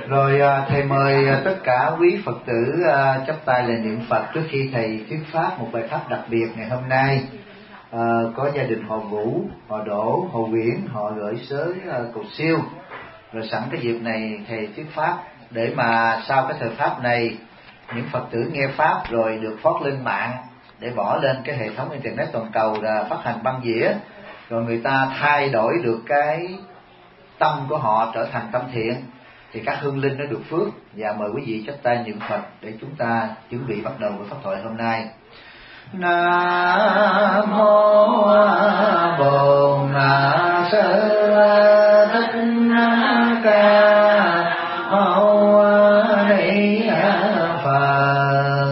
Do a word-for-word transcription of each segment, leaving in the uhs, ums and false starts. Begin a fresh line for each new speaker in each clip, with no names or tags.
Rồi thầy mời tất cả quý Phật tử chắp tay lên niệm Phật trước khi thầy thuyết pháp một bài pháp đặc biệt ngày hôm nay. À, có gia đình họ Vũ, họ Đỗ, họ Nguyễn, họ gửi sớ cầu siêu. Rồi sẵn cái dịp này thầy thuyết pháp để mà sau cái thời pháp này những Phật tử nghe pháp rồi được phát lên mạng để bỏ lên cái hệ thống internet toàn cầu là phát hành băng đĩa, rồi người ta thay đổi được cái tâm của họ trở thành tâm thiện, thì các hương linh nó được phước. Và mời quý vị chắp tay niệm Phật để chúng ta chuẩn bị bắt đầu với pháp thoại hôm nay. Nam mô Bổn Sư Thích Ca Mâu Ni Phật.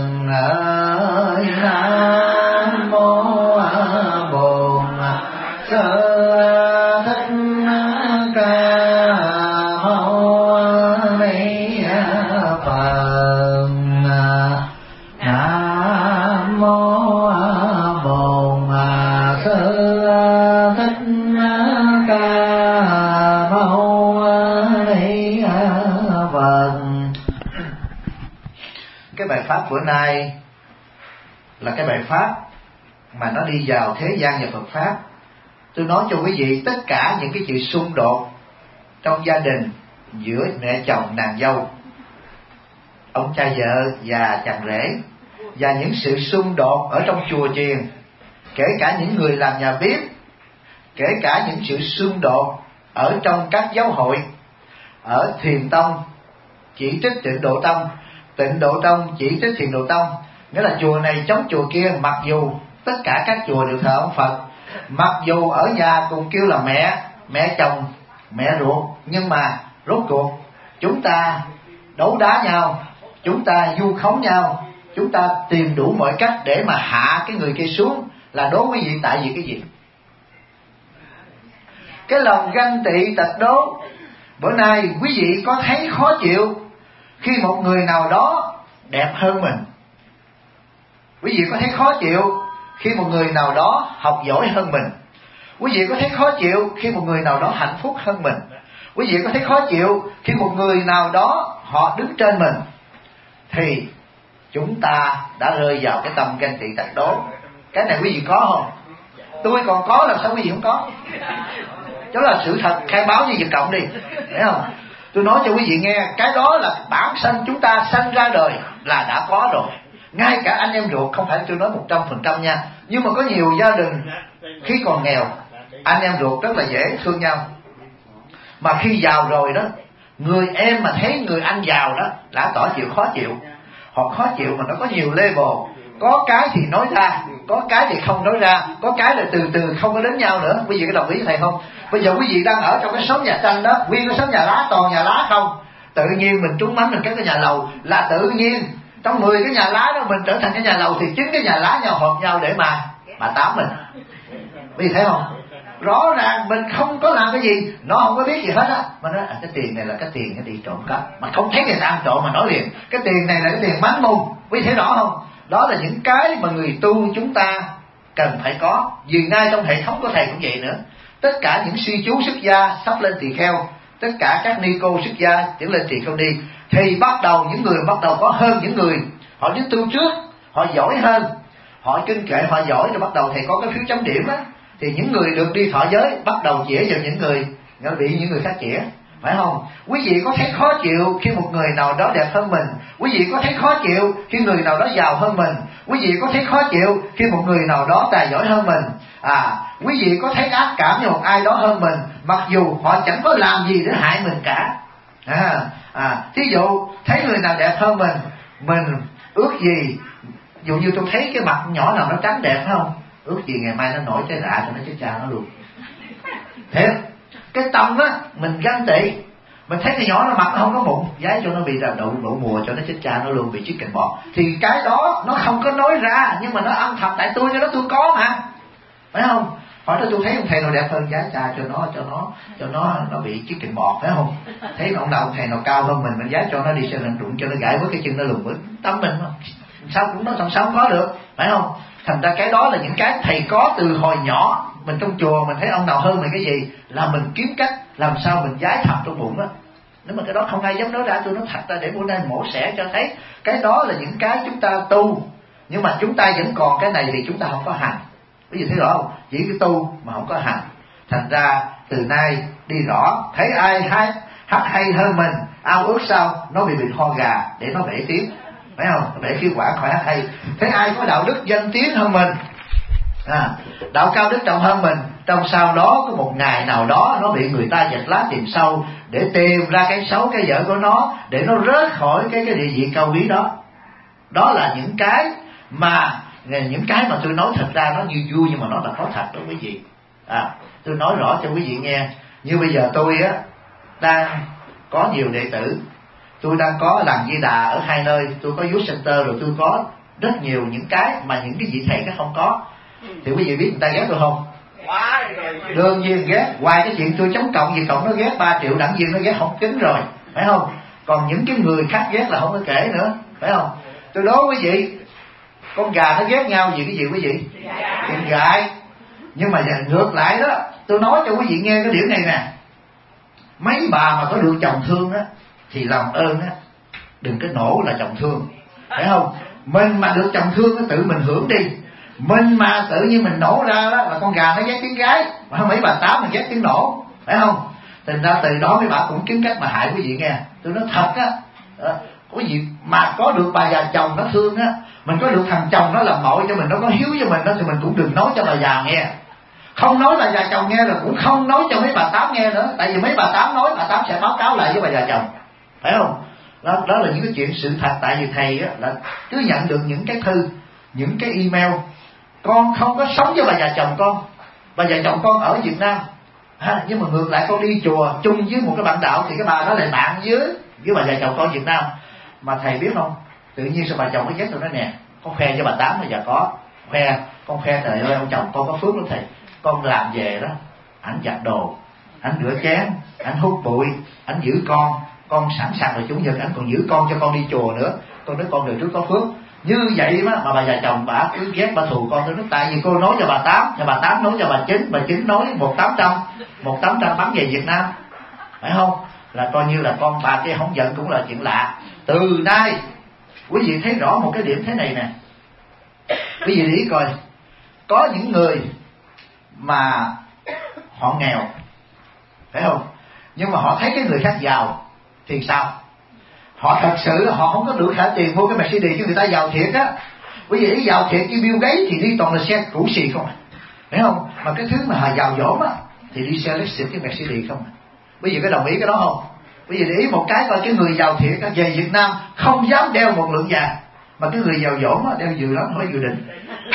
Nam mô Bổn Sư Pháp bữa nay là cái bài pháp mà nó đi vào thế gian và Phật pháp. Tôi nói cho quý vị tất cả những cái chuyện xung đột trong gia đình giữa mẹ chồng nàng dâu, ông cha vợ và chàng rể, và những sự xung đột ở trong chùa chiền, kể cả những người làm nhà bếp, kể cả những sự xung đột ở trong các giáo hội, ở Thiền Tông chỉ trích Tịnh Độ Tông, Tịnh Độ Tông chỉ trích Thiền Độ Tông, nghĩa là chùa này chống chùa kia, mặc dù tất cả các chùa đều thờ ông Phật, mặc dù ở nhà cùng kêu là mẹ, mẹ chồng, mẹ ruột, nhưng mà rốt cuộc chúng ta đấu đá nhau, chúng ta vu khống nhau, chúng ta tìm đủ mọi cách để mà hạ cái người kia xuống, là đố quý vị tại vì cái gì? Cái lòng ganh tị tật đố. Bữa nay quý vị có thấy khó chịu khi một người nào đó đẹp hơn mình? Quý vị có thấy khó chịu khi một người nào đó học giỏi hơn mình? Quý vị có thấy khó chịu khi một người nào đó hạnh phúc hơn mình? Quý vị có thấy khó chịu khi một người nào đó họ đứng trên mình? Thì chúng ta đã rơi vào cái tâm ganh tị tật đố. Cái này quý vị có không? Tôi còn có, làm sao quý vị không có? Đó là sự thật, khai báo như Việt Cộng đi, thấy không? Tôi nói cho quý vị nghe, cái đó là bản sanh chúng ta sanh ra đời là đã có rồi. Ngay cả anh em ruột, không phải tôi nói một trăm phần trăm nha, nhưng mà có nhiều gia đình khi còn nghèo, anh em ruột rất là dễ thương nhau. Mà khi giàu rồi đó, người em mà thấy người anh giàu đó đã tỏ chịu khó chịu. Họ khó chịu mà nó có nhiều level. Có cái thì nói ra, có cái thì không nói ra, có cái là từ từ không có đến nhau nữa. Quý vị có đồng ý với thầy không? Bây giờ quý vị đang ở trong cái xóm nhà tranh đó, nguyên cái xóm nhà lá toàn nhà lá không, tự nhiên mình trúng mánh mình cái cái nhà lầu, là tự nhiên trong mười cái nhà lá đó mình trở thành cái nhà lầu, thì chính cái nhà lá nhau hợp nhau để mà mà tám mình. Quý vị thấy không? Rõ ràng mình không có làm cái gì, nó không có biết gì hết á, mà nói à, cái tiền này là cái tiền cái đi trộm cắp, mà không thấy người ta ăn trộm mà nói liền cái tiền này là cái tiền bán môn. Quý vị thấy rõ không? Đó là những cái mà người tu chúng ta cần phải có. Vì ngay trong hệ thống của thầy cũng vậy nữa. Tất cả những sư chú xuất gia sắp lên tỳ kheo, tất cả các ni cô xuất gia chuyển lên tỳ kheo đi, thì bắt đầu những người bắt đầu có hơn những người họ đến tu trước, họ giỏi hơn, họ kinh kệ họ giỏi, rồi bắt đầu thầy có cái phiếu chấm điểm á, thì những người được đi thọ giới bắt đầu chĩa vào những người bị những người khác chĩa, phải không? Quý vị có thấy khó chịu khi một người nào đó đẹp hơn mình? Quý vị có thấy khó chịu khi người nào đó giàu hơn mình? Quý vị có thấy khó chịu khi một người nào đó tài giỏi hơn mình? À, quý vị có thấy ác cảm với một ai đó hơn mình, mặc dù họ chẳng có làm gì để hại mình cả? À, à, thí dụ thấy người nào đẹp hơn mình, mình ước gì, dụ như tôi thấy cái mặt nhỏ nào nó trắng đẹp phải không? Ước gì ngày mai nó nổi cái rạ cho nó chết cha nó luôn. Thế cái tâm á, mình ganh tị, mình thấy cái nhỏ nó mặt nó không có mụn, giái cho nó bị ra đậu đậu mùa cho nó chết cha nó luôn, bị chicken bọt, thì cái đó nó không có nói ra, nhưng mà nó âm thầm tại tôi, cho nó tôi có mà, phải không? Hỏi đó, tôi thấy ông thầy nào đẹp hơn, giái cha cho nó cho nó cho nó nó bị chicken bọt, phải không? Thấy ông nào ông thầy nào cao hơn mình, mình giái cho nó đi xe lạnh đụng cho nó gãy với cái chân nó lùn với tấm mình không? Sao cũng nó làm sao không có được, phải không? Thành ra cái đó là những cái thầy có từ hồi nhỏ. Mình trong chùa mình thấy ông nào hơn mình cái gì là mình kiếm cách làm sao mình giái thập trong bụng đó. Nếu mà cái đó không ai dám nói ra, tôi nói thật ra để bữa nay mổ xẻ cho thấy cái đó là những cái chúng ta tu, nhưng mà chúng ta vẫn còn cái này vì chúng ta không có hành. Quý vị thấy rõ không? Chỉ cái tu mà không có hành. Thành ra từ nay đi rõ, thấy ai hát hát hay hơn mình, ao ước sao nó bị bệnh ho gà để nó bể tiếng, phải không? Nó bể khí quản khỏi hát hay. Thấy ai có đạo đức danh tiếng hơn mình, à, đạo cao đức trọng hơn mình, trong sau đó có một ngày nào đó nó bị người ta giật lá tìm sâu để tìm ra cái xấu cái dở của nó, để nó rớt khỏi cái cái địa vị cao quý đó. Đó là những cái mà những cái mà tôi nói thật ra nó như vui, nhưng mà nó là có thật đó quý vị. À, tôi nói rõ cho quý vị nghe. Như bây giờ tôi á đang có nhiều đệ tử, tôi đang có làng Di Đà ở hai nơi, tôi có youth center, rồi tôi có rất nhiều những cái mà những cái vị thầy nó không có. Thì quý vị biết người ta ghét tôi không? Đương nhiên ghét. Ngoài cái chuyện tôi chống cộng gì cộng nó ghét, ba triệu đảng viên nó ghét không kính rồi, phải không? Còn những cái người khác ghét là không có kể nữa, phải không? Tôi đố quý vị, con gà nó ghét nhau vì cái gì quý vị? Chuyện gại. Nhưng mà ngược lại đó, tôi nói cho quý vị nghe cái điểm này nè. Mấy bà mà có được chồng thương á thì làm ơn á đừng có nổ là chồng thương, phải không? Mình mà được chồng thương á tự mình hưởng đi. Mình mà tự nhiên mình nổ ra đó là con gà nó ghét tiếng gái, mà mấy bà tám mà ghét tiếng nổ, phải không? Thành ra từ đó mấy bà cũng kiếm cách mà hại quý vị nghe. Tôi nói thật á, quý vị mà có được bà già chồng nó thương á, mình có được thằng chồng nó làm mội cho mình, nó có hiếu cho mình đó, thì mình cũng đừng nói cho bà già nghe. Không nói bà già chồng nghe, rồi cũng không nói cho mấy bà tám nghe nữa. Tại vì mấy bà tám nói, bà tám sẽ báo cáo lại với bà già chồng, phải không? Đó, đó là những cái chuyện sự thật. Tại vì thầy á, là cứ nhận được những cái thư, những cái email. Con không có sống với bà già chồng con, bà già chồng con ở Việt Nam, ha, nhưng mà ngược lại con đi chùa chung với một cái bạn đạo, thì cái bà đó lại bạn với với bà già chồng con Việt Nam. Mà thầy biết không, tự nhiên sao bà chồng mới ghét tôi nói nè, con khoe cho bà tám bây giờ có khoe, con khoe trời ơi ông chồng con có phước lắm thầy. Con làm về đó, ảnh giặt đồ, ảnh rửa chén, ảnh hút bụi, ảnh giữ con, con sẵn sàng rồi chủ nhật ảnh còn giữ con cho con đi chùa nữa. Con nói con đời trước có phước. Như vậy mà, mà bà già chồng bà cứ ghét bà thù con. Tôi nói tại vì cô nói cho bà tám, cho bà tám nói cho bà chín, bà chín nói một tám trăm, một tám trăm bắn về Việt Nam, phải không? Là coi như là con bà kia không giận cũng là chuyện lạ. Từ nay quý vị thấy rõ một cái điểm thế này nè, quý vị để ý coi, có những người mà họ nghèo, phải không? Nhưng mà họ thấy cái người khác giàu thì sao? Họ thật sự họ không có được trả tiền mua cái Mercedes cho người ta giàu thiệt á. Bởi vì ý giàu thiệt như Bill Gates thì đi toàn là xe cũ xì không à, phải không? Mà cái thứ mà họ giàu dỗm á thì đi xe Lexus cái Mercedes không à. Bây giờ có đồng ý cái đó không? Bây giờ để ý một cái coi, cái người giàu thiệt á về Việt Nam không dám đeo một lượng vàng, mà cái người giàu dỗm á đeo vừa lắm hỏi vừa định.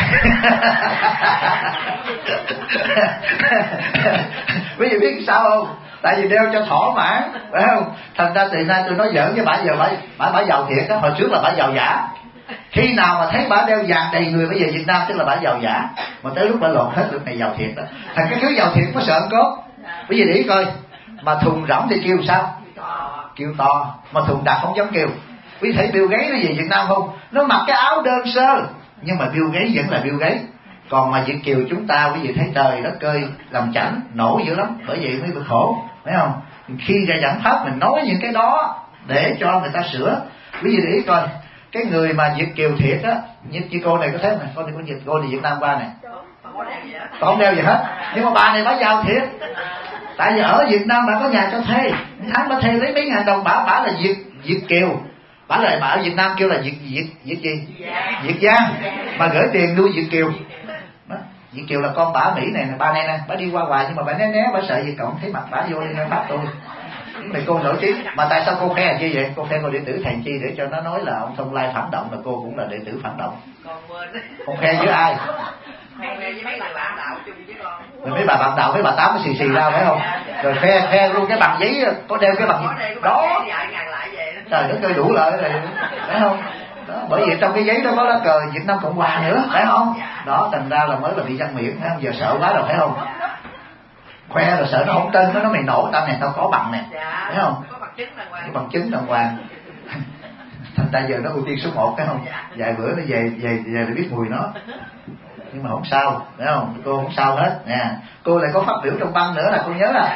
Bây giờ biết sao không? Tại vì đeo cho thỏa mãn, phải không? Thành ra từ nay tôi nói giỡn với bà, giờ bà bà, bà giàu thiệt đó. Hồi trước là bà giàu giả. Khi nào mà thấy bà đeo vàng đầy người bây giờ Việt Nam tức là bà giàu giả. Mà tới lúc bà lột hết lúc này giàu thiệt đó. Thành cái thứ giàu thiệt có sợ không có? Bây giờ để ý coi, mà thùng rỗng thì kêu sao? Kêu to. Mà thùng đặc không dám kêu. Quý thấy Bill Gates nó về Việt Nam không? Nó mặc cái áo đơn sơ, nhưng mà Bill Gates vẫn là Bill Gates. Còn mà Việt kiều chúng ta quý vị thấy trời đất ơi làm chảnh nổ dữ lắm, bởi vậy mới bị khổ, phải không? Khi ra giảng pháp mình nói những cái đó để cho người ta sửa. Quý vị để ý coi, cái người mà Việt kiều thiệt á, như chị cô này có thấy này, con này có Việt cô này Việt Nam qua này, không đeo gì hết, nhưng mà bà này bà giàu thiệt. Tại vì ở Việt Nam bà có nhà cho thuê, tháng bà thuê lấy mấy ngàn đồng, bà bà là Việt Việt kiều. Bà lại bà ở Việt Nam kêu là Việt Việt Việt gì? Việt Giang, mà gửi tiền nuôi Việt kiều. Đó. Việt kiều là con bà Mỹ này, bà này nè, bà đi qua hoài nhưng mà bà né né, bà sợ gì cộng thấy mặt bà vô lên bắt tôi. Mày cô nổi tiếng, mà tại sao cô khe như vậy? Cô khe cô đệ tử thầy chi để cho nó nói là ông Thông Lai phản động, là cô cũng là đệ tử phản động. Con khe với ai? Rồi mấy bà bạn đạo, mấy bà tám có xì xì ra phải không? Rồi khe khe luôn cái bằng giấy, có đeo cái bằng đó. Trời đất ơi đủ lợi rồi, phải không? Đó, bởi vì trong cái giấy đó có lá cờ Việt Nam Cộng Hòa nữa, phải không? Đó, thành ra là mới là bị răng miệng, phải không? Giờ sợ quá rồi, phải không? Khoe rồi sợ nó không tin, nó nói mày nổ tao này, tao có bằng này, phải không? Cái bằng chứng đàng hoàng. Thành ra giờ nó ưu tiên số một, phải không? Vài bữa nó về về về để biết mùi nó. Nhưng mà không sao, phải không? Cô không sao hết nè. Cô lại có phát biểu trong băng nữa là cô nhớ là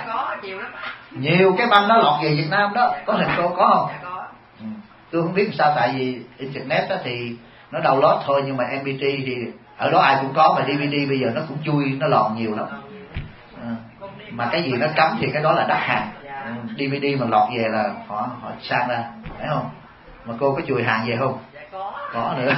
Nhiều cái băng nó lọt về Việt Nam đó, có hình cô có không? Ừ. Tôi không biết làm sao, tại vì internet đó thì nó download thôi, nhưng mà em pê tê thì ở đó ai cũng có, mà đê vê đê bây giờ nó cũng chui, nó lọt nhiều lắm. Ừ. Mà cái gì nó cấm thì cái đó là đắt hàng. Ừ. đê vê đê mà lọt về là họ họ sang ra, phải không? Mà cô có chùi hàng về không? Có. Có nữa.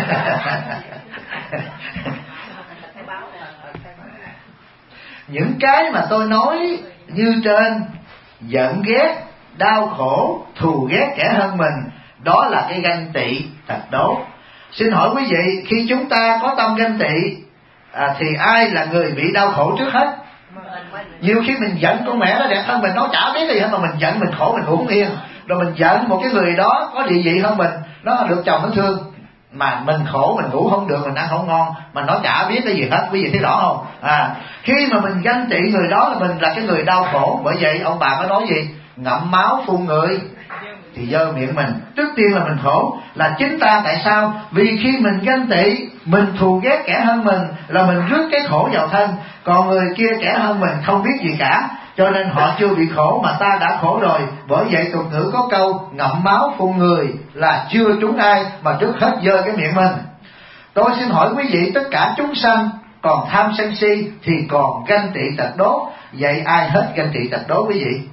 Những cái mà tôi nói như trên, giận ghét, đau khổ, thù ghét kẻ hơn mình, đó là cái ganh tị, tật đố. Xin hỏi quý vị, khi chúng ta có tâm ganh tị à, thì ai là người bị đau khổ trước hết? Nhiều khi mình giận con mẹ nó đẹp hơn mình, nó chả biết gì hết mà mình giận, mình khổ, mình ngủ không yên. Rồi mình giận một cái người đó có địa vị hơn mình, nó được chồng nó thương, mà mình khổ, mình ngủ không được, mình ăn không ngon, mà nó chả biết cái gì hết. Quý vị thấy rõ không? À, khi mà mình ganh tị người đó là mình là cái người đau khổ. Bởi vậy ông bà có nói gì? Ngậm máu phun người thì dơ miệng mình. Trước tiên là mình khổ là chính ta. Tại sao? Vì khi mình ganh tị, mình thù ghét kẻ hơn mình, là mình rước cái khổ vào thân. Còn người kia kẻ hơn mình không biết gì cả, cho nên họ chưa bị khổ mà ta đã khổ rồi. Bởi vậy tục ngữ có câu ngậm máu phun người là chưa trúng ai mà trước hết dơ cái miệng mình. Tôi xin hỏi quý vị, tất cả chúng sanh còn tham sân si thì còn ganh tị tật đố. Vậy ai hết ganh tị tật đố quý vị?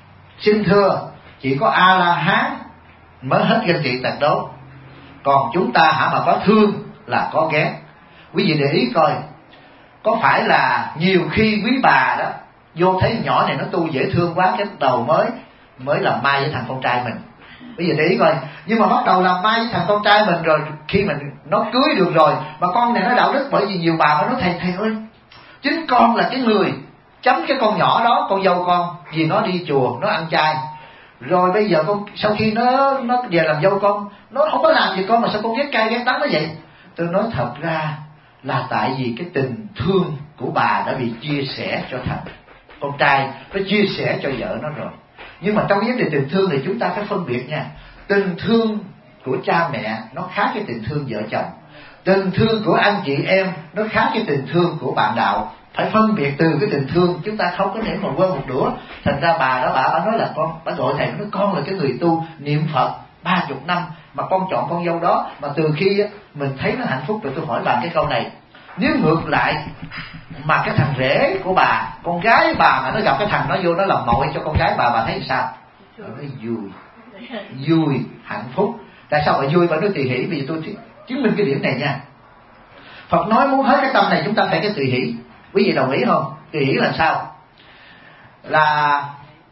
Xin thưa, chỉ có A La Hán mới hết ganh tị tật đố. Còn chúng ta hả mà có thương là có ghét. Quý vị để ý coi, có phải là nhiều khi quý bà đó vô thấy nhỏ này nó tu dễ thương quá, cái đầu mới mới làm mai với thằng con trai mình. Bây giờ để ý coi, nhưng mà bắt đầu làm mai với thằng con trai mình rồi, khi mình nó cưới được rồi mà con này nó đạo đức. Bởi vì nhiều bà mới nói thầy thầy ơi, chính con là cái người chấm cái con nhỏ đó, con dâu con, vì nó đi chùa, nó ăn chay. Rồi bây giờ con sau khi nó nó về làm dâu con, nó không có làm gì con, mà sao con ghét cay ghét đắng nó vậy? Tôi nói thật ra là tại vì cái tình thương của bà đã bị chia sẻ cho thằng con trai, nó chia sẻ cho vợ nó rồi. Nhưng mà trong vấn đề tình thương thì chúng ta phải phân biệt nha. Tình thương của cha mẹ nó khác cái tình thương vợ chồng. Tình thương của anh chị em nó khác cái tình thương của bạn đạo. Phải phân biệt từ cái tình thương, chúng ta không có để mà quên một đũa. Thành ra bà đó, bà, bà nói là con, bà gọi thầy, nói con là cái người tu niệm Phật ba chục năm mà con chọn con dâu đó. Mà từ khi mình thấy nó hạnh phúc rồi, tôi hỏi bà cái câu này, nếu ngược lại mà cái thằng rể của bà, con gái bà mà nó gặp cái thằng nó vô nó làm mội cho con gái bà, bà thấy sao? Bà nói vui, vui, hạnh phúc. Tại sao bà vui? Bà nói tùy hỷ. Vì tôi chứng minh cái điểm này nha. Phật nói muốn hết cái tâm này chúng ta phải cái tùy hỷ. Quý vị đồng ý không? Tùy hỷ là sao? Là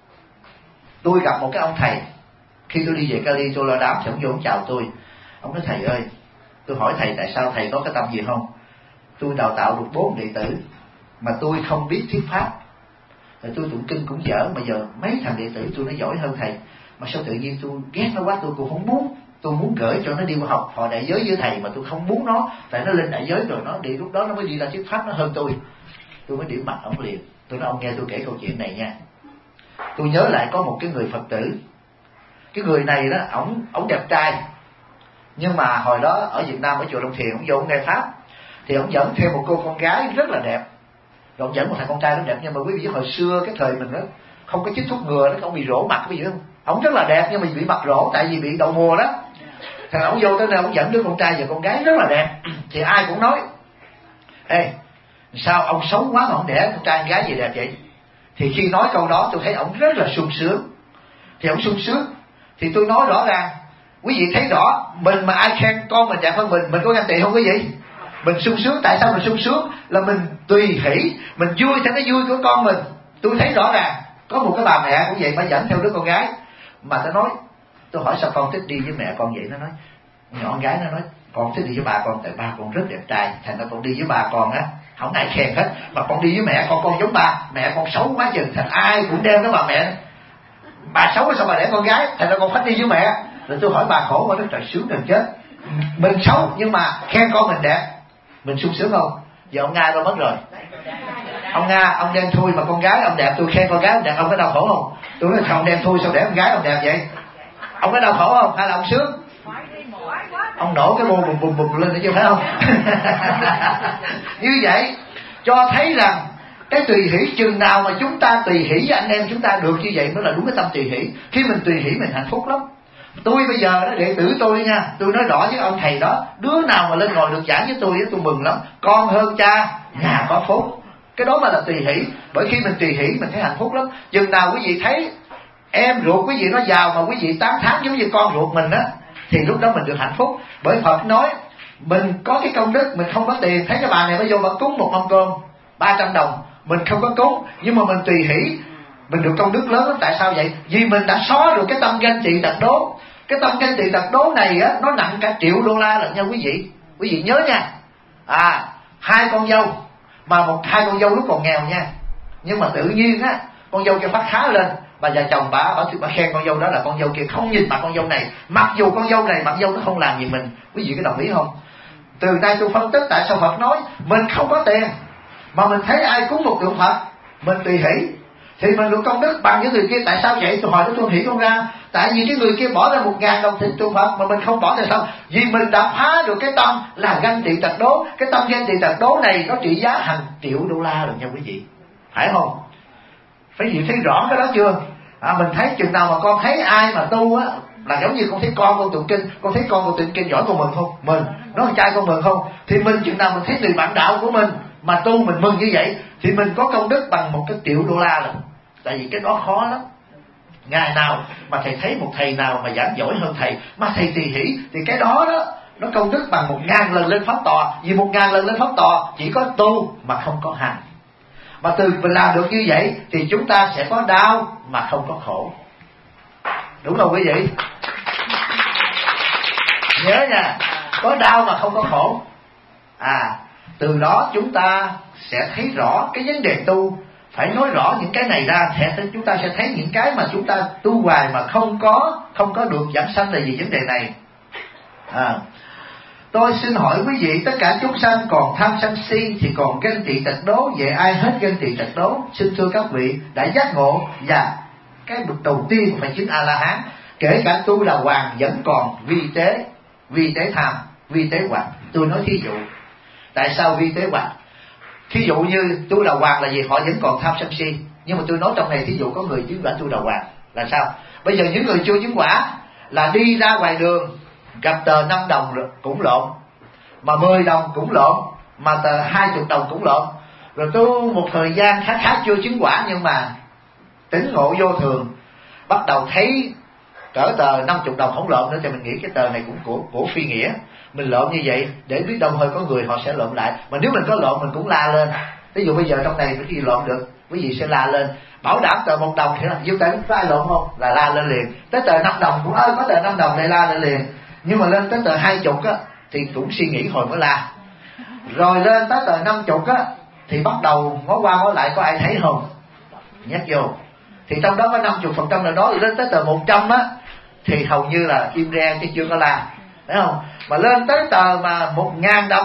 tôi gặp một cái ông thầy, khi tôi đi về Cali tôi lo đám thì ông vô ông chào tôi. Ông nói thầy ơi, tôi hỏi thầy tại sao thầy có cái tâm gì không? Tôi đào tạo được bốn đệ tử mà tôi không biết thuyết pháp, rồi tôi tụng kinh cũng dở, mà giờ mấy thằng đệ tử tôi nó giỏi hơn thầy, mà sao tự nhiên tôi ghét nó quá, tôi cũng không muốn. Tôi muốn gửi cho nó đi học họ đại giới với thầy, mà tôi không muốn nó, tại nó lên đại giới rồi nó đi, lúc đó nó mới đi ra thuyết pháp, nó hơn tôi. Tôi mới điểm mặt ông liền. Tôi nói ông nghe tôi kể câu chuyện này nha. Tôi nhớ lại có một cái người Phật tử. Cái người này đó, ổng ổng đẹp trai, nhưng mà hồi đó ở Việt Nam ở chùa Long Thiền, ổng vô ổng nghe pháp thì ổng dẫn theo một cô con gái rất là đẹp, rồi ổng dẫn một thằng con trai rất đẹp. Nhưng mà quý vị biết hồi xưa cái thời mình đó không có chích thuốc ngừa, nó không bị rỗ mặt, quý vị không? Ổng rất là đẹp nhưng mà bị mặt rỗ tại vì bị đậu mùa đó. Thằng ổng vô tới nơi ổng dẫn đứa con trai và con gái rất là đẹp, thì ai cũng nói ê, sao ông xấu quá mà ông đẻ con trai con gái gì đẹp vậy? Thì khi nói câu đó tôi thấy ổng rất là sung sướng. Thì ổng sung sướng thì tôi nói rõ ràng, quý vị thấy rõ, mình mà ai khen con mình đẹp hơn mình, mình có ganh tị không quý vị? Mình sung sướng. Tại sao mình sung sướng? Là mình tùy hỷ, mình vui theo cái vui của con mình. Tôi thấy rõ ràng có một cái bà mẹ cũng vậy, mà dẫn theo đứa con gái, mà tôi nói, tôi hỏi sao con thích đi với mẹ con vậy? Nó nói, nhỏ con gái nó nói, con thích đi với bà con tại ba con rất đẹp trai, thành ra con đi với bà con á không ai khen hết, mà con đi với mẹ con con giống ba, mẹ con xấu quá chừng, thành ai cũng đem cái bà mẹ, bà xấu sao bà đẻ con gái, thành ra con thích đi với mẹ. Rồi tôi hỏi bà khổ quá, nó trời sướng gần chết, mình xấu nhưng mà khen con mình đẹp, mình sung sướng không? Giờ ông Nga đâu mất rồi. Ông Nga, ông đen thui mà con gái ông đẹp, tôi khen con gái ông đẹp, ông có đau khổ không? Tôi nói không, đen thui sao để con gái ông đẹp vậy? Ông có đau khổ không? Hay là ông sướng? Ông nổ cái bồn bùm bùm bùm lên nữa chứ phải không? Như vậy cho thấy rằng Cái tùy hỷ chừng nào mà chúng ta tùy hỷ với anh em chúng ta được như vậy mới là đúng cái tâm tùy hỷ. Khi mình tùy hỷ mình hạnh phúc lắm. Tôi bây giờ đó, đệ tử tôi nha, tôi nói rõ với ông thầy đó, đứa nào mà lên ngồi được giảng với tôi, tôi mừng lắm. Con hơn cha, nhà có phúc. Cái đó mà là tùy hỷ. Bởi khi mình tùy hỷ mình thấy hạnh phúc lắm. Chừng nào quý vị thấy em ruột quý vị nó giàu mà quý vị tán thán giống như con ruột mình á, thì lúc đó mình được hạnh phúc. Bởi Phật nói mình có cái công đức, mình không có tiền. Thấy cái bà này mới vô bà cúng một mâm cơm ba trăm đồng, mình không có cúng, nhưng mà mình tùy hỷ, mình được công đức lớn lắm. Tại sao vậy? Vì mình đã xóa được cái tâm ganh tị tật đố. Cái tâm ganh tị tật đố này á, nó nặng cả triệu đô la lận nha quý vị. Quý vị nhớ nha. À, hai con dâu, mà một hai con dâu lúc còn nghèo nha, nhưng mà tự nhiên á, con dâu kia phát khá lên, bà già chồng bà, bà, bà khen con dâu đó là con dâu kia không nhìn mặt con dâu này, mặc dù con dâu này mặc dâu nó không làm gì mình. Quý vị có đồng ý không? Từ nay tôi phân tích tại sao Phật nói mình không có tiền mà mình thấy ai cúng một tượng Phật mình tùy hỷ thì mình được công đức bằng những người kia. Tại sao vậy? Tôi hỏi nó tôi hiểu không ra. Tại vì cái người kia bỏ ra một ngàn đồng thịt tượng Phật mà mình không bỏ thì sao? Vì mình đã phá được cái tâm là ganh tị tật đố. Cái tâm ganh tị tật đố này nó trị giá hàng triệu đô la rồi nha quý vị, phải không? Phải gì thấy rõ cái đó chưa? À, mình thấy chừng nào mà con thấy ai mà tu á là giống như con thấy con con tụng kinh, con thấy con con tụng kinh giỏi con mừng không? Mừng. Nó con trai con mừng không? Thì mình chừng nào mình thấy người bạn đạo của mình mà tu mình mừng như vậy thì mình có công đức bằng một cái triệu đô la rồi. Tại vì cái đó khó lắm. Ngày nào mà thầy thấy một thầy nào mà giảng giỏi hơn thầy mà thầy tùy hỷ thì cái đó đó nó công đức bằng một ngàn lần lên pháp tòa. Vì một ngàn lần lên pháp tòa chỉ có tu mà không có hành. Mà từ mình làm được như vậy thì chúng ta sẽ có đau mà không có khổ. Đúng không quý vị? Nhớ nha, có đau mà không có khổ. À, từ đó chúng ta sẽ thấy rõ cái vấn đề tu. Phải nói rõ những cái này ra thì chúng ta sẽ thấy những cái mà chúng ta tu hoài mà không có không có được giảm sanh là gì vấn đề này. À, tôi xin hỏi quý vị, tất cả chúng sanh còn tham sân si thì còn ganh tị tật đố, vậy ai hết ganh tị tật đố? Xin thưa các vị đã giác ngộ và cái bậc đầu tiên phải chứng A La Hán. Kể cả tu là hoàng vẫn còn vi tế, vi tế tham, vi tế hoặc. Tôi nói thí dụ. Tại sao vi tế hoặc? Thí dụ như tu đà hoàng là gì? Họ vẫn còn tham sân si. Nhưng mà tôi nói trong này thí dụ có người chứng quả tu đà hoàng là sao? Bây giờ những người chưa chứng quả là đi ra ngoài đường gặp tờ năm đồng cũng lộn, mà mười đồng cũng lộn, mà tờ hai chục đồng cũng lộn. Rồi tu một thời gian khá khá chưa chứng quả nhưng mà tỉnh ngộ vô thường, bắt đầu thấy cỡ tờ năm chục đồng không lộn nữa thì mình nghĩ cái tờ này cũng của của phi nghĩa. Mình lộn như vậy để biết đâu hơi có người họ sẽ lộn lại. Mà nếu mình có lộn mình cũng la lên. Ví dụ bây giờ trong này cái gì lộn được, quý vị sẽ la lên. Bảo đảm tờ một đồng thì là vô tay có ai lộn không? Là la lên liền. Tới tờ năm đồng cũng ơi có tờ năm đồng này la lên liền. Nhưng mà lên tới tờ hai chục á thì cũng suy nghĩ hồi mới la. Rồi lên tới tờ năm chục á thì bắt đầu ngó qua ngó lại có ai thấy không? Nhét vô. Thì trong đó có năm mươi phần trăm là đó. Lên tới tờ một trăm á thì hầu như là im re chứ chưa có la. Thấy không? Mà lên tới tờ mà một ngàn đồng,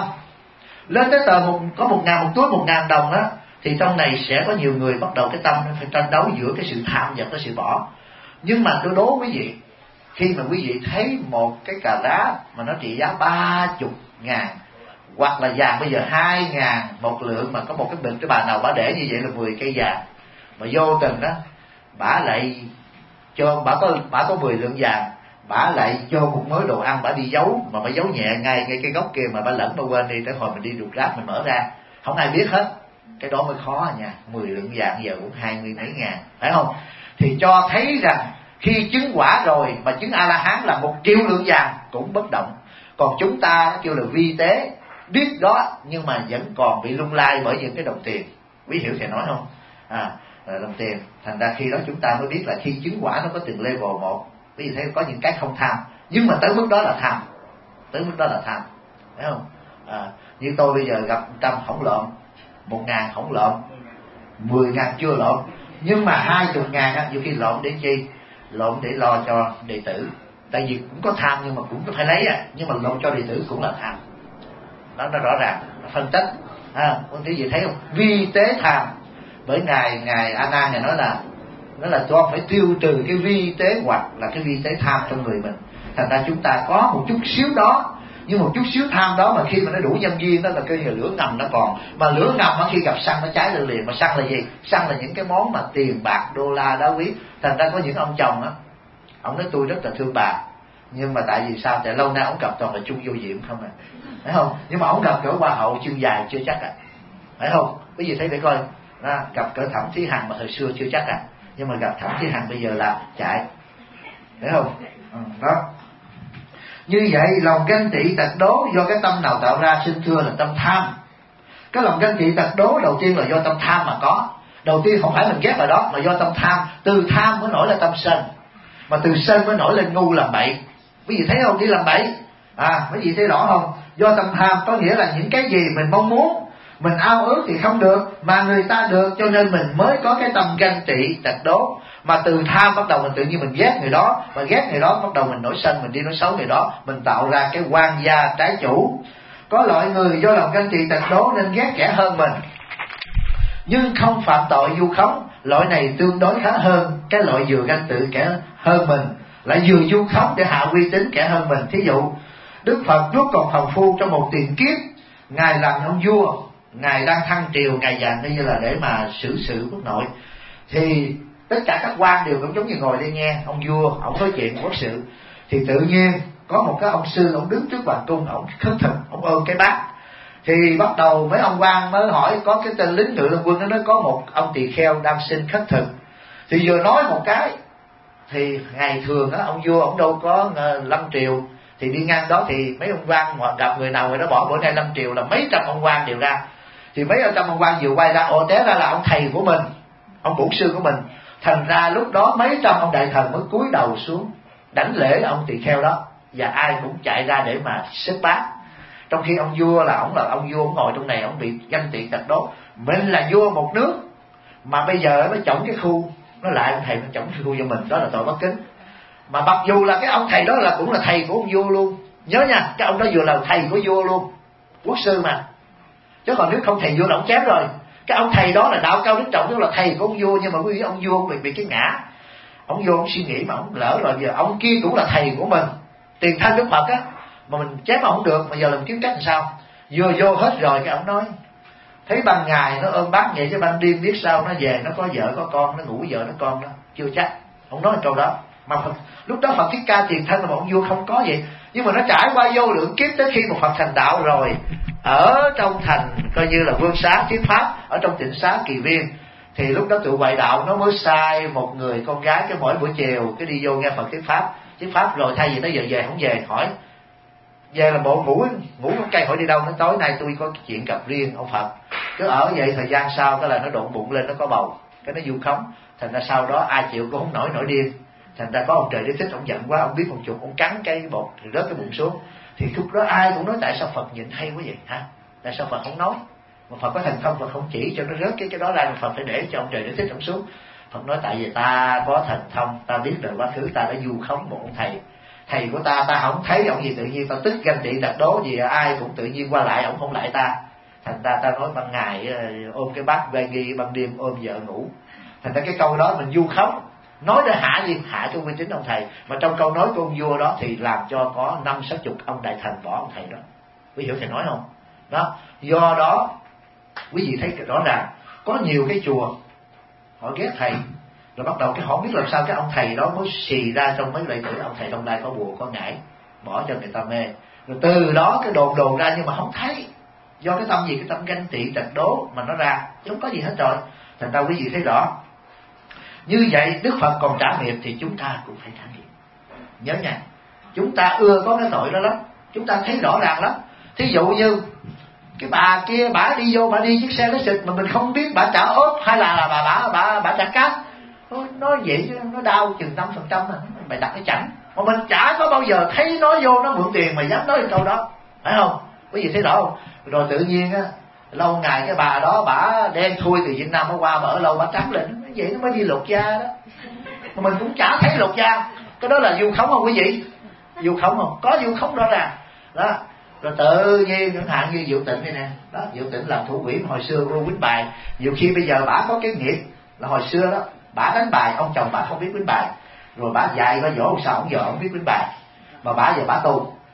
lên tới tờ một, có một ngàn một túi một ngàn đồng á, thì trong này sẽ có nhiều người bắt đầu cái tâm phải tranh đấu giữa cái sự tham và cái sự bỏ. Nhưng mà tôi đố quý vị, khi mà quý vị thấy một cái cà rá mà nó trị giá ba chục ngàn, hoặc là vàng bây giờ hai ngàn một lượng, mà có một cái bình cái bà nào bà để như vậy là mười cây vàng, mà vô tình đó bả lại cho bả có bả có mười lượng vàng, bả lại cho một mớ đồ ăn bả đi giấu, mà bả giấu nhẹ ngay ngay cái góc kia mà bả lẫn bả quên đi, tới hồi mình đi đục rác mình mở ra không ai biết hết. Cái đó mới khó nha. Mười lượng vàng giờ cũng hai mươi mấy ngàn, phải không? Thì cho thấy rằng khi chứng quả rồi mà chứng A La Hán là một triệu lượng vàng cũng bất động. Còn chúng ta kêu là vi tế, biết đó nhưng mà vẫn còn bị lung lay bởi những cái đồng tiền. Quý hiểu thầy nói không? À, đồng tiền. Thành ra khi đó chúng ta mới biết là khi chứng quả nó có từng level một. Quý vị thấy có những cái không tham, nhưng mà tới mức đó là tham, tới mức đó là tham, thấy không? À, như tôi bây giờ gặp trăm không lộn, một ngàn không lộn, mười ngàn chưa lộn, nhưng mà hai chục ngàn á, nhiều khi lộn để chi? Lộn để lo cho đệ tử. Tại vì cũng có tham nhưng mà cũng có phải lấy à, nhưng mà lộn cho đệ tử cũng là tham. Đó nó rõ ràng, nó phân tích. À, con thấy gì thấy không? Vi tế tham. Bởi ngài ngài A Nan ngài nói là nó là con phải tiêu trừ cái vi tế hoặc là cái vi tế tham trong người mình. Thành ra chúng ta có một chút xíu đó Nhưng một chút xíu tham đó mà khi mà nó đủ nhân duyên đó là coi như lửa ngầm nó còn. Mà lửa ngầm khi gặp xăng nó cháy lên liền. Mà xăng là gì? Xăng là những cái món mà tiền bạc, đô la, đá quý. Thành ra có những ông chồng á, ông nói tôi rất là thương bà, nhưng mà tại vì sao? Tại lâu nay ông gặp toàn là chung vô diệm không à, phải không? Nhưng mà ông gặp cỡ hoa hậu chân dài chưa chắc à, phải không? Cái gì thấy để coi à, gặp cỡ Thẩm Thí Hằng mà thời xưa chưa chắc à, nhưng mà gặp Thẩm Thí Hằng bây giờ là chạy, phải không? Ừ, đó. Như vậy lòng ganh tị tật đố do cái tâm nào tạo ra? Xin thưa là tâm tham. Cái lòng ganh tị tật đố đầu tiên là do tâm tham mà có. Đầu tiên không phải mình ghét vào đó, mà do tâm tham. Từ tham mới nổi lên tâm sân, mà từ sân mới nổi lên ngu làm bậy. Quý vị thấy không? Đi làm bậy à, quý vị thấy rõ không? Do tâm tham, có nghĩa là những cái gì mình mong muốn, mình ao ước thì không được, mà người ta được, cho nên mình mới có cái tâm ganh tị tật đố. Mà từ tham bắt đầu mình tự nhiên mình ghét người đó, mà ghét người đó bắt đầu mình nổi sân, mình đi nói xấu người đó, mình tạo ra cái quan gia trái chủ. Có loại người do lòng ganh tị tật đố nên ghét kẻ hơn mình, nhưng không phạm tội vu khống. Loại này tương đối khá hơn cái loại vừa ganh tị kẻ hơn mình, lại vừa vu khống để hạ uy tín kẻ hơn mình. Thí dụ Đức Phật Chúa còn phàm phu trong một tiền kiếp, ngài làm ông vua, ngài đang thăng triều, ngài dành như là để mà xử sự quốc nội, thì tất cả các quan đều cũng giống như ngồi đây nghe ông vua ông nói chuyện quốc sự. Thì tự nhiên có một cái ông sư, ông đứng trước hoàng cung, ông khất thực, ông ôm cái bát. Thì bắt đầu mấy ông quan mới hỏi, có cái tên lính ngự lâm quân nó nói có một ông tỳ kheo đang xin khất thực. Thì vừa nói một cái, thì ngày thường á ông vua ông đâu có lâm triều, thì đi ngang đó thì mấy ông quan mà gặp người nào người đó bỏ bữa nay lâm triều là mấy trăm ông quan đều ra. Thì mấy trăm ông quan vừa quay ra, ồ té ra là ông thầy của mình, ông bổn sư của mình. Thành ra lúc đó mấy trăm ông đại thần mới cúi đầu xuống đảnh lễ ông tỳ kheo đó, và ai cũng chạy ra để mà xếp bát. Trong khi ông vua là ông là ông vua, ông ngồi trong này, ông bị ganh tị tật đố. Mình là vua một nước mà bây giờ mới chổng cái khu, nó lại ông thầy nó chổng cái khu cho mình, đó là tội bất kính. Mà mặc dù là cái ông thầy đó là cũng là thầy của ông vua luôn, nhớ nha, cái ông đó vừa là thầy của vua luôn, quốc sư mà, chứ còn nếu không thầy vua là ông chém rồi. Cái ông thầy đó là đạo cao đức trọng, tức là thầy của ông vua, nhưng mà quý vị ông vua ông bị bị cái ngã, ông vua ông suy nghĩ mà ông lỡ rồi, giờ ông kia cũng là thầy của mình, tiền thân Đức Phật á, mà mình chém ông không được, mà giờ làm kiếm cách làm sao? Vừa vô hết rồi cái ông nói, thấy ban ngày nó ôm bác vậy chứ ban đêm biết sao nó về nó có vợ có con, nó ngủ với vợ nó con đó, chưa chắc. Ông nói câu đó mà Phật, lúc đó Phật Thích Ca tiền thân là một ông vua không có vậy, nhưng mà nó trải qua vô lượng kiếp tới khi một Phật thành đạo rồi, ở trong thành coi như là vương xá thuyết pháp, ở trong tịnh xá Kỳ Viên, thì lúc đó tụi ngoại đạo nó mới sai một người con gái, cái mỗi buổi chiều cái đi vô nghe Phật thuyết pháp, thuyết pháp rồi thay vì nó giờ về không về, hỏi về là bộ ngủ ngủ con cây, hỏi đi đâu, nó tối nay tôi có chuyện gặp riêng ông Phật. Cứ ở vậy thời gian sau cái là nó độn bụng lên, nó có bầu, cái nó vu khống. Thành ra sau đó ai chịu cũng không nổi, nổi điên. Thành ra có ông trời đế thích, ông giận quá, ông biết một chuột, ông cắn cái bột thì rớt cái bụng xuống. Thì lúc đó ai cũng nói tại sao Phật nhịn hay quá vậy hả? Tại sao Phật không nói? Mà Phật có thành không, Phật không chỉ cho nó rớt cái cái đó ra, mà Phật phải để cho ông trời đế thích ông xuống. Phật nói tại vì ta có thành thông, ta biết được quá khứ ta đã vu khống một ông thầy. Thầy của ta, ta không thấy ông gì tự nhiên ta tức ganh tị tật đố gì, ai cũng tự nhiên qua lại, ông không lại ta. Thành ra ta nói ban ngày ôm cái bát về nghi, ban đêm ôm vợ ngủ. Thành ra cái câu đó mình vu khống, nói để hạ gì, hạ cho uy tín ông thầy. Mà trong câu nói của ông vua đó thì làm cho có năm sáu chục ông đại thần bỏ ông thầy đó. Quý hiểu thầy nói không? Đó, do đó quý vị thấy rõ ràng có nhiều cái chùa họ ghét thầy, rồi bắt đầu cái họ biết làm sao cái ông thầy đó mới xì ra trong mấy đệ tử, ông thầy Đông Lai có bùa có ngải, bỏ cho người ta mê. Rồi từ đó cái đồn đồn ra nhưng mà không thấy, do cái tâm gì, cái tâm ganh tị tật đố mà nó ra, chứ không có gì hết rồi. Thành ra quý vị thấy rõ. Như vậy Đức Phật còn trả nghiệp thì chúng ta cũng phải trả nghiệp. Nhớ nha, chúng ta ưa có cái tội đó lắm, chúng ta thấy rõ ràng lắm. Thí dụ như cái bà kia bả đi vô, bả đi chiếc xe nó xịt mà mình không biết bả trả ốp hay là, là bà bả bả bả trả cát, nói vậy chứ nó đau chừng năm phần trăm mà mày đặt cái chẳng, mà mình chả có bao giờ thấy nó vô nó mượn tiền mà dám nói câu đó, phải không? Quý vị thấy rõ không? Rồi tự nhiên á, lâu ngày cái bà đó bả đen thui từ Việt Nam nó qua, bà ở lâu bả trắng lên, vậy nó mới đi lột da đó, mà mình cũng chả thấy lột da. Cái đó là vu khống không quý vị? Vu khống không? Có vu khống rõ ràng đó. Rồi tự nhiên chẳng hạn như Diệu Tịnh này nè, đó, Diệu Tịnh làm thủ quỹ hồi xưa vô quýnh bài, nhiều khi bây giờ bả có cái nghiệp là hồi xưa đó bả đánh bài, ông chồng bả không biết quýnh bài, rồi bả dạy có dỗ sao ông vợ không biết quýnh bài, mà bả giờ bả tu,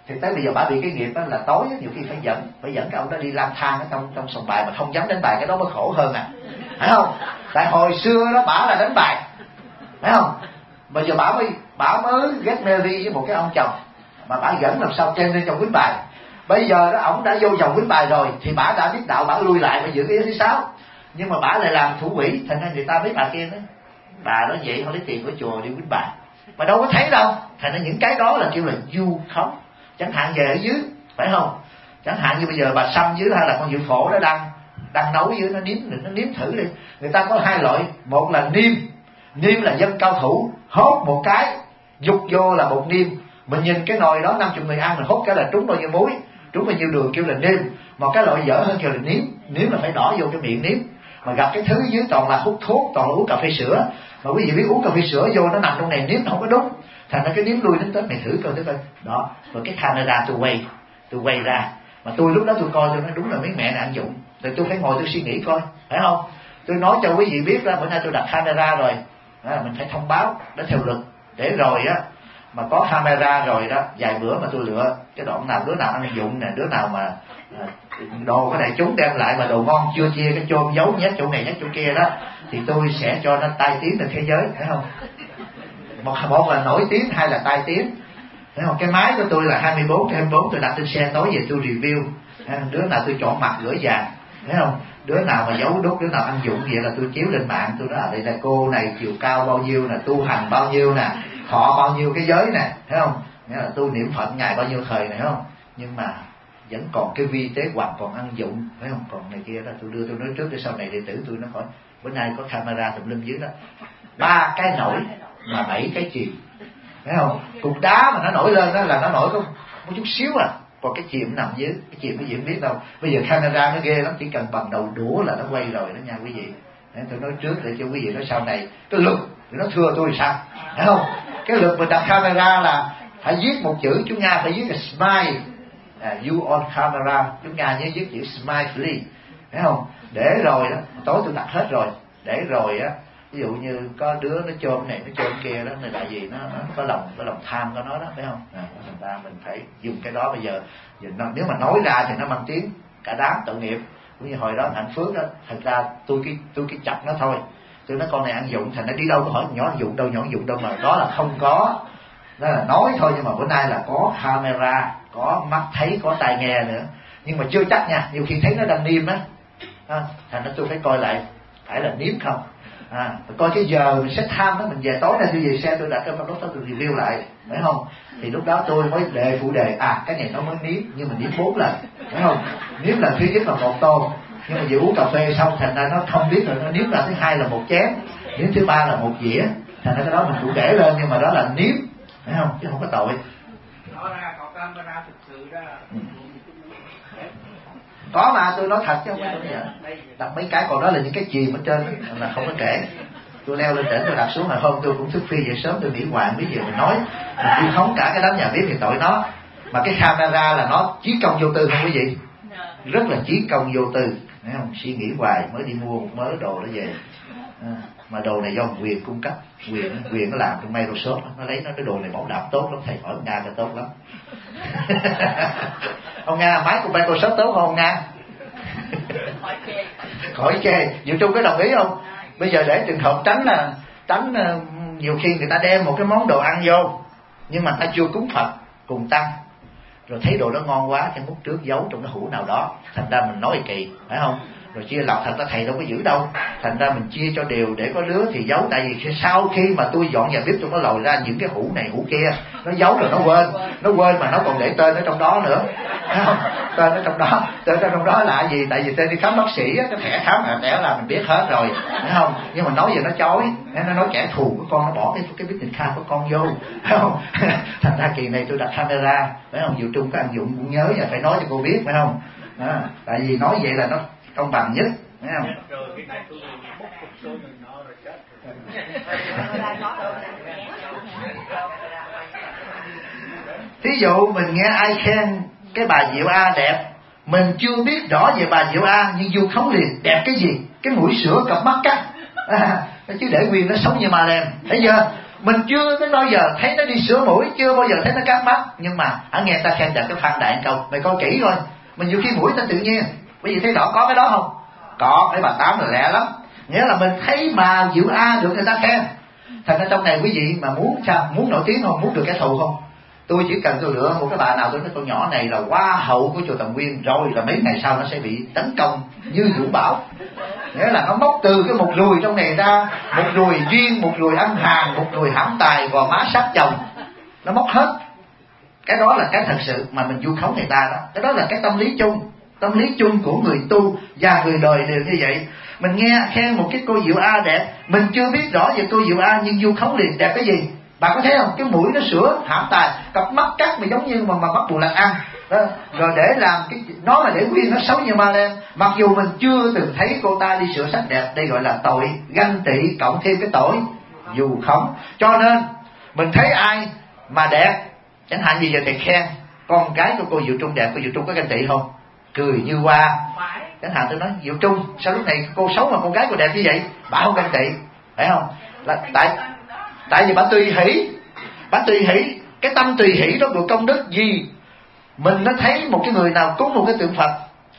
Thì tới bây giờ bà bị cái nghiệp đó là tối nhiều khi phải dẫn phải dẫn cái ông đó đi lang thang ở trong trong sòng bài mà không dám đánh bài, cái đó mới khổ hơn à, phải không? Tại hồi xưa đó bả là đánh bài, phải không? Bây giờ bả mới bả mới get married với một cái ông chồng mà bả dẫn làm sao trên lên trong quýnh bài. Bây giờ đó ổng đã vô vòng quýnh bài rồi thì bả đã biết đạo, bả lui lại và giữ cái thứ sáu, nhưng mà bả lại làm thủ quỹ, thành ra người ta mấy bà kia đó, bà đó vậy họ lấy tiền của chùa đi quýnh bài mà đâu có thấy đâu. Thành ra những cái đó là kêu là du khống. Chẳng hạn về ở dưới, phải không? Chẳng hạn như bây giờ bà Sâm dưới hay là con Diệu Phổ đó đang đang nấu dưới, nó nếm nó nếm thử đi. Người ta có hai loại, một là niêm, niêm là dân cao thủ, hốt một cái dục vô là một niêm. Mình nhìn cái nồi đó năm chục người ăn, mình hốt cái là trúng bao nhiêu muối, trúng bao nhiêu đường kêu là niêm. Mà cái loại dở hơn kêu là nếm, nếm là phải đỏ vô cái miệng nếm. Mà gặp cái thứ dưới toàn là hút thuốc, toàn là uống cà phê sữa. Mà quý vị biết uống cà phê sữa vô nó nằm trong này nếm không có đúng. Thành ra cái nếm lui đến tới mày thử coi, thử coi đó. Rồi cái camera tôi quay, tôi quay ra, mà tôi lúc đó tôi coi tôi nói đúng là mấy mẹ này ăn dụng. Rồi tôi phải ngồi tôi suy nghĩ coi, phải không? Tôi nói cho quý vị biết đó, bữa nay tôi đặt camera rồi, đó, mình phải thông báo để theo luật, để rồi á mà có camera rồi đó, vài bữa mà tôi lựa cái đoạn nào đứa nào ăn dụng nè, đứa nào mà à, đồ cái này chúng đem lại mà đồ ngon chưa chia cái chôn giấu nhét chỗ này nhét chỗ kia đó, thì tôi sẽ cho nó tai tiếng trên thế giới, phải không? Một, một là nổi tiếng, hai là tai tiếng. Thấy không? Cái máy của tôi là hai mươi bốn trên hai mươi bốn, tôi đặt trên xe tối về tôi review. Đứa nào tôi chọn mặt gửi vàng, thấy không? Đứa nào mà giấu đốt, đứa nào ăn dụng vậy là tôi chiếu lên mạng, tôi nói à, đây là cô này chiều cao bao nhiêu nè, tu hành bao nhiêu nè, thọ bao nhiêu cái giới nè, thấy không? Nghĩa là tôi niệm Phật ngày bao nhiêu thời này, thấy không? Nhưng mà vẫn còn cái vi tế hoặc còn ăn dụng, phải không? Còn này kia đó tôi đưa, tôi nói trước để sau này đệ tử tôi nó hỏi bữa nay có camera tùm lum dưới đó, ba cái nổi mà bảy cái chìm, thấy không? Cục đá mà nó nổi lên đó là nó nổi có một chút xíu à, còn cái chìm nằm dưới, cái chìm cái gì không biết đâu. Bây giờ camera nó ghê lắm, chỉ cần bằng đầu đũa là nó quay rồi đó nha quý vị. Nên tôi nói trước để cho quý vị nói sau này cái luật nó thưa tôi sao, thấy không? Cái luật mình đặt camera là phải viết một chữ, chúng Nga phải viết là smile, à, you on camera, chúng Nga nhớ viết chữ smile free, thấy không? Để rồi đó, tối tôi đặt hết rồi, để rồi á, ví dụ như có đứa nó chôm này nó chôm kia đó, này tại vì nó, nó có lòng có lòng tham của nó đó, phải không? À, thành ra mình phải dùng cái đó. Bây giờ, giờ nó, nếu mà nói ra thì nó mang tiếng cả đám tội nghiệp. Cũng như hồi đó Hạnh Phước đó, thành ra tôi cái tôi cái chặt nó thôi. Tôi nói con này ăn dụng, thành nó đi đâu có hỏi nhỏ ăn dụng đâu, nhỏ ăn dụng đâu, mà đó là không có, đó là nói thôi. Nhưng mà bữa nay là có camera, có mắt thấy, có tai nghe nữa, nhưng mà chưa chắc nha. Nhiều khi thấy nó đang niêm á, à, thành ra tôi phải coi lại phải là niêm không. À, coi cái giờ mình set time đó, mình về tối nay tôi về xe tôi đặt cái lúc đó tôi review lại, phải không? Thì lúc đó tôi mới đề phụ đề à cái này nó mới nếm, nhưng mà nếm bốn lần, phải không? Nếm lần thứ nhất là một tô, nhưng mà vừa uống cà phê xong thành ra nó không biết rồi, nó nếm lần thứ hai là một chén, nếm thứ ba là một dĩa, thành ra cái đó mình cũng để lên, nhưng mà đó là nếm, phải không? Chứ không có tội.
Đó ra có camera thực sự đó. Ừ.
Có mà tôi nói thật chứ không phải nói giờ đặt mấy cái, còn đó là những cái chìm ở trên là không có kể. Tôi leo lên trển tôi đặt xuống, mà hôm tôi cũng thức phi dậy sớm tôi nghĩ hoài mấy giờ mình nói mình tôi khống cả cái đám nhà bếp thì tội nó. Mà cái camera là nó chí công vô tư không quý vị, rất là chí công vô tư, thấy không? Suy nghĩ hoài mới đi mua một mớ đồ đó về, à, mà đồ này do Quyền cung cấp, Quyền Quyền nó làm trong Microsoft, nó lấy nó cái đồ này bảo đảm tốt lắm, thầy hỏi Nga là tốt lắm. Ông Nga máy của Microsoft tốt không ông Nga? Khỏi chê. Diệu Trung có đồng ý không? Bây giờ để trường hợp tránh là tránh nhiều khi người ta đem một cái món đồ ăn vô nhưng mà ta chưa cúng Phật cùng tăng, rồi thấy đồ đó ngon quá thì múc trước giấu trong cái hũ nào đó, thành ra mình nói kỳ, phải không? Rồi chia lọc, thật ra thầy đâu có giữ đâu, thành ra mình chia cho đều, để có đứa thì giấu. Tại vì sau khi mà tôi dọn nhà bếp tôi có lòi ra những cái hũ này hũ kia, nó giấu rồi nó quên, nó quên mà nó còn để tên ở trong đó nữa, thấy không? Tên ở trong đó, tên ở trong đó là gì? Tại vì tên đi khám bác sĩ á, cái thẻ khám là thẻ là mình biết hết rồi, thấy không? Nhưng mà nói giờ nó chối, nó nói kẻ thù của con nó bỏ cái cái business card của con vô, thấy không? Thành ra kỳ này tôi đặt camera, phải không? Diệu Trung có ăn dụng cũng nhớ và phải nói cho cô biết, phải không? À, tại vì nói vậy là nó công bằng nhất, thấy không? Thí dụ mình nghe ai khen cái bà Diệu A đẹp, mình chưa biết rõ về bà Diệu A nhưng du khống liền đẹp cái gì? Cái mũi sữa, cặp mắt cắt, à, chứ để Nguyên nó sống như ma lem, thấy chưa? Mình chưa tới bao giờ thấy nó đi sửa mũi, chưa bao giờ thấy nó cắt mắt, nhưng mà anh nghe ta khen đẹp cái phan đại câu, mày coi kỹ thôi. Mình nhiều khi mũi ta tự nhiên, bởi vì thấy rõ có cái đó không? Có, mấy bà tám là lẹ lắm. Nghĩa là mình thấy mà Diệu A được người ta khen. Thành ra trong này quý vị mà muốn sao, muốn nổi tiếng không, muốn được kẻ thù không? Tôi chỉ cần tôi lựa một cái bà nào tôi nói con nhỏ này là hoa hậu của chùa Tầm Nguyên, rồi là mấy ngày sau nó sẽ bị tấn công như vũ bão. Nghĩa là nó móc từ cái một ruồi trong này ra, một ruồi duyên, một ruồi ăn hàng, một ruồi hãm tài, gò má sát chồng, nó móc hết. Cái đó là cái thật sự mà mình vu khống người ta đó. Cái đó là cái tâm lý chung, tâm lý chung của người tu và người đời đều như vậy. Mình nghe khen một cái cô Diệu A đẹp, mình chưa biết rõ về cô Diệu A nhưng vu khống liền. Đẹp cái gì? Bạn có thấy không? Cái mũi nó sửa hãm tài, cặp mắt cắt mà giống như mà mà mắt bù lạc ăn đó. Rồi để làm cái nó là để khuyên nó xấu như ma đen, mặc dù mình chưa từng thấy cô ta đi sửa sắc đẹp. Đây gọi là tội ganh tị cộng thêm cái tội vu khống. Cho nên mình thấy ai mà đẹp, chẳng hạn như giờ thầy khen con gái của cô Diệu Trung đẹp, cô Diệu Trung có ganh tị không? Cười như hoa. Chẳng hạn tôi nói Diệu Trung sao lúc này cô xấu mà con gái cô đẹp như vậy? Bà không ganh tị, phải không? Là tại tại vì bà tùy hỷ, bà tùy hỷ. Cái tâm tùy hỷ đó được công đức gì? Mình nó thấy một cái người nào cúng một cái tượng Phật,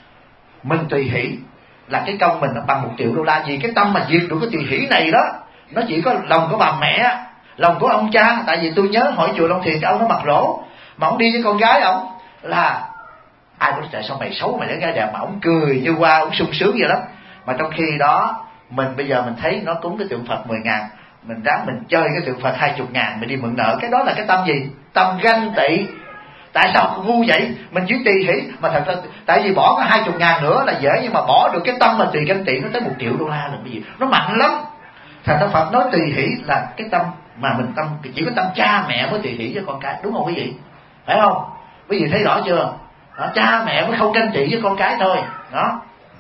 mình tùy hỷ là cái công mình nó bằng một triệu đô la. Vì cái tâm mà diệt được cái tùy hỷ này đó, nó chỉ có lòng của bà mẹ, lòng của ông cha. Tại vì tôi nhớ hỏi chùa Long Thiền, cái ông nó mặc rỗ mà ông đi với con gái ông là ai cũng tại sao mày xấu mày lấy gái đẹp, mà ông cười như hoa, ông sung sướng vậy lắm. Mà trong khi đó mình bây giờ mình thấy nó cúng cái tượng Phật mười ngàn, mình ráng mình chơi cái tượng Phật hai chục ngàn, mình đi mượn nợ. Cái đó là cái tâm gì? Tâm ganh tị. Tại sao ngu vậy? Mình chỉ tùy hỷ mà thật ra tại vì bỏ có hai chục ngàn nữa là dễ, nhưng mà bỏ được cái tâm mà tùy ganh tị nó tới một triệu đô la là cái gì? Nó mạnh lắm. Thành ra Phật nói tùy hỷ là cái tâm mà mình tâm chỉ có tâm cha mẹ mới tùy hỷ với con cái, đúng không quý vị? Phải không? Quý vị thấy rõ chưa? Đó, cha mẹ mới không ganh tị với con cái thôi. Đó.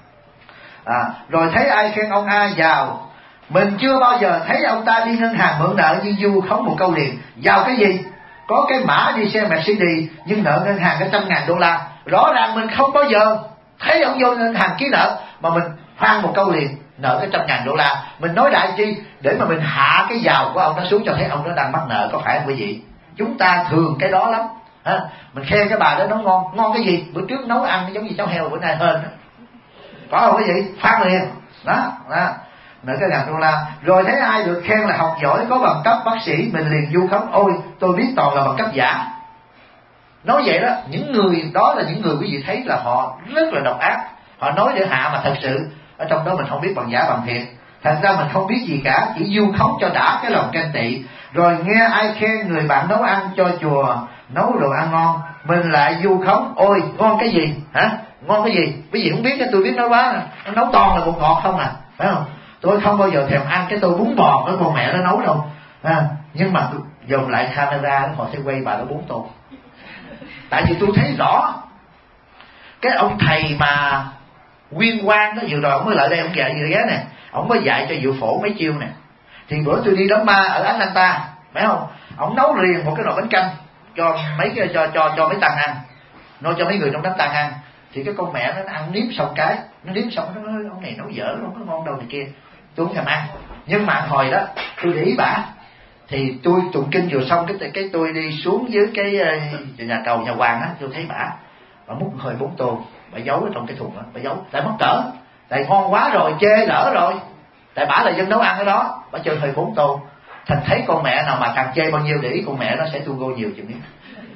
À, rồi thấy ai khen ông A giàu, mình chưa bao giờ thấy ông ta đi ngân hàng mượn nợ như du khống một câu liền. Giàu cái gì? Có cái mã đi xe Mercedes nhưng nợ ngân hàng cái trăm ngàn đô la. Rõ ràng mình không bao giờ thấy ông vô ngân hàng ký nợ mà mình khoan một câu liền nợ cái trăm ngàn đô la. Mình nói đại chi? Để mà mình hạ cái giàu của ông nó xuống cho thấy ông nó đang mắc nợ, có phải không quý vị? Chúng ta thường cái đó lắm. À, mình khen cái bà đó nó ngon. Ngon cái gì? Bữa trước nấu ăn giống như cháu heo, bữa nay hên đó. Có không quý vị? Phát liền. Đó, đó. Nợ cái ngàn đô la. Rồi thấy ai được khen là học giỏi, có bằng cấp bác sĩ, mình liền vu khống. Ôi tôi biết toàn là bằng cấp giả. Nói vậy đó, những người đó là những người quý vị thấy là họ rất là độc ác. Họ nói để hạ mà thật sự ở trong đó mình không biết bằng giả bằng thiệt. Thành ra mình không biết gì cả, chỉ vu khống cho đã cái lòng ganh tị. Rồi nghe ai khen người bạn nấu ăn cho chùa, nấu đồ ăn ngon, mình lại vu khống. Ôi ngon cái gì? Hả? Ngon cái gì? Quý vị không biết, tôi biết nói quá. Nó nấu toàn là bột ngọt không à, phải không? Tôi không bao giờ thèm ăn cái tô bún bò của con mẹ nó nấu đâu. À, nhưng mà dồn lại camera họ sẽ quay bà nó bún tô. Tại vì tôi thấy rõ cái ông thầy mà Nguyên Quang đó, vừa rồi ông mới lại đây ông dạy gì ghé nè, ông mới dạy cho Diệu Phổ mấy chiêu nè. Thì bữa tôi đi đám ma ở Atlanta, phải không? Ông nấu liền một cái nồi bánh canh cho mấy cái cho cho cho mấy tăng ăn, nói cho mấy người trong đám tăng ăn. Thì cái con mẹ nó ăn nếm xong cái, nó nếm xong nó nói ông này nấu dở, không có ngon đâu này kia. Tôi không thèm ăn. Nhưng mà hồi đó tôi để ý bả, thì tôi tụng kinh vừa xong cái cái tôi đi xuống dưới cái nhà cầu nhà Hoàng á, tôi thấy bả bả múc hơi bốn tô, bả giấu ở trong cái thùng đó, bả giấu tại mắc cỡ, tại ngon quá rồi, chê lỡ rồi, tại bả là dân nấu ăn ở đó, bả chơi hơi bốn tô. Thành thấy con mẹ nào mà càng chê bao nhiêu để ý con mẹ nó sẽ tu go nhiều chừng biết.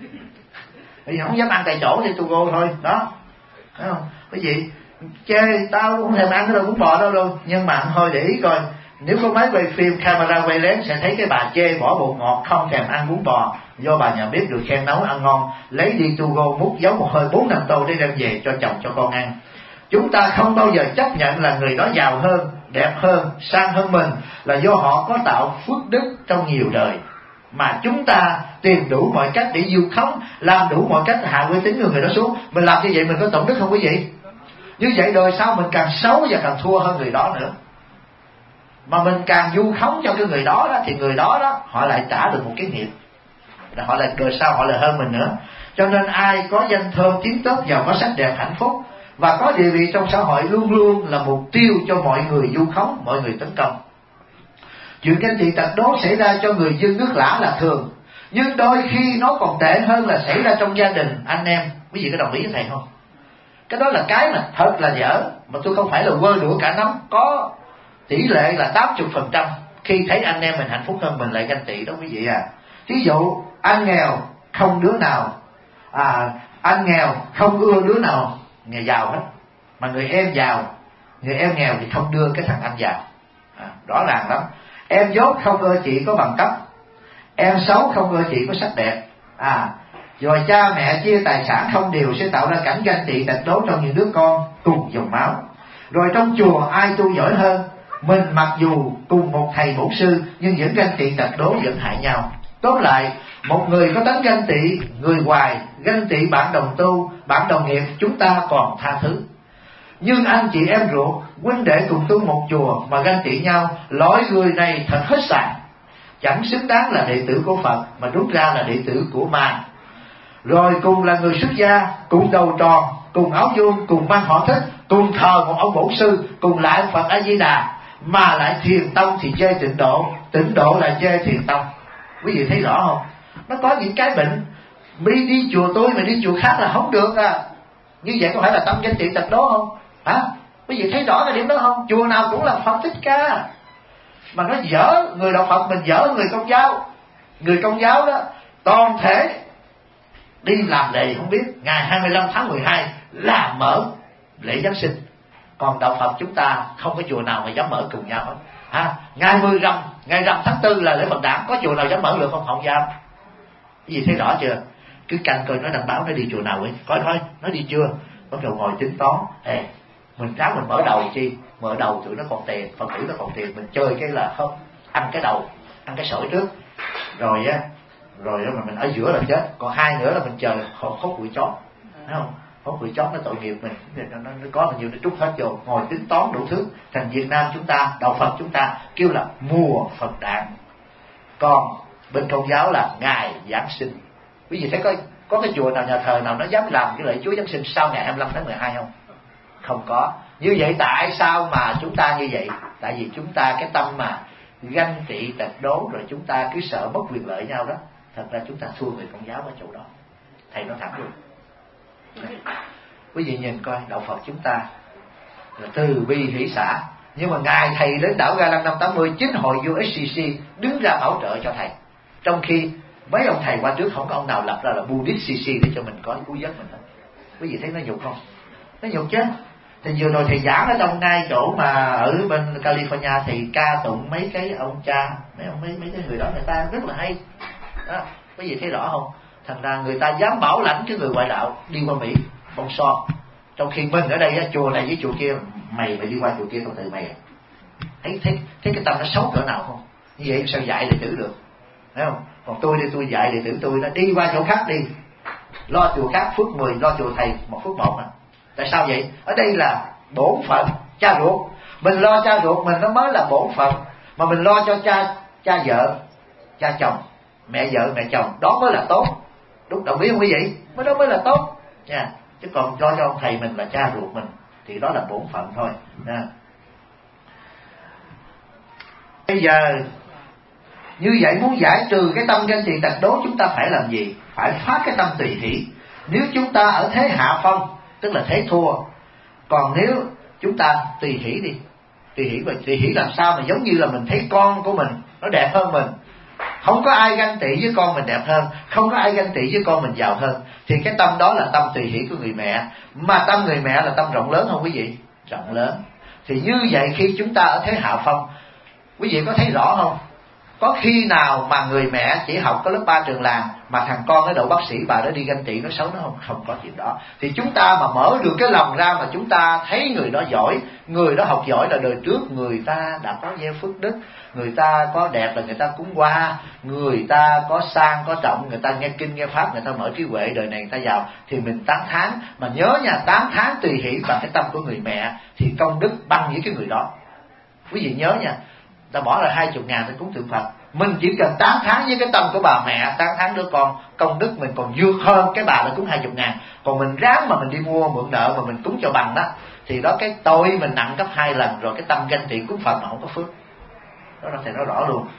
Bởi vì không dám ăn tại chỗ thì tu go thôi đó, thấy không? Cái gì chê tao không thèm ăn cái đồ bún bò đâu đâu, nhưng mà thôi để ý coi, nếu có máy quay phim camera quay lén sẽ thấy cái bà chê bỏ bột ngọt, không thèm ăn bún bò, do bà nhà bếp được khen nấu ăn ngon, lấy đi tu go múc giấu một hơi bốn năm tô để đem về cho chồng cho con ăn. Chúng ta không bao giờ chấp nhận là người đó giàu hơn, đẹp hơn, sang hơn mình là do họ có tạo phước đức trong nhiều đời, mà chúng ta tìm đủ mọi cách để vu khống, làm đủ mọi cách hạ uy tín người người đó xuống. Mình làm như vậy mình có tổn đức không quý vị? Như vậy đời sau mình càng xấu và càng thua hơn người đó nữa. Mà mình càng vu khống cho cái người đó, đó thì người đó đó họ lại trả được một cái nghiệp, là họ lại đời sau họ lại hơn mình nữa. Cho nên ai có danh thơm tiếng tốt, giàu có sắc đẹp hạnh phúc và có địa vị trong xã hội luôn luôn là mục tiêu cho mọi người vu khống, mọi người tấn công. Chuyện ganh tị tật đố xảy ra cho người dân nước lã là thường, nhưng đôi khi nó còn tệ hơn là xảy ra trong gia đình anh em. Quý vị có đồng ý với thầy không? Cái đó là cái mà thật là dở, mà tôi không phải là quơ đũa cả nắm. Có tỷ lệ là tám mươi phần trăm khi thấy anh em mình hạnh phúc hơn mình lại ganh tị đó quý vị à. Ví dụ anh nghèo không đứa nào à, anh nghèo không ưa đứa nào nghèo giàu hết, mà người em giàu, người em nghèo thì không đưa cái thằng anh giàu. À, rõ ràng lắm. Em dốt không ưa chị có bằng cấp, em xấu không ưa chị có sắc đẹp. À, rồi cha mẹ chia tài sản không đều sẽ tạo ra cảnh ganh tị tật đố trong những đứa con cùng dòng máu. Rồi trong chùa ai tu giỏi hơn, mình mặc dù cùng một thầy bổn sư nhưng vẫn ganh tị tật đố, vẫn hại nhau. Tóm lại, một người có tánh ganh tị, người ngoài ganh tị bạn đồng tu, bạn đồng nghiệp, chúng ta còn tha thứ. Nhưng anh chị em ruột, huynh đệ cùng tu một chùa mà ganh tị nhau, loại người này thật hết sạn, chẳng xứng đáng là đệ tử của Phật, mà đúng ra là đệ tử của ma. Rồi cùng là người xuất gia, cùng đầu tròn, cùng áo vuông, cùng mang họ thích, cùng thờ một ông bổn sư, cùng lại ông Phật A Di Đà, mà lại thiền tông thì chê tịnh độ, tịnh độ là chê thiền tông. Quý vị thấy rõ không? Nó có những cái bệnh, đi đi chùa tôi mà đi chùa khác là không được à. Như vậy có phải là tâm ganh tị tật đố không? Hả? Quý vị thấy rõ cái điểm đó không? Chùa nào cũng là Phật Thích Ca, mà nó dở người đạo Phật mình dở người Công giáo. Người Công giáo đó toàn thể đi làm lễ không biết ngày hai mươi lăm tháng mười hai là mở lễ Giáng sinh, còn đạo Phật chúng ta không có chùa nào mà dám mở cùng nhau hết. À, ngày mười rằm, ngày rằm tháng tư là lễ Phật đản, có chùa nào dám mở được không? Không dám. Cái gì thấy rõ chưa? Cứ canh coi nó đăng báo nó đi chùa nào ấy, coi thôi nó đi chưa, bắt đầu ngồi tính toán. Ê, mình ráng mình mở đầu chi, mở đầu tụi nó còn tiền, Phật tử nó còn tiền, mình chơi cái là không, ăn cái đầu, ăn cái sỏi trước, rồi á, rồi đó mà mình ở giữa là chết, còn hai nữa là mình chờ hốt bụi chót, thấy không? Hốt bụi chót nó tội nghiệp mình, nó, nó, nó có bao nhiêu nó trút hết vô, ngồi tính toán đủ thứ. Thành Việt Nam chúng ta, đạo Phật chúng ta kêu là mùa Phật đản, còn bên Công giáo là ngày Giáng sinh. Quý vị thấy có có cái chùa nào, nhà thờ nào nó dám làm cái lễ Chúa Giáng sinh sau ngày hai mươi lăm tháng mười hai không? Không có. Như vậy tại sao mà chúng ta như vậy? Tại vì chúng ta cái tâm mà ganh tị tật đố, rồi chúng ta cứ sợ mất quyền lợi nhau đó. Thật ra chúng ta thua người Công giáo ở chỗ đó. Thầy nói thẳng luôn. Quý vị nhìn coi đạo Phật chúng ta là từ bi hỷ xã, nhưng mà ngày thầy đến đảo Ga Lăng năm tám mươi, chính hội u ét xê xê đứng ra bảo trợ cho thầy, trong khi mấy ông thầy qua trước không có ông nào lập ra là Buddhist xê xê để cho mình có cứu giấc mình thôi. Quý vị thấy nó nhục không? Nó nhục chứ. Thì vừa rồi thầy giảng ở trong ngay chỗ mà ở bên California, thì ca tụng mấy cái ông cha, mấy ông mấy mấy cái người đó, người ta rất là hay đó. Quý vị thấy rõ không? Thành ra người ta dám bảo lãnh cái người ngoại đạo đi qua Mỹ bông son, trong khi mình ở đây chùa này với chùa kia, mày mày đi qua chùa kia không tự mày. Thấy thấy thấy cái tâm nó xấu cỡ nào không? Như vậy sao dạy đệ tử được? Thấy không? Còn tôi đi tôi dạy đệ tử tôi nó đi qua chỗ khác đi, lo chùa khác phước mười, lo chùa thầy một phước một. À, tại sao vậy? Ở đây là bổn phận cha ruột, mình lo cha ruột mình nó mới là bổn phận, mà mình lo cho cha cha vợ, cha chồng, mẹ vợ mẹ chồng, đó mới là tốt. Đúng, đồng ý không quý vị? Mới đó mới là tốt nha. Chứ còn lo cho ông thầy mình là cha ruột mình thì đó là bổn phận thôi nha. Bây giờ như vậy muốn giải trừ cái tâm ganh tị tật đố, chúng ta phải làm gì? Phải phát cái tâm tùy hỷ. Nếu chúng ta ở thế hạ phong, tức là thế thua. Còn nếu chúng ta tùy hỷ đi, tùy hỷ, và tùy hỷ làm sao mà giống như là mình thấy con của mình nó đẹp hơn mình, không có ai ganh tị với con mình đẹp hơn, không có ai ganh tị với con mình giàu hơn, thì cái tâm đó là tâm tùy hỷ của người mẹ. Mà tâm người mẹ là tâm rộng lớn không quý vị? Rộng lớn. Thì như vậy khi chúng ta ở thế hạ phong, quý vị có thấy rõ không? Có khi nào mà người mẹ chỉ học có lớp ba trường làng mà thằng con ở đậu bác sĩ, bà đó đi ganh tị nó xấu nó không? Không có chuyện đó. Thì chúng ta mà mở được cái lòng ra, mà chúng ta thấy người đó giỏi, người đó học giỏi là đời trước người ta đã có gieo phước đức, người ta có đẹp là người ta cúng qua, người ta có sang có trọng, người ta nghe kinh nghe pháp, người ta mở trí huệ, đời này người ta giàu, thì mình tán thán. Mà nhớ nha, tán thán tùy hỷ bằng cái tâm của người mẹ thì công đức bằng với cái người đó. Quý vị nhớ nha, ta bỏ ra hai chục ngàn để cúng tượng Phật, mình chỉ cần tán thán với cái tâm của bà mẹ, tán thán đứa con, công đức mình còn vượt hơn cái bà đã cúng hai chục ngàn. Còn mình ráng mà mình đi mua mượn nợ mà mình cúng cho bằng đó, thì đó cái tội mình nặng gấp hai lần rồi. Cái tâm ganh tị cúng Phật mà không có phước. Đó là thầy nói rõ luôn.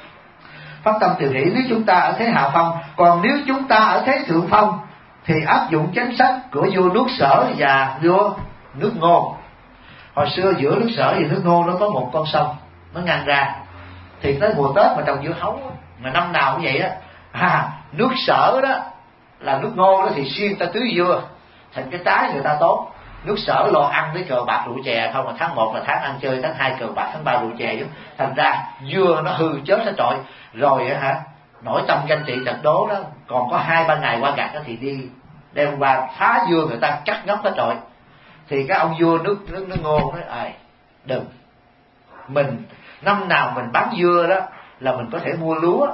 Phát tâm từ hỷ nếu chúng ta ở thế hạ phong, còn nếu chúng ta ở thế thượng phong thì áp dụng chánh sách của vua nước Sở và vua nước Ngô. Hồi xưa giữa nước Sở và nước Ngô nó có một con sông nó ngăn ra, thì tới mùa Tết mà trồng dưa hấu mà năm nào cũng vậy á, à, nước Sở đó là nước Ngô đó thì xuyên ta tưới dưa thành cái trái người ta tốt. Nước Sở lo ăn với cờ bạc rượu chè không, mà tháng một là tháng ăn chơi, tháng hai cờ bạc, tháng ba rượu chè chứ. Thành ra dưa nó hư chết hết trọi. Rồi á hả, nổi tâm ganh tị tật đố đó, còn có hai ba ngày qua gặt đó thì đi đem qua phá dưa người ta cắt ngóc hết trọi. Thì cái ông vua nước nước nước Ngô nói ai đừng, mình năm nào mình bán dưa đó là mình có thể mua lúa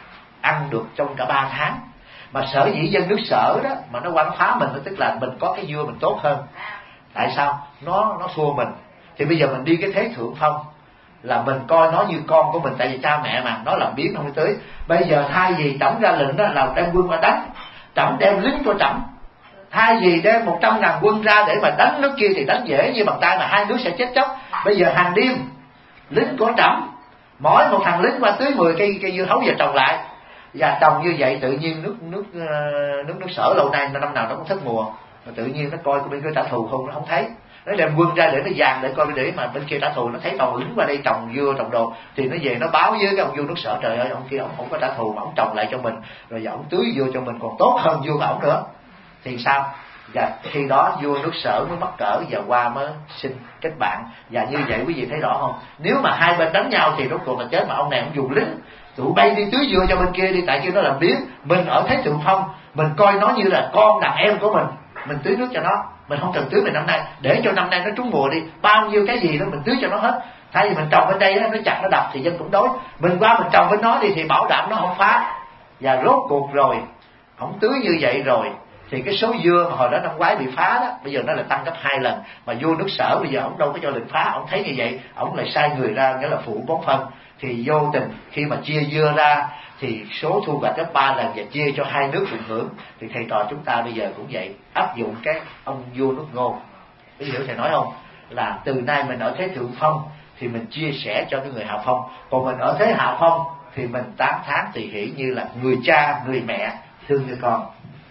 ăn được trong cả ba tháng. Mà sở dĩ dân nước Sở đó mà nó qua nó phá mình, tức là mình có cái dưa mình tốt hơn. Tại sao? Nó nó thua mình. Thì bây giờ mình đi cái thế thượng phong là mình coi nó như con của mình, tại vì cha mẹ mà nó làm biến không tới. Bây giờ thay vì Trẫm ra lệnh đó là đem quân qua đánh, Trẫm đem lính của Trẫm. Thay vì đem một trăm ngàn quân ra để mà đánh nước kia thì đánh dễ như bàn tay mà hai nước sẽ chết chóc. Bây giờ hàng đêm lính của Trẫm, mỗi một thằng lính qua tưới mười cây cây dưa hấu và trồng lại. Và trồng như vậy tự nhiên nước nước nước nước Sở lâu nay năm nào nó cũng thất mùa, mà tự nhiên nó coi bên kia trả thù không, nó không thấy. Nó đem quân ra để nó dàn để coi, để mà bên kia trả thù, nó thấy toàn lính qua đây trồng dưa trồng đồ thì nó về nó báo với cái ông vua nước Sở, trời ơi ông kia ông không có trả thù mà ông trồng lại cho mình, rồi giờ ông tưới dưa cho mình còn tốt hơn vua của ông nữa. Thì sao? Và khi đó vua nước Sở mới mắc cỡ và qua mới xin kết bạn. Và như vậy quý vị thấy rõ không? Nếu mà hai bên đánh nhau thì rốt cuộc là chết, mà ông này ông dùng lính tụi bay đi tưới dưa cho bên kia đi, tại kia nó làm biến. Mình ở thế thượng phong, mình coi nó như là con đàn em của mình, mình tưới nước cho nó. Mình không cần tưới mình năm nay, để cho năm nay nó trúng mùa đi, bao nhiêu cái gì đó mình tưới cho nó hết. Thay vì mình trồng bên đây nó chặt nó đập thì dân cũng đói, mình qua mình trồng với nó đi thì bảo đảm nó không phá. Và rốt cuộc rồi không tưới như vậy rồi thì cái số dưa mà hồi đó năm ngoái bị phá đó, bây giờ nó là tăng gấp hai lần. Mà vua nước Sở bây giờ ông đâu có cho lệnh phá, ông thấy như vậy ông lại sai người ra, nghĩa là phụ bón phân. Thì vô tình khi mà chia dưa ra thì số thu hoạch gấp ba lần và chia cho hai nước cùng hưởng. Thì thầy trò chúng ta bây giờ cũng vậy, áp dụng cái ông vua nước Ngô. Biết hiểu thầy nói không? Là từ nay mình ở thế thượng phong thì mình chia sẻ cho cái người hạ phong, còn mình ở thế hạ phong thì mình tán thán tùy hỷ như là người cha người mẹ thương người con.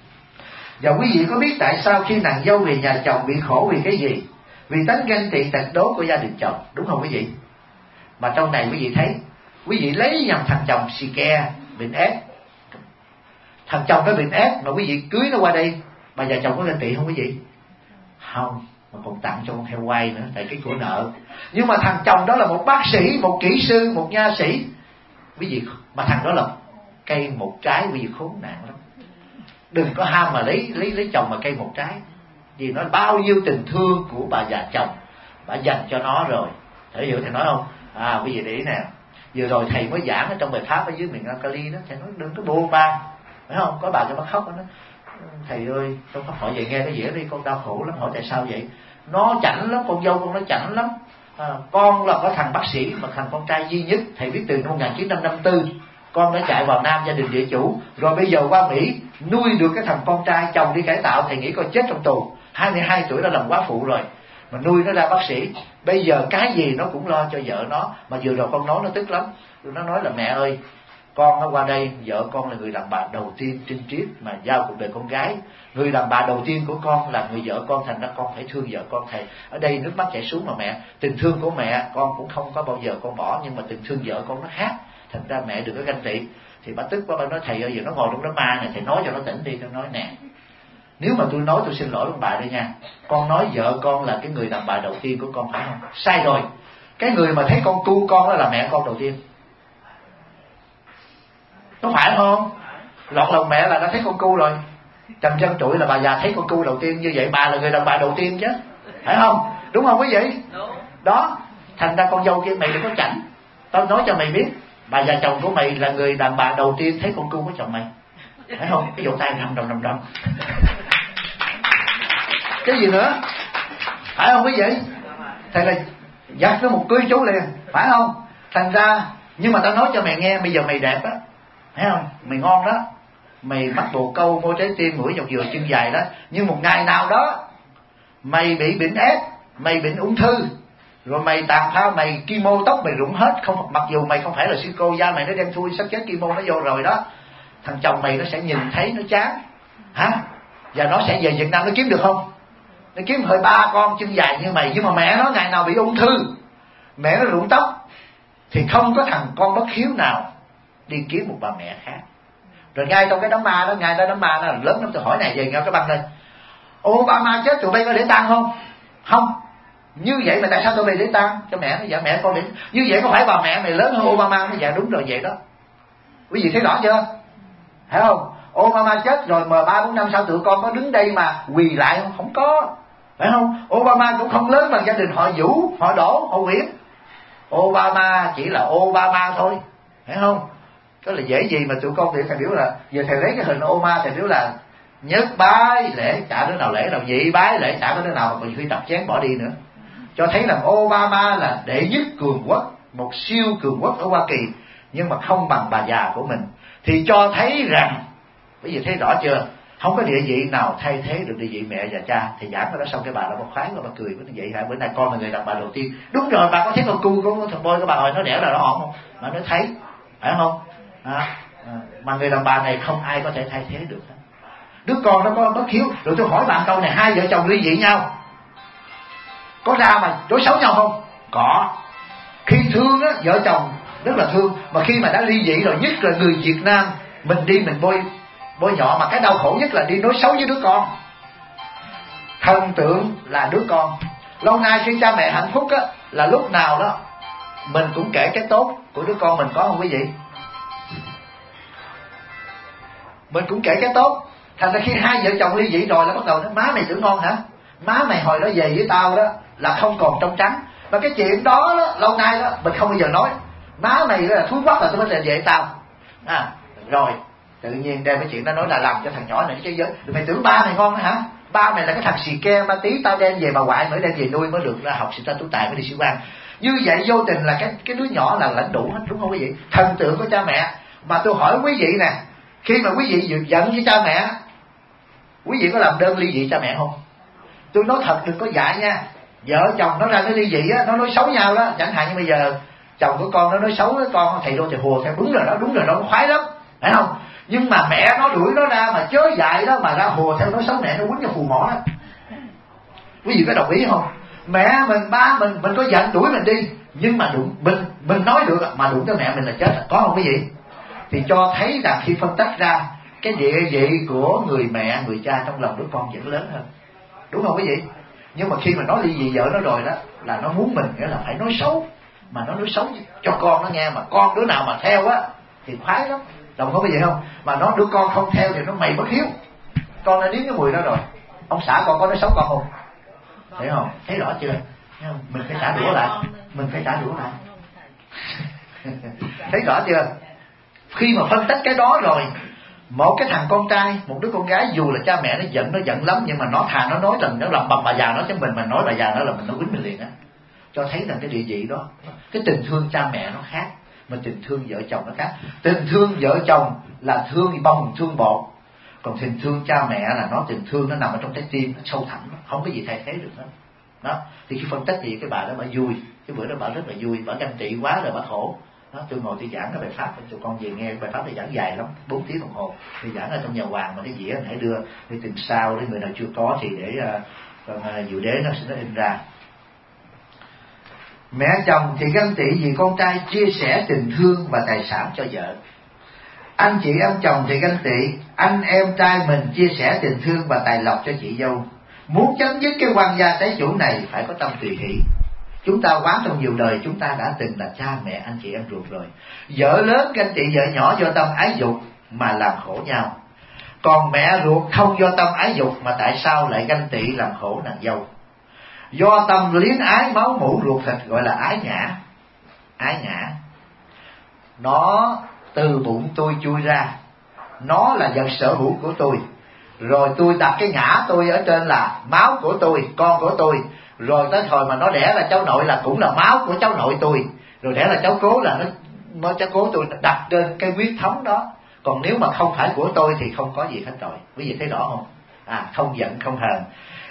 Và quý vị có biết tại sao khi nàng dâu về nhà chồng bị khổ vì cái gì? Vì tánh ganh tị tật đố của gia đình chồng, đúng không quý vị? Mà trong này quý vị thấy, quý vị lấy nhầm thằng chồng xì ke bệnh ép, thằng chồng nó bệnh ép mà quý vị cưới nó qua đây, bà già chồng có ganh tị không quý vị? Không, mà còn tặng cho con heo quay nữa, tại cái của nợ. Nhưng mà thằng chồng đó là một bác sĩ, một kỹ sư, một nha sĩ, quý vị, mà thằng đó là cây một trái, quý vị khốn nạn lắm. Đừng có ham mà lấy lấy lấy chồng mà cây một trái, vì nó bao nhiêu tình thương của bà già chồng bà dành cho nó rồi. Thầy hiểu thầy nói không? À quý vị để ý nè, vừa rồi thầy mới giảng ở trong bài pháp ở dưới miền Nam Cali đó, thầy nói đừng có bô ba, phải không? Có bà cho bắt khóc đó, thầy ơi con pháp hỏi vậy nghe nó dễ đi, con đau khổ lắm. Hỏi tại sao vậy? Nó chảnh lắm, con dâu con nó chảnh lắm. À, con là có thằng bác sĩ mà thằng con trai duy nhất, thầy biết từ năm một nghìn chín trăm năm mươi tư con đã chạy vào Nam gia đình địa chủ, rồi bây giờ qua Mỹ nuôi được cái thằng con trai, chồng đi cải tạo, thầy nghĩ coi chết trong tù, hai mươi hai tuổi đã làm quá phụ rồi mà nuôi nó ra bác sĩ. Bây giờ cái gì nó cũng lo cho vợ nó. Mà vừa rồi con nói nó tức lắm, nó nói là mẹ ơi, con nó qua đây, vợ con là người đàn bà đầu tiên trinh triết mà giao cuộc đời con gái, người đàn bà đầu tiên của con là người vợ con, thành ra con phải thương vợ con. Thầy ở đây nước mắt chảy xuống mà mẹ, tình thương của mẹ con cũng không có bao giờ con bỏ, nhưng mà tình thương vợ con nó khác, thành ra mẹ đừng có ganh tị. Thì bà tức quá, bà nói thầy ơi giờ nó ngồi trong đó ma này, thầy nói cho nó tỉnh đi. Nó nói nè, nếu mà tôi nói tôi xin lỗi ông bà đây nha, con nói vợ con là cái người đàn bà đầu tiên của con phải không? Sai rồi, cái người mà thấy con tu con đó là mẹ con đầu tiên, có phải không? Lọt lòng mẹ là đã thấy con cu rồi, trầm chân trụi là bà già thấy con cu đầu tiên, như vậy bà là người đàn bà đầu tiên chứ, phải không? Đúng không quý vị? Đó, thành ra con dâu kia mày đừng có chảnh, tao nói cho mày biết, bà già chồng của mày là người đàn bà đầu tiên thấy con cu của chồng mày, phải không? Cái vỗ tay rầm rầm rầm rầm. Cái gì nữa? Phải không quý vị? Thầy là dắt nó một cưới chú liền, phải không? Thành ra, nhưng mà tao nói cho mày nghe, bây giờ mày đẹp á, thấy không? Mày ngon đó, mày mắt bồ câu, môi trái tim, mũi dọc dừa, chân dài đó. Nhưng một ngày nào đó mày bị bệnh ép, mày bệnh ung thư, rồi mày tàn phá, mày kimo tóc mày rụng hết, không, mặc dù mày không phải là sư cô, da mày nó đen thui, sắp chết kimo nó vô rồi đó, thằng chồng mày nó sẽ nhìn thấy nó chán hả, và nó sẽ về Việt Nam nó kiếm được không? Nó kiếm hơi ba con chân dài như mày, nhưng mà mẹ nó ngày nào bị ung thư, mẹ nó rụng tóc, thì không có thằng con bất hiếu nào đi kiếm một bà mẹ khác. Rồi ngay trong cái đám ma đó, ngay tới đám ma nó lớn lắm, tôi hỏi này về nghe cái băng lên, Obama chết tụi bay có để tang không? Không. Như vậy mà tại sao tụi bay để tang cho mẹ nó? Dạ mẹ con để. Như vậy có phải bà mẹ mày lớn hơn Obama? Nó dạ đúng rồi, vậy đó. Quý vị thấy rõ chưa? Thấy không? Obama chết rồi mà ba bốn năm sau tụi con có đứng đây mà quỳ lại không? Không có. Phải không? Obama cũng không lớn bằng gia đình họ Vũ, họ Đỗ, họ Nguyễn. Obama chỉ là Obama thôi. Phải không? Đó là dễ gì mà tụi con thì thầy biểu là giờ thầy lấy cái hình Obama thầy biểu là nhất bái lễ, chả đứa nào lễ nào, nhị bái lễ, chả có đứa nào mà còn khi tập chén bỏ đi nữa. Cho thấy là Obama là đệ nhất cường quốc, một siêu cường quốc ở Hoa Kỳ, nhưng mà không bằng bà già của mình. Thì cho thấy rằng, bây giờ thấy rõ chưa, không có địa vị nào thay thế được địa vị mẹ và cha. Thì giảng ở đó xong cái bà đó bà khoái và bà cười với vậy hả, bữa nay con là người đàn bà đầu tiên. Đúng rồi, bà có thấy con cu của thằng Bôi của bà hồi nó đẻ là nó hỏng không? Mà nó thấy, phải không? À, à, mà người đàn bà này không ai có thể thay thế được. Đứa con nó có bất hiếu. Rồi tôi hỏi bạn câu này, hai vợ chồng ly dị nhau có ra mà đối xấu nhau không? Có. Khi thương á, vợ chồng rất là thương, mà khi mà đã ly dị rồi, nhất là người Việt Nam mình đi mình bôi bôi nhọ, mà cái đau khổ nhất là đi nói xấu với đứa con. Thần tượng là đứa con. Lâu nay khi cha mẹ hạnh phúc á, là lúc nào đó mình cũng kể cái tốt của đứa con mình, có không quý vị? Mình cũng kể cái tốt. Thành ra khi hai vợ chồng ly dị rồi là bắt đầu nói má mày tưởng ngon hả? Má mày hồi đó về với tao đó là không còn trong trắng. Và cái chuyện đó, đó lâu nay đó mình không bao giờ nói. Má mày là thúi quắc là tôi mới về với tao. À, rồi tự nhiên đem cái chuyện đó nói là làm cho thằng nhỏ này cái giới. Mày tưởng ba mày ngon hả? Ba mày là cái thằng xì ke ma tí, tao đem về bà ngoại mới đem về nuôi mới được ra học sĩ ta tú tài mới đi sĩ quan. Như vậy vô tình là cái cái đứa nhỏ là lãnh đủ hết, đúng không quý vị? Thần tượng của cha mẹ. Mà tôi hỏi quý vị nè, khi mà quý vị giận với cha mẹ, quý vị có làm đơn ly dị cha mẹ không? Tôi nói thật đừng có dại nha. Vợ chồng nó ra nó ly dị á, nó nói xấu nhau đó. Chẳng hạn như bây giờ chồng của con nó nói xấu với con, thầy đô thì hùa theo, đúng rồi đó, đúng rồi đó, nó khoái lắm, phải không? Nhưng mà mẹ nó đuổi nó ra mà chớ dại đó, mà ra hùa theo nói xấu mẹ, nó quýnh cho phù mỏ đó. Quý vị có đồng ý không? Mẹ mình, ba mình, mình có giận đuổi mình đi, nhưng mà đụng mình mình nói được mà đụng tới mẹ mình là chết, có không quý vị? Thì cho thấy rằng khi phân tách ra, cái địa vị của người mẹ, người cha trong lòng đứa con vẫn lớn hơn, đúng không quý vị? Nhưng mà khi mà nói ly dị vợ nó rồi đó, là nó muốn mình nghĩa là phải nói xấu, mà nó nói xấu cho con nó nghe, mà con đứa nào mà theo á thì khoái lắm, đồng không quý vị không? Mà nó đứa con không theo thì nó mày bất hiếu. Con đã nếm cái mùi đó rồi. Ông xã con có nói xấu con không? Thấy không? Thấy rõ chưa? Thấy không? Mình phải trả đũa lại, mình phải trả đũa lại. Thấy rõ chưa? Khi mà phân tích cái đó rồi, một cái thằng con trai, một đứa con gái, dù là cha mẹ nó giận, nó giận lắm, nhưng mà nó thà nó nói rằng nó làm bầm bà già nó, chứ mình mà nói bà già nó là mình nó quýnh mình liền á. Cho thấy rằng cái địa vị đó, cái tình thương cha mẹ nó khác, mà tình thương vợ chồng nó khác. Tình thương vợ chồng là thương bông, thương bột, còn tình thương cha mẹ là nó tình thương nó nằm ở trong trái tim, nó sâu thẳm, không có gì thay thế được đó. Đó, thì khi phân tích thì cái bà đó bà vui, cái bữa đó bà rất là vui, bà ganh tị quá rồi bà khổ. Đó, tôi ngồi tôi giảng cái bài pháp, tụi con về nghe bài pháp tôi giảng dài lắm, bốn tiếng đồng hồ. Thì giảng ở trong nhà hoàng mà cái dĩa hãy đưa đi tìm sao, để người nào chưa có thì để uh, còn uh, Diệu Đế nó sẽ nó in ra. Mẹ chồng thì ganh tị vì con trai chia sẻ tình thương và tài sản cho vợ. Anh chị em chồng thì ganh tị anh em trai mình chia sẻ tình thương và tài lộc cho chị dâu. Muốn chấm dứt cái quan gia trái chủ này phải có tâm tùy hỷ. Chúng ta quán trong nhiều đời, chúng ta đã từng là cha mẹ anh chị em ruột rồi. Vợ lớn ganh tị vợ nhỏ do tâm ái dục mà làm khổ nhau, còn mẹ ruột không do tâm ái dục mà tại sao lại ganh tị làm khổ nàng dâu? Do tâm luyến ái máu mủ ruột thịt, gọi là ái ngã. Ái ngã nó từ bụng tôi chui ra, nó là vật sở hữu của tôi, rồi tôi đặt cái ngã tôi ở trên là máu của tôi, con của tôi. Rồi tới thời mà nó đẻ là cháu nội là cũng là máu của cháu nội tôi, rồi đẻ là cháu cố là nó, nó cháu cố tôi đặt trên cái huyết thống đó. Còn nếu mà không phải của tôi thì không có gì hết rồi. Quý vị thấy rõ không? À, không giận không hờn.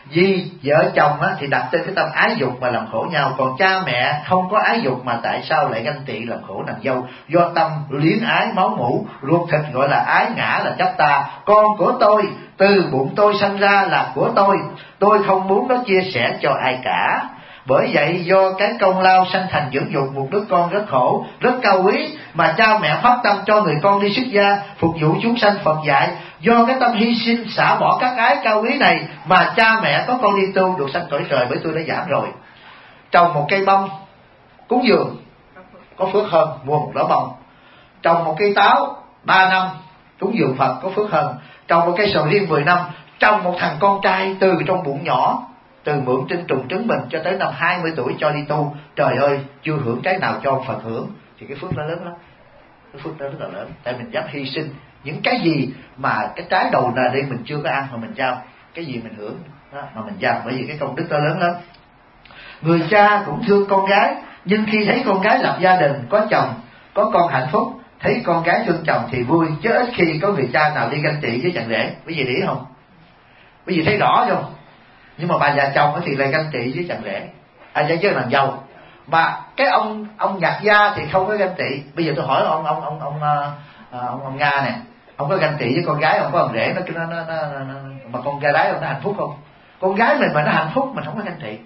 Vì vợ chồng á, thì đặt trên cái tâm ái dục mà làm khổ nhau, còn cha mẹ không có ái dục mà tại sao lại ganh tị làm khổ nàng dâu? Do tâm luyến ái máu mủ, ruột thịt gọi là ái ngã là chấp ta. Con của tôi từ bụng tôi sinh ra là của tôi, tôi không muốn nó chia sẻ cho ai cả. Bởi vậy do cái công lao sanh thành dưỡng dục một đứa con rất khổ, rất cao quý, mà cha mẹ phát tâm cho người con đi xuất gia phục vụ chúng sanh. Phật dạy do cái tâm hy sinh xả bỏ các ái cao quý này mà cha mẹ có con đi tu được sanh cõi trời. Bởi tôi đã giảng rồi, trồng một cây bông cúng dường có phước hơn mua một đóa bông, trồng một cây táo ba năm cúng dường Phật có phước hơn, trồng một cây sầu riêng mười năm, trồng một thằng con trai từ trong bụng nhỏ, từ mượn tinh trùng trứng mình cho tới năm hai mươi tuổi cho đi tu, trời ơi chưa hưởng cái nào cho Phật hưởng, thì cái phước nó lớn lắm. Cái phước đó rất là lớn, tại mình dám hy sinh những cái gì mà cái trái đầu là đây mình chưa có ăn mà mình giao, cái gì mình hưởng đó, mà mình giao, bởi vì cái công đức to lớn lắm. Người cha cũng thương con gái, nhưng khi thấy con gái lập gia đình, có chồng, có con hạnh phúc, thấy con gái thương chồng thì vui, chứ ít khi có người cha nào đi ganh tị với chàng rể. Quý vị để ý không? Quý vị thấy rõ không? Nhưng mà bà già chồng thì lại ganh tị với chàng rể, à chứ nàng dâu. Mà cái ông ông nhạc gia thì không có ganh tị. Bây giờ tôi hỏi ông ông ông ông ông, ông, ông Nga nè, ông có ganh tị với con gái ông có ông rể nó nó, nó, nó, nó mà con gái ông nó hạnh phúc không? Con gái mình mà nó hạnh phúc mình không có ganh tị.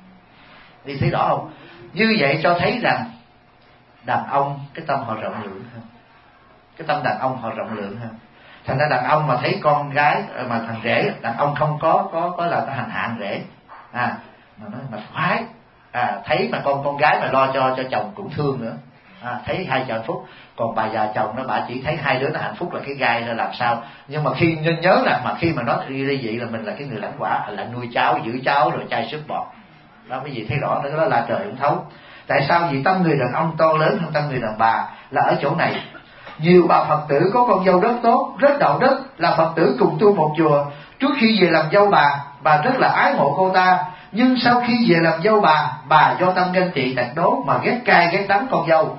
Đi thấy rõ không? Như vậy cho thấy rằng đàn ông cái tâm họ rộng lượng hơn, cái tâm đàn ông họ rộng lượng hơn. Thành ra đàn ông mà thấy con gái mà thằng rể, đàn ông không có có có là nó hành hạ rể, à mà nó mà khoái, à thấy mà con con gái mà lo cho cho chồng cũng thương nữa, à, thấy hai chồng hạnh phúc. Còn bà già chồng nó bà chỉ thấy hai đứa nó hạnh phúc là cái gai ra làm sao. Nhưng mà khi nên nhớ là mà khi mà nó đi ly dị là mình là cái người lãnh quả, là nuôi cháu giữ cháu rồi chai sữa bọt đó. Cái gì thấy rõ đó, đó là trời không thấu. Tại sao? Vì tâm người đàn ông to lớn hơn tâm người đàn bà là ở chỗ này. Nhiều bà Phật tử có con dâu rất tốt, rất đạo đức, là Phật tử cùng tu một chùa. Trước khi về làm dâu bà, bà rất là ái mộ cô ta. Nhưng sau khi về làm dâu bà, bà do tâm ganh tị tạc đố mà ghét cay ghét đắng con dâu.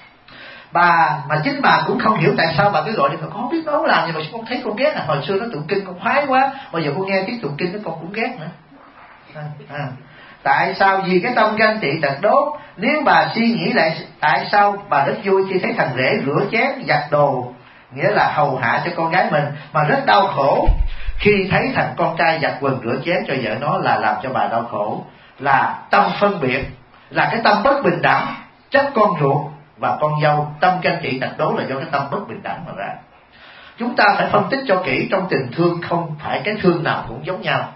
Bà mà chính bà cũng không hiểu tại sao bà cứ gọi đi, mà con không biết nó làm gì mà con thấy con ghét à. Hồi xưa nó tụng kinh con khoái quá, bây giờ con nghe tiếng tụng kinh nó con cũng ghét nữa. À, à. Tại sao? Vì cái tâm ganh tị tật đốt. Nếu bà suy nghĩ lại tại sao bà rất vui khi thấy thằng rể rửa chén giặt đồ, nghĩa là hầu hạ cho con gái mình, mà rất đau khổ khi thấy thằng con trai giặt quần rửa chén cho vợ nó, là làm cho bà đau khổ. Là tâm phân biệt, là cái tâm bất bình đẳng, trách con ruột và con dâu. Tâm ganh tị tật đố là do cái tâm bất bình đẳng mà ra. Chúng ta phải phân tích cho kỹ, trong tình thương không phải cái thương nào cũng giống nhau.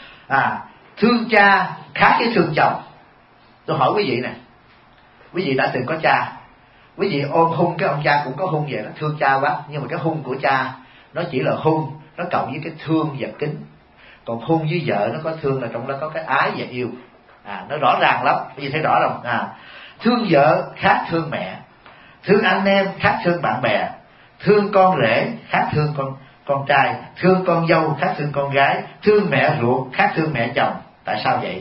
À, thương cha khác với thương chồng. Tôi hỏi quý vị nè, quý vị đã từng có cha, quý vị ôm hung cái ông cha cũng có hung vậy đó, thương cha quá, nhưng mà cái hung của cha nó chỉ là hung, nó cộng với cái thương và kính. Còn hung với vợ nó có thương, là trong đó có cái ái và yêu, à nó rõ ràng lắm. Quý vị thấy rõ không? À, thương vợ khác thương mẹ, thương anh em khác thương bạn bè, thương con rể khác thương con con trai, thương con dâu khác thương con gái, thương mẹ ruột khác thương mẹ chồng. Tại sao vậy?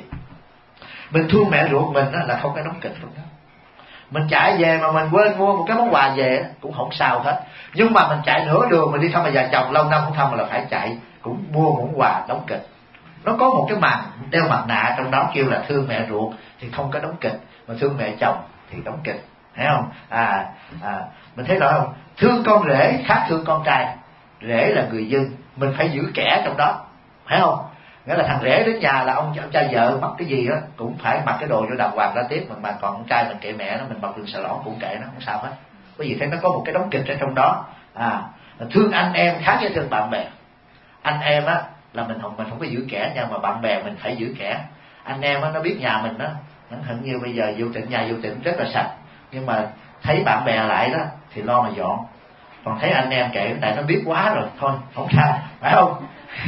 Mình thương mẹ ruột mình đó là không có đóng kịch luôn đó. Mình chạy về mà mình quên mua một cái món quà về cũng không sao hết. Nhưng mà mình chạy nửa đường mình đi thăm bà già chồng lâu năm không thăm mà là phải chạy, cũng mua một món quà đóng kịch. Nó có một cái màn đeo mặt nạ trong đó kêu là thương mẹ ruột thì không có đóng kịch, mà thương mẹ chồng thì đóng kịch, thấy không? À, à mình thấy rõ không? Thương con rể khác thương con trai. Rể là người dân, mình phải giữ kẻ trong đó, phải không? Nghĩa là thằng rể đến nhà là ông, ông trai vợ mặc cái gì đó cũng phải mặc cái đồ cho đàng hoàng ra tiếp, mà, mà còn con trai mình kệ mẹ nó, mình mặc quần xà lỏn cũng kệ nó, không sao hết. Bởi vì thấy nó có một cái đóng kịch ở trong đó. À, thương anh em khác với thương bạn bè. Anh em á là mình không mình không có giữ kẻ nha, mà bạn bè mình phải giữ kẻ. Anh em á nó biết nhà mình đó, nó hận như bây giờ vô tịnh, nhà vô tịnh rất là sạch, nhưng mà thấy bạn bè lại đó thì lo mà dọn. Còn thấy anh em kệ, tại nó biết quá rồi, thôi không sao, phải không?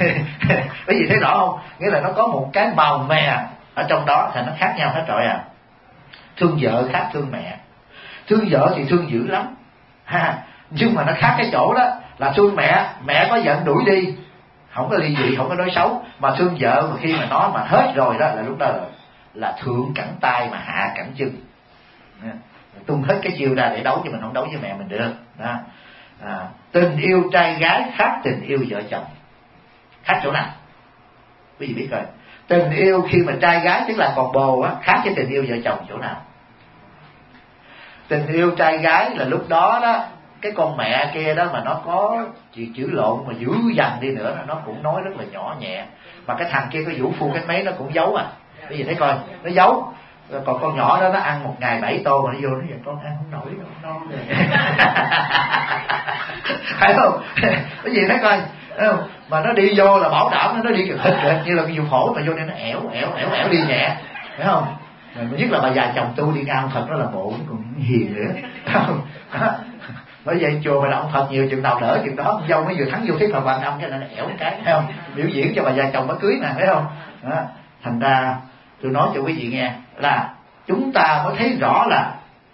Cái gì thấy rõ không? Nghĩa là nó có một cái màu mè ở trong đó thì nó khác nhau hết rồi à. Thương vợ khác thương mẹ. Thương vợ thì thương dữ lắm ha, nhưng mà nó khác cái chỗ đó là thương mẹ, mẹ có giận đuổi đi, không có ly dị, không có nói xấu. Mà thương vợ mà khi mà nó mà hết rồi đó là lúc đó là, là thượng cẳng tay mà hạ cẳng chân, tung hết cái chiêu ra để đấu, chứ mình không đấu với mẹ mình được đó. À, tình yêu trai gái khác tình yêu vợ chồng. Khác chỗ nào? Quý vị biết rồi. Tình yêu khi mà trai gái tức là còn bồ á, khác với tình yêu vợ chồng chỗ nào? Tình yêu trai gái là lúc đó đó, cái con mẹ kia đó mà nó có chữ, chữ lộn mà dữ dằn đi nữa, nó cũng nói rất là nhỏ nhẹ. Mà cái thằng kia có vũ phu cái mấy nó cũng giấu à. Bây giờ thấy coi, nó giấu. Còn con nhỏ đó nó ăn một ngày bảy tô mà nó vô nó vậy con ăn không nổi đâu, non rồi. Phải không? Cái gì thấy coi, thấy không? Mà nó đi vô là bảo đảm nó đi hịch hịch như là cái vụ phổi mà vô đây nó ẻo ẻo ẻo ẻo đi nhẹ, phải không? Mà nhất là bà già chồng tu đi ngang Phật đó là bộ nó còn hiền nữa, phải không? Bởi vậy chùa mà là ông Phật nhiều chừng nào đỡ chừng đó, dâu mới vừa thắng vô thuyết Phật Hoàng Âm cái này nó ẻo cái, thấy không? Biểu diễn cho bà già chồng mới cưới nè, thấy không? Đó. Thành ra tôi nói cho quý vị nghe là chúng ta mới thấy rõ là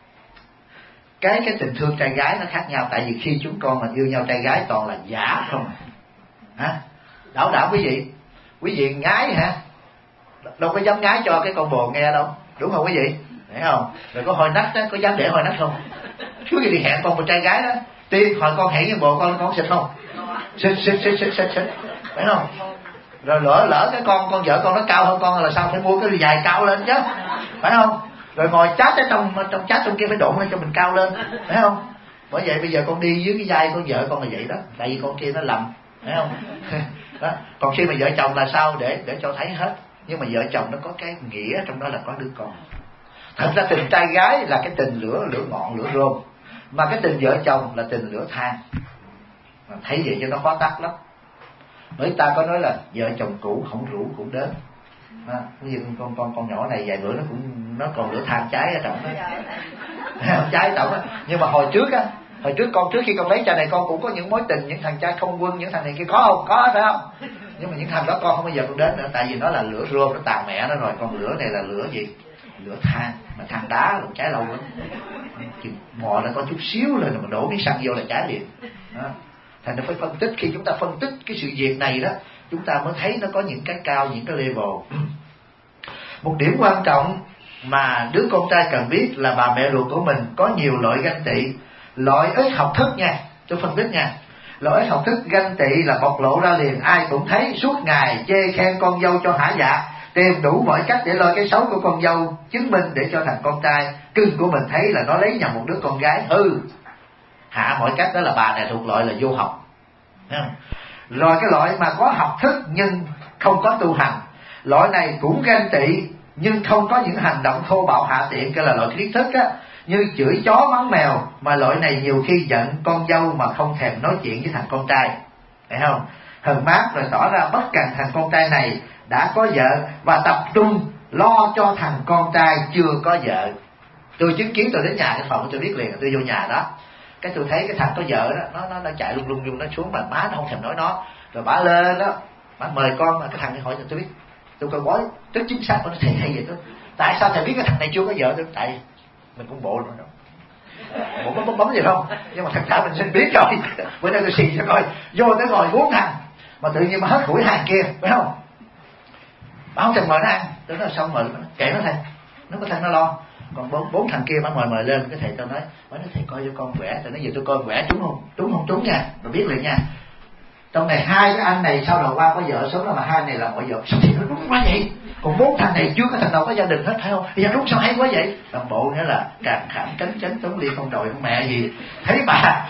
cái cái tình thương trai gái nó khác nhau. Tại vì khi chúng con mà yêu nhau trai gái toàn là giả không hả? Đảo đảo quý vị, quý vị ngái hả? Đâu có dám ngái cho cái con bồ nghe đâu, đúng không quý vị? Thấy không? Rồi có hồi nách đó, có dám để hồi nách không? Chú gì đi hẹn con một trai gái đó, tiên hồi con hẹn với bồ con con xịt không? Xịt xịt xịt xịt xịt xịt, phải không? Rồi lỡ lỡ cái con con vợ con nó cao hơn con là sao, phải mua cái dài cao lên chứ, phải không? Rồi ngồi chát ở trong trong chát trong kia phải đụng lên cho mình cao lên, phải không? Bởi vậy bây giờ con đi dưới cái vai con vợ con là vậy đó, tại vì con kia nó lầm, phải không? Đó. Còn khi mà vợ chồng là sao, để để cho thấy hết. Nhưng mà vợ chồng nó có cái nghĩa trong đó là có đứa con. Thật ra tình trai gái là cái tình lửa lửa ngọn lửa rôm, mà cái tình vợ chồng là tình lửa than. Mà thấy vậy cho nó khó tắt lắm. Bởi ta có nói là vợ chồng cũ không rủ cũng đến. À, như con con con nhỏ này vài bữa nó cũng nó còn lửa than cháy ở trong đó. Cháy trọng á. Nhưng mà hồi trước á, hồi trước con trước khi con lấy cha này con cũng có những mối tình, những thằng trai không quân, những thằng này kia có không? Có phải không? Nhưng mà những thằng đó con không bao giờ con đến nữa, tại vì nó là lửa rôm, nó tàn mẹ nó rồi. Còn lửa này là lửa gì? Lửa than, mà than đá là cháy lâu lắm. Mò nó có chút xíu lên mà đổ miếng xăng vô là cháy liền. Đó. Thành ra phải phân tích, khi chúng ta phân tích cái sự việc này đó, chúng ta mới thấy nó có những cái cao, những cái level. Một điểm quan trọng mà đứa con trai cần biết là bà mẹ ruột của mình có nhiều loại ganh tị. Loại ít học thức nha, tôi phân tích nha. Loại ít học thức ganh tị là bộc lộ ra liền, ai cũng thấy, suốt ngày chê khen con dâu cho hả dạ, tìm đủ mọi cách để lôi cái xấu của con dâu, chứng minh để cho thằng con trai cưng của mình thấy là nó lấy nhầm một đứa con gái hư. Hạ mọi cách đó là bà này thuộc loại là vô học. Rồi cái loại mà có học thức nhưng không có tu hành, loại này cũng ganh tị nhưng không có những hành động thô bạo hạ tiện, cái là loại thiết thức á, như chửi chó mắng mèo. Mà loại này nhiều khi giận con dâu mà không thèm nói chuyện với thằng con trai, thấy không? Hờn mát rồi tỏ ra bất cần thằng con trai này đã có vợ và tập trung lo cho thằng con trai chưa có vợ. Tôi chứng kiến, tôi đến nhà cái phòng tôi biết liền, tôi vô nhà đó, cái tôi thấy cái thằng có vợ đó, nó nó, nó chạy lung lung lung nó xuống, mà má nó không thèm nói nó, rồi bả lên đó, bả mời con, cái thằng này hỏi tôi biết, tôi coi bói rất chính xác, nó thầy hay vậy đó. Tại sao thầy biết cái thằng này chưa có vợ? Tôi tại mình cũng bộ rồi đó, bộ bấm bấm bấm gì không, nhưng mà thật ra mình xin biết rồi. Bữa nay tôi xì cho coi, vô tới ngồi bốn thằng mà tự nhiên mà hết củi hàng kia, phải không? Bà không thèm mời nó ăn, tôi nói xong mời nó, kệ nó thầy, nó có thằng nó lo. Còn bốn, bốn thằng kia bác mời mời lên, cái thầy tôi nói, bác nói thầy coi cho con quẻ, thầy nói giờ tôi coi quẻ trúng không? Trúng không trúng nha, rồi biết liền nha. Trong này hai cái anh này sau đầu qua có vợ sớm lắm, mà hai này là mọi vợ, sao thì nó đúng quá vậy? Còn bốn thằng này chưa có thằng nào có gia đình hết, phải không? Bây giờ đúng sao hay quá vậy? Làm bộ nghĩa là càng khảm tránh tránh tống ly con đòi con mẹ gì, thấy bà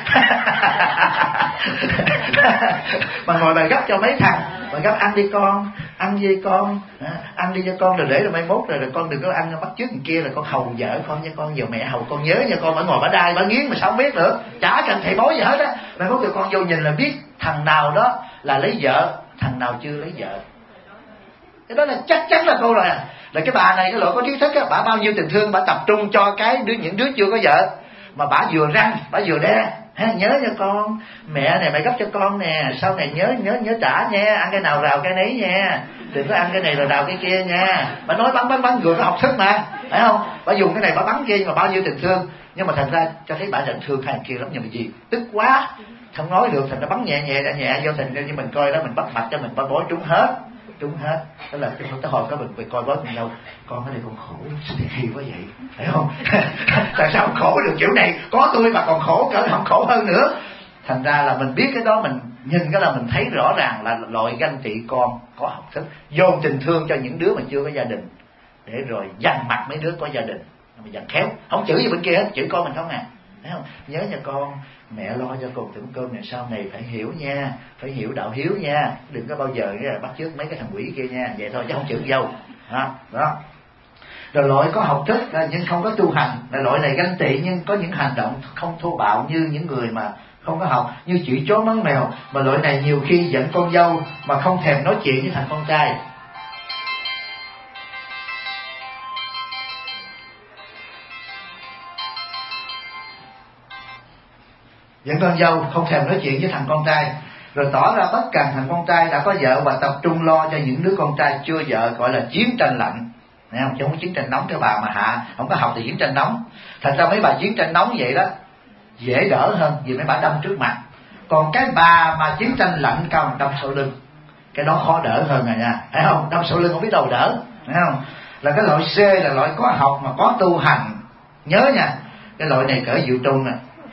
mà ngồi bà gấp cho mấy thằng, bà gấp ăn đi con, ăn với con, à, ăn đi cho con, rồi để rồi mai mốt rồi, rồi con đừng có ăn bắt chước người kia, là con hầu vợ con nha con, giờ mẹ hầu con nhớ nha con. Bà ngồi bà đai bà nghiến mà sao không biết nữa, chả cần thầy bói gì hết á. Mai mốt cho con vô nhìn là biết thằng nào đó là lấy vợ, thằng nào chưa lấy vợ. Cái đó là chắc chắn là cô rồi à. Là cái bà này cái loại có trí thức á, bà bao nhiêu tình thương bà tập trung cho cái đứa những đứa chưa có vợ, mà bà vừa răng bà vừa đe, ha, nhớ cho con, mẹ này mày gấp cho con nè, sau này nhớ nhớ nhớ trả nha, ăn cái nào rào cái nấy nha, đừng có ăn cái này rồi rào cái kia nha. Bà nói bắn bắn bắn vừa có học thức mà, phải không? Bà dùng cái này bà bắn kia, nhưng mà bao nhiêu tình thương, nhưng mà thành ra cho thấy bà định thương hai kia lắm. Nhưng mà gì tức quá không nói được, thành ra bắn nhẹ nhẹ đã nhẹ vô, thành ra như mình coi đó, mình bắt mặt cho mình bói trúng hết, trúng hết. Đó là cái tới hồi có mình phải coi bói cùng nhau, con cái này con khổ sao thì hay quá vậy, phải không? Tại sao khổ được kiểu này, có tôi mà còn khổ cỡ không khổ hơn nữa. Thành ra là mình biết cái đó, mình nhìn cái là mình thấy rõ ràng là loại ganh tị con có học thức, dồn tình thương cho những đứa mà chưa có gia đình, để rồi dằn mặt mấy đứa có gia đình, mà dằn khéo, không chửi gì bên kia hết, chửi con mình không nè. Thấy không? Nhớ nha con, mẹ lo cho con tưởng cơm này sau này phải hiểu nha, phải hiểu đạo hiếu nha, đừng có bao giờ bắt chước mấy cái thằng quỷ kia nha, vậy thôi chứ không chửi dâu. Đó, đó. Rồi loại có học thức nhưng không có tu hành, là loại này ganh tị nhưng có những hành động không thô bạo như những người mà không có học, như chửi chó mắng mèo. Mà loại này nhiều khi dẫn con dâu mà không thèm nói chuyện với thằng con trai. Dẫn con dâu không thèm nói chuyện với thằng con trai, rồi tỏ ra bất cần thằng con trai đã có vợ và tập trung lo cho những đứa con trai chưa vợ, gọi là chiến tranh lạnh. Nghe không? Chứ không có chiến tranh nóng. Cái bà mà hạ không có học thì chiến tranh nóng. Thành ra mấy bà chiến tranh nóng vậy đó dễ đỡ hơn, vì mấy bà đâm trước mặt. Còn cái bà mà chiến tranh lạnh cao đâm sau lưng, cái đó khó đỡ hơn rồi nha, thấy không? Đâm sau lưng không biết đâu đỡ, thấy không? Là cái loại C là loại có học mà có tu hành. Nhớ nha, cái loại này cỡ Diệu Trung nè.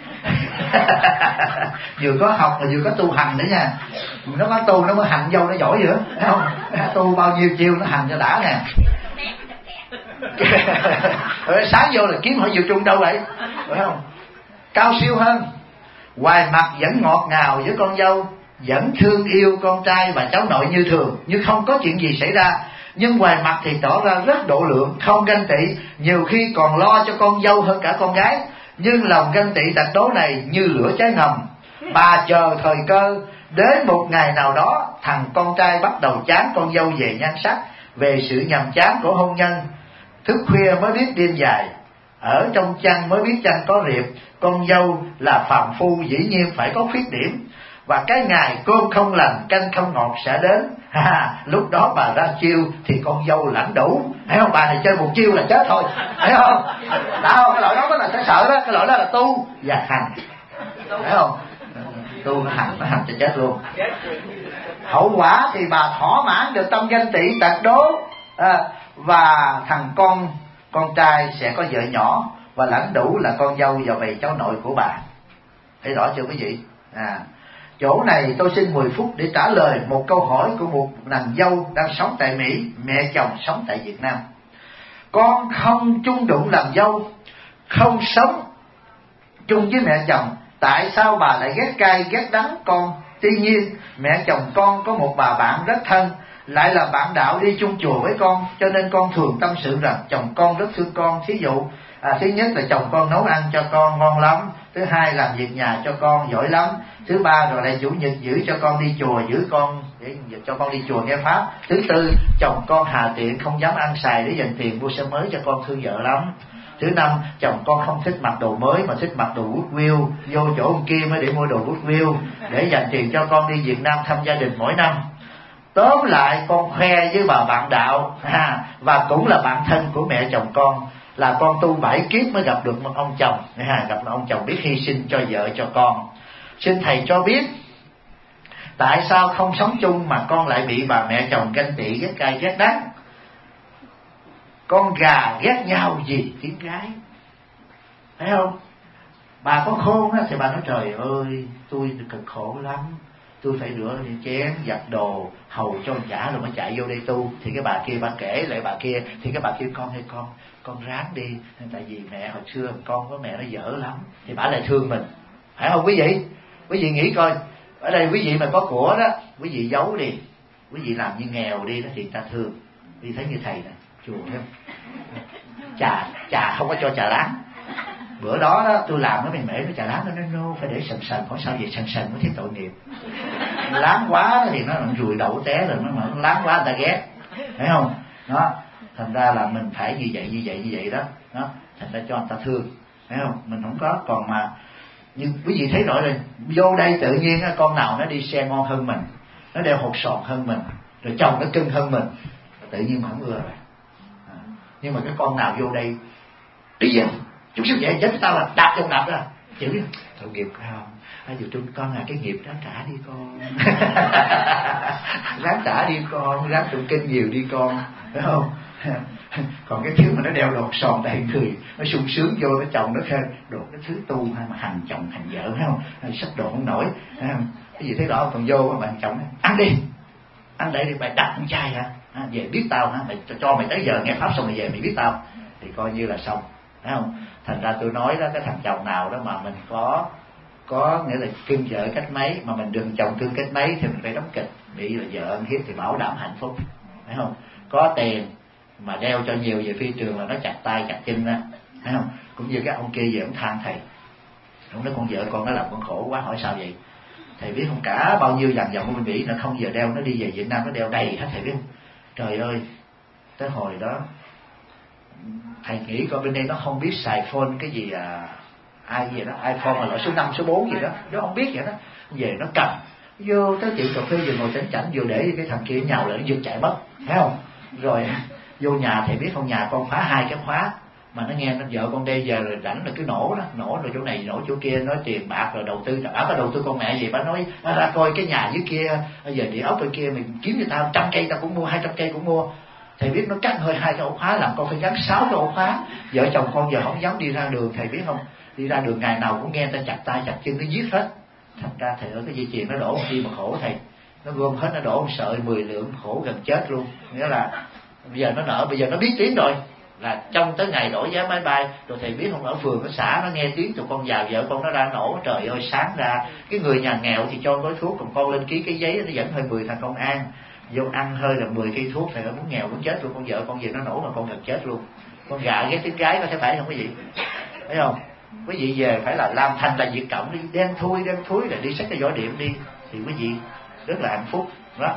Vừa có học mà vừa có tu hành nữa nha. Nó có tu nó mới hành dâu nó giỏi nữa, thấy không? Tu bao nhiêu chiêu nó hành cho đã nè. Sáng vô là kiếm hỏi Diệu Trung đâu vậy, phải không? Cao siêu hơn, ngoài mặt vẫn ngọt ngào với con dâu, vẫn thương yêu con trai và cháu nội như thường, như không có chuyện gì xảy ra. Nhưng ngoài mặt thì tỏ ra rất độ lượng, không ganh tị, nhiều khi còn lo cho con dâu hơn cả con gái. Nhưng lòng ganh tị tật đố này như lửa cháy ngầm. Bà chờ thời cơ, đến một ngày nào đó thằng con trai bắt đầu chán con dâu về nhan sắc, về sự nhàm chán của hôn nhân. Thức khuya mới biết đêm dài, ở trong chăn mới biết chăn có riệp. Con dâu là phàm phu dĩ nhiên phải có khuyết điểm, và cái ngày cơm không lành canh không ngọt sẽ đến. Ha, lúc đó bà ra chiêu thì con dâu lãnh đủ. Thấy không? Bà này chơi một chiêu là chết thôi, thấy không? Đó, cái loại đó mới là sẽ sợ đó. Cái loại đó là tu và hành, thấy không? Tu nó hành, nó hành cho chết luôn. Hậu quả thì bà thỏa mãn được tâm ganh tị tật đố, à, và thằng con con trai sẽ có vợ nhỏ, và lãnh đủ là con dâu và bầy cháu nội của bà. Thấy rõ chưa quý vị? À, chỗ này tôi xin mười phút để trả lời một câu hỏi của một nàng dâu đang sống tại Mỹ, mẹ chồng sống tại Việt Nam. Con không chung đụng làm dâu, không sống chung với mẹ chồng, tại sao bà lại ghét cay ghét đắng con? Tuy nhiên mẹ chồng con có một bà bạn rất thân, lại là bạn đạo đi chung chùa với con, cho nên con thường tâm sự rằng chồng con rất thương con. Thí dụ à, thứ nhất là chồng con nấu ăn cho con ngon lắm, thứ hai làm việc nhà cho con giỏi lắm, thứ ba rồi lại chủ nhật giữ cho con đi chùa, giữ con để cho con đi chùa nghe pháp, thứ tư chồng con hà tiện không dám ăn xài để dành tiền mua xe mới cho con thương vợ lắm, thứ năm chồng con không thích mặc đồ mới mà thích mặc đồ Goodwill, vô chỗ ông kia mới để mua đồ Goodwill để dành tiền cho con đi Việt Nam thăm gia đình mỗi năm. Tóm lại con khoe với bà bạn đạo ha, và cũng là bạn thân của mẹ chồng con, là con tu bảy kiếp mới gặp được một ông chồng ha, gặp một ông chồng biết hy sinh cho vợ cho con. Xin thầy cho biết tại sao không sống chung mà con lại bị bà mẹ chồng ganh tị ghét cay ghét đắng? Con gà ghét nhau gì tiếng gái, thấy không? Bà có khôn á thì bà nói trời ơi tôi cực khổ lắm, tôi phải rửa chén giặt đồ hầu cho chả rồi mới chạy vô đây tu. Thì cái bà kia bà kể lại bà kia, thì cái bà kia con hay con con ráng đi, tại vì mẹ hồi xưa con có mẹ nó dở lắm, thì bà lại thương mình, phải không quý vị? Quý vị nghĩ coi, ở đây quý vị mà có của đó, quý vị giấu đi, quý vị làm như nghèo đi đó thì ta thương. Đi thấy như thầy nè, chùa thấy không? Trà trà không có cho trà láng. Bữa đó, đó tôi làm cái mày mễ nó trà láng, nó nói no, phải để sần sần. Hỏi sao vậy? Sần sần mới thấy tội nghiệp. Láng quá thì nó rùi đậu té rồi, nó mà láng quá người ta ghét, thấy không? Đó, thành ra là mình phải như vậy như vậy như vậy đó, đó, thành ra cho người ta thương, thấy không? Mình không có. Còn mà nhưng quý vị thấy rõ rồi, vô đây tự nhiên con nào nó đi xe ngon hơn mình, nó đeo hột sòn hơn mình, rồi chồng nó cưng hơn mình, tự nhiên không ưa rồi. À, nhưng mà cái con nào vô đây đi về chút xíu vậy chết tao là đạp trong đạp ra chữ tội nghiệp không? Ai dù trung con là cái nghiệp ráng trả đi con. Ráng trả đi con, ráng tụng kinh nhiều đi con, phải không? Còn cái thứ mà nó đeo đột sòn đầy người, nó sung sướng vô nó chồng nó khen đột cái thứ tu hay mà hành chồng hành vợ thấy không, sắp độ không nổi thấy không? Cái gì thế đó còn vô mà chồng ăn đi, ăn để đi mày đặt con trai hả, à, về biết tao hả, mày cho mày tới giờ nghe pháp xong mày về mày biết tao thì coi như là xong, thấy không? Thành ra tôi nói đó, cái thằng chồng nào đó mà mình có có nghĩa là cưng vợ cách mấy mà mình đừng chồng cưng cách mấy thì mình phải đóng kịch, bị là vợ ăn hiếp thì bảo đảm hạnh phúc, thấy không? Có tiền mà đeo cho nhiều về phi trường là nó chặt tay chặt chân ra, thấy không? Cũng như cái ông kia về ông than thầy, ông nói con vợ con nó làm con khổ quá, hỏi sao vậy? Thầy biết không, cả bao nhiêu dàn dòng của bên Mỹ nó không giờ đeo, nó đi về Việt Nam nó đeo đầy hết, thầy biết không? Trời ơi, tới hồi đó thầy nghĩ coi bên đây nó không biết xài phone cái gì à, ai gì đó, iPhone mà loại số năm số bốn gì đó, nó không biết vậy đó, về nó cầm vô tới tiệm cà phê vừa ngồi chảnh chảnh vừa để cái thằng kia nhào lại nó giật chạy mất, thấy không? Rồi vô nhà thầy biết không, nhà con phá hai cái khóa mà nó nghe nó vợ con đây giờ rồi rảnh là cứ nổ đó, nổ rồi chỗ này nổ chỗ kia, nói tiền bạc rồi đầu tư, bà có đầu tư con mẹ gì, bà nói bà ra coi cái nhà dưới kia giờ địa ốc bên kia mình kiếm cho tao trăm cây tao cũng mua, hai trăm cây cũng mua. Thầy biết nó cắt hơi hai cái ổ khóa làm con phải gắn sáu cái ổ khóa, vợ chồng con giờ không dám đi ra đường, thầy biết không? Đi ra đường ngày nào cũng nghe ta chặt tay chặt chân nó giết hết. Thành ra thầy ở cái dây chuyền nó đổ chi mà khổ thầy, nó gom hết nó đổ một sợi mười lượng khổ gần chết luôn. Nghĩa là bây giờ nó nợ, bây giờ nó biết tiếng rồi, là trong tới ngày đổi vé máy bay. Rồi thầy biết không, ở phường ở xã nó nghe tiếng tụi con vào vợ con nó ra nổ, trời ơi sáng ra cái người nhà nghèo thì cho gói thuốc, còn con lên ký cái giấy nó dẫn hơi mười thằng công an vô ăn hơi là mười cây thuốc, thầy nó muốn nghèo muốn chết luôn. Con vợ con về nó nổ mà con gần chết luôn. Con gà ghét tiếng gái có thể phải không quý vị, thấy không? Quý vị về phải là làm thành là Việt Cộng đi, đen thui đen thui là đi xách cái võ điểm đi thì quý vị rất là hạnh phúc đó.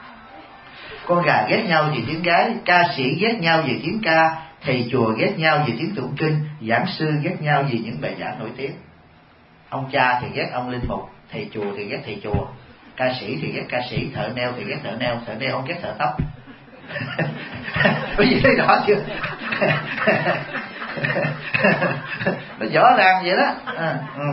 Con gà ghét nhau vì tiếng gái, ca sĩ ghét nhau vì tiếng ca, thầy chùa ghét nhau vì tiếng tụng kinh, giảng sư ghét nhau vì những bài giảng nổi tiếng. Ông cha thì ghét ông linh mục, thầy chùa thì ghét thầy chùa, ca sĩ thì ghét ca sĩ, thợ neo thì ghét thợ neo, thợ neo không ghét thợ tóc. Quý vị thấy rõ chưa? Nó rõ ràng vậy đó. À, ừ.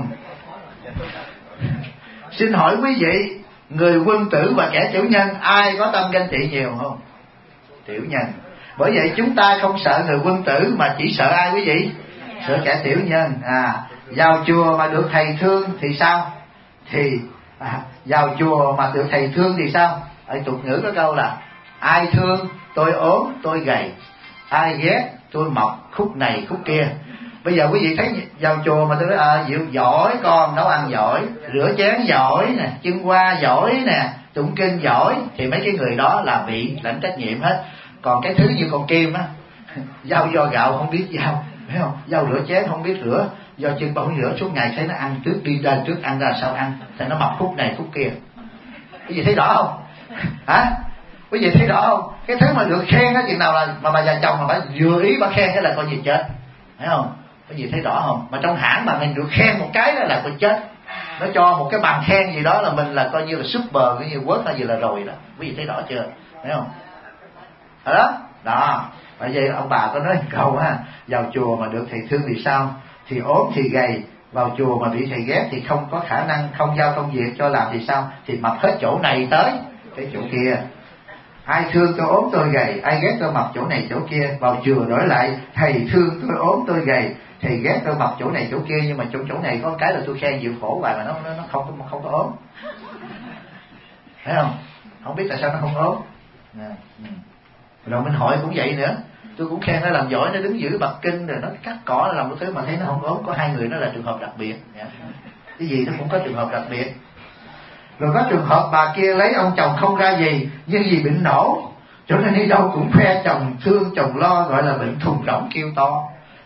Xin hỏi quý vị, người quân tử và kẻ tiểu nhân ai có tâm ganh tị nhiều không? Tiểu nhân. Bởi vậy chúng ta không sợ người quân tử mà chỉ sợ ai quý vị? Sợ kẻ tiểu nhân. À, vào chùa mà được thầy thương thì sao? Thì à, vào chùa mà được thầy thương thì sao? Ở tục ngữ có câu là ai thương tôi ốm tôi gầy, ai ghét tôi mọc khúc này khúc kia. Bây giờ quý vị thấy vào chùa mà tôi nói à, Diệu giỏi con, nấu ăn giỏi, rửa chén giỏi nè, chân hoa giỏi nè, tụng kinh giỏi, thì mấy cái người đó là bị lãnh trách nhiệm hết. Còn cái thứ như con Kim á, dao do gạo không biết dao, thấy không? Dao rửa chén không biết rửa, do chân bông rửa suốt ngày, thấy nó ăn trước đi ra trước, ăn ra sao ăn, thì nó mọc khúc này khúc kia. Quý vị thấy rõ không? Hả? Quý vị thấy rõ không? Cái thứ mà được khen á, chừng nào là mà bà già chồng mà bà vừa ý bà khen cái là coi gì chết, thấy không? Quý vị thấy rõ không? Mà trong hãng mà mình được khen một cái đó là coi chết, nó cho một cái bằng khen gì đó là mình là coi như là super, coi như quất hay gì là rồi đó. Quý vị thấy rõ chưa? Thấy không? Ở đó, đó. Bởi vậy ông bà có nói một câu á, vào chùa mà được thầy thương thì sao? Thì ốm thì gầy, vào chùa mà bị thầy ghét thì không có khả năng, không giao công việc cho làm thì sao? Thì mập hết chỗ này tới cái chỗ kia. Ai thương tôi ốm tôi gầy, ai ghét tôi mập chỗ này chỗ kia. Vào chùa đổi lại, thầy thương tôi ốm tôi gầy, thầy ghét tôi mập chỗ này chỗ kia, nhưng mà trong chỗ này có cái là tôi khen chịu khổ hoài mà nó nó, nó không không có ốm. Thấy không? Không biết tại sao nó không ốm. À, ừ. Rồi mình hỏi cũng vậy nữa, tôi cũng khen nó làm giỏi, nó đứng giữ bậc kinh rồi nó cắt cỏ nó làm một thứ mà thấy nó không ốm. Có hai người nó là trường hợp đặc biệt. Cái gì nó cũng có trường hợp đặc biệt. Rồi có trường hợp bà kia lấy ông chồng không ra gì, nhưng vì bệnh nổ, cho nên đi đâu cũng khoe chồng thương chồng lo, gọi là bệnh thùng rỗng kêu to.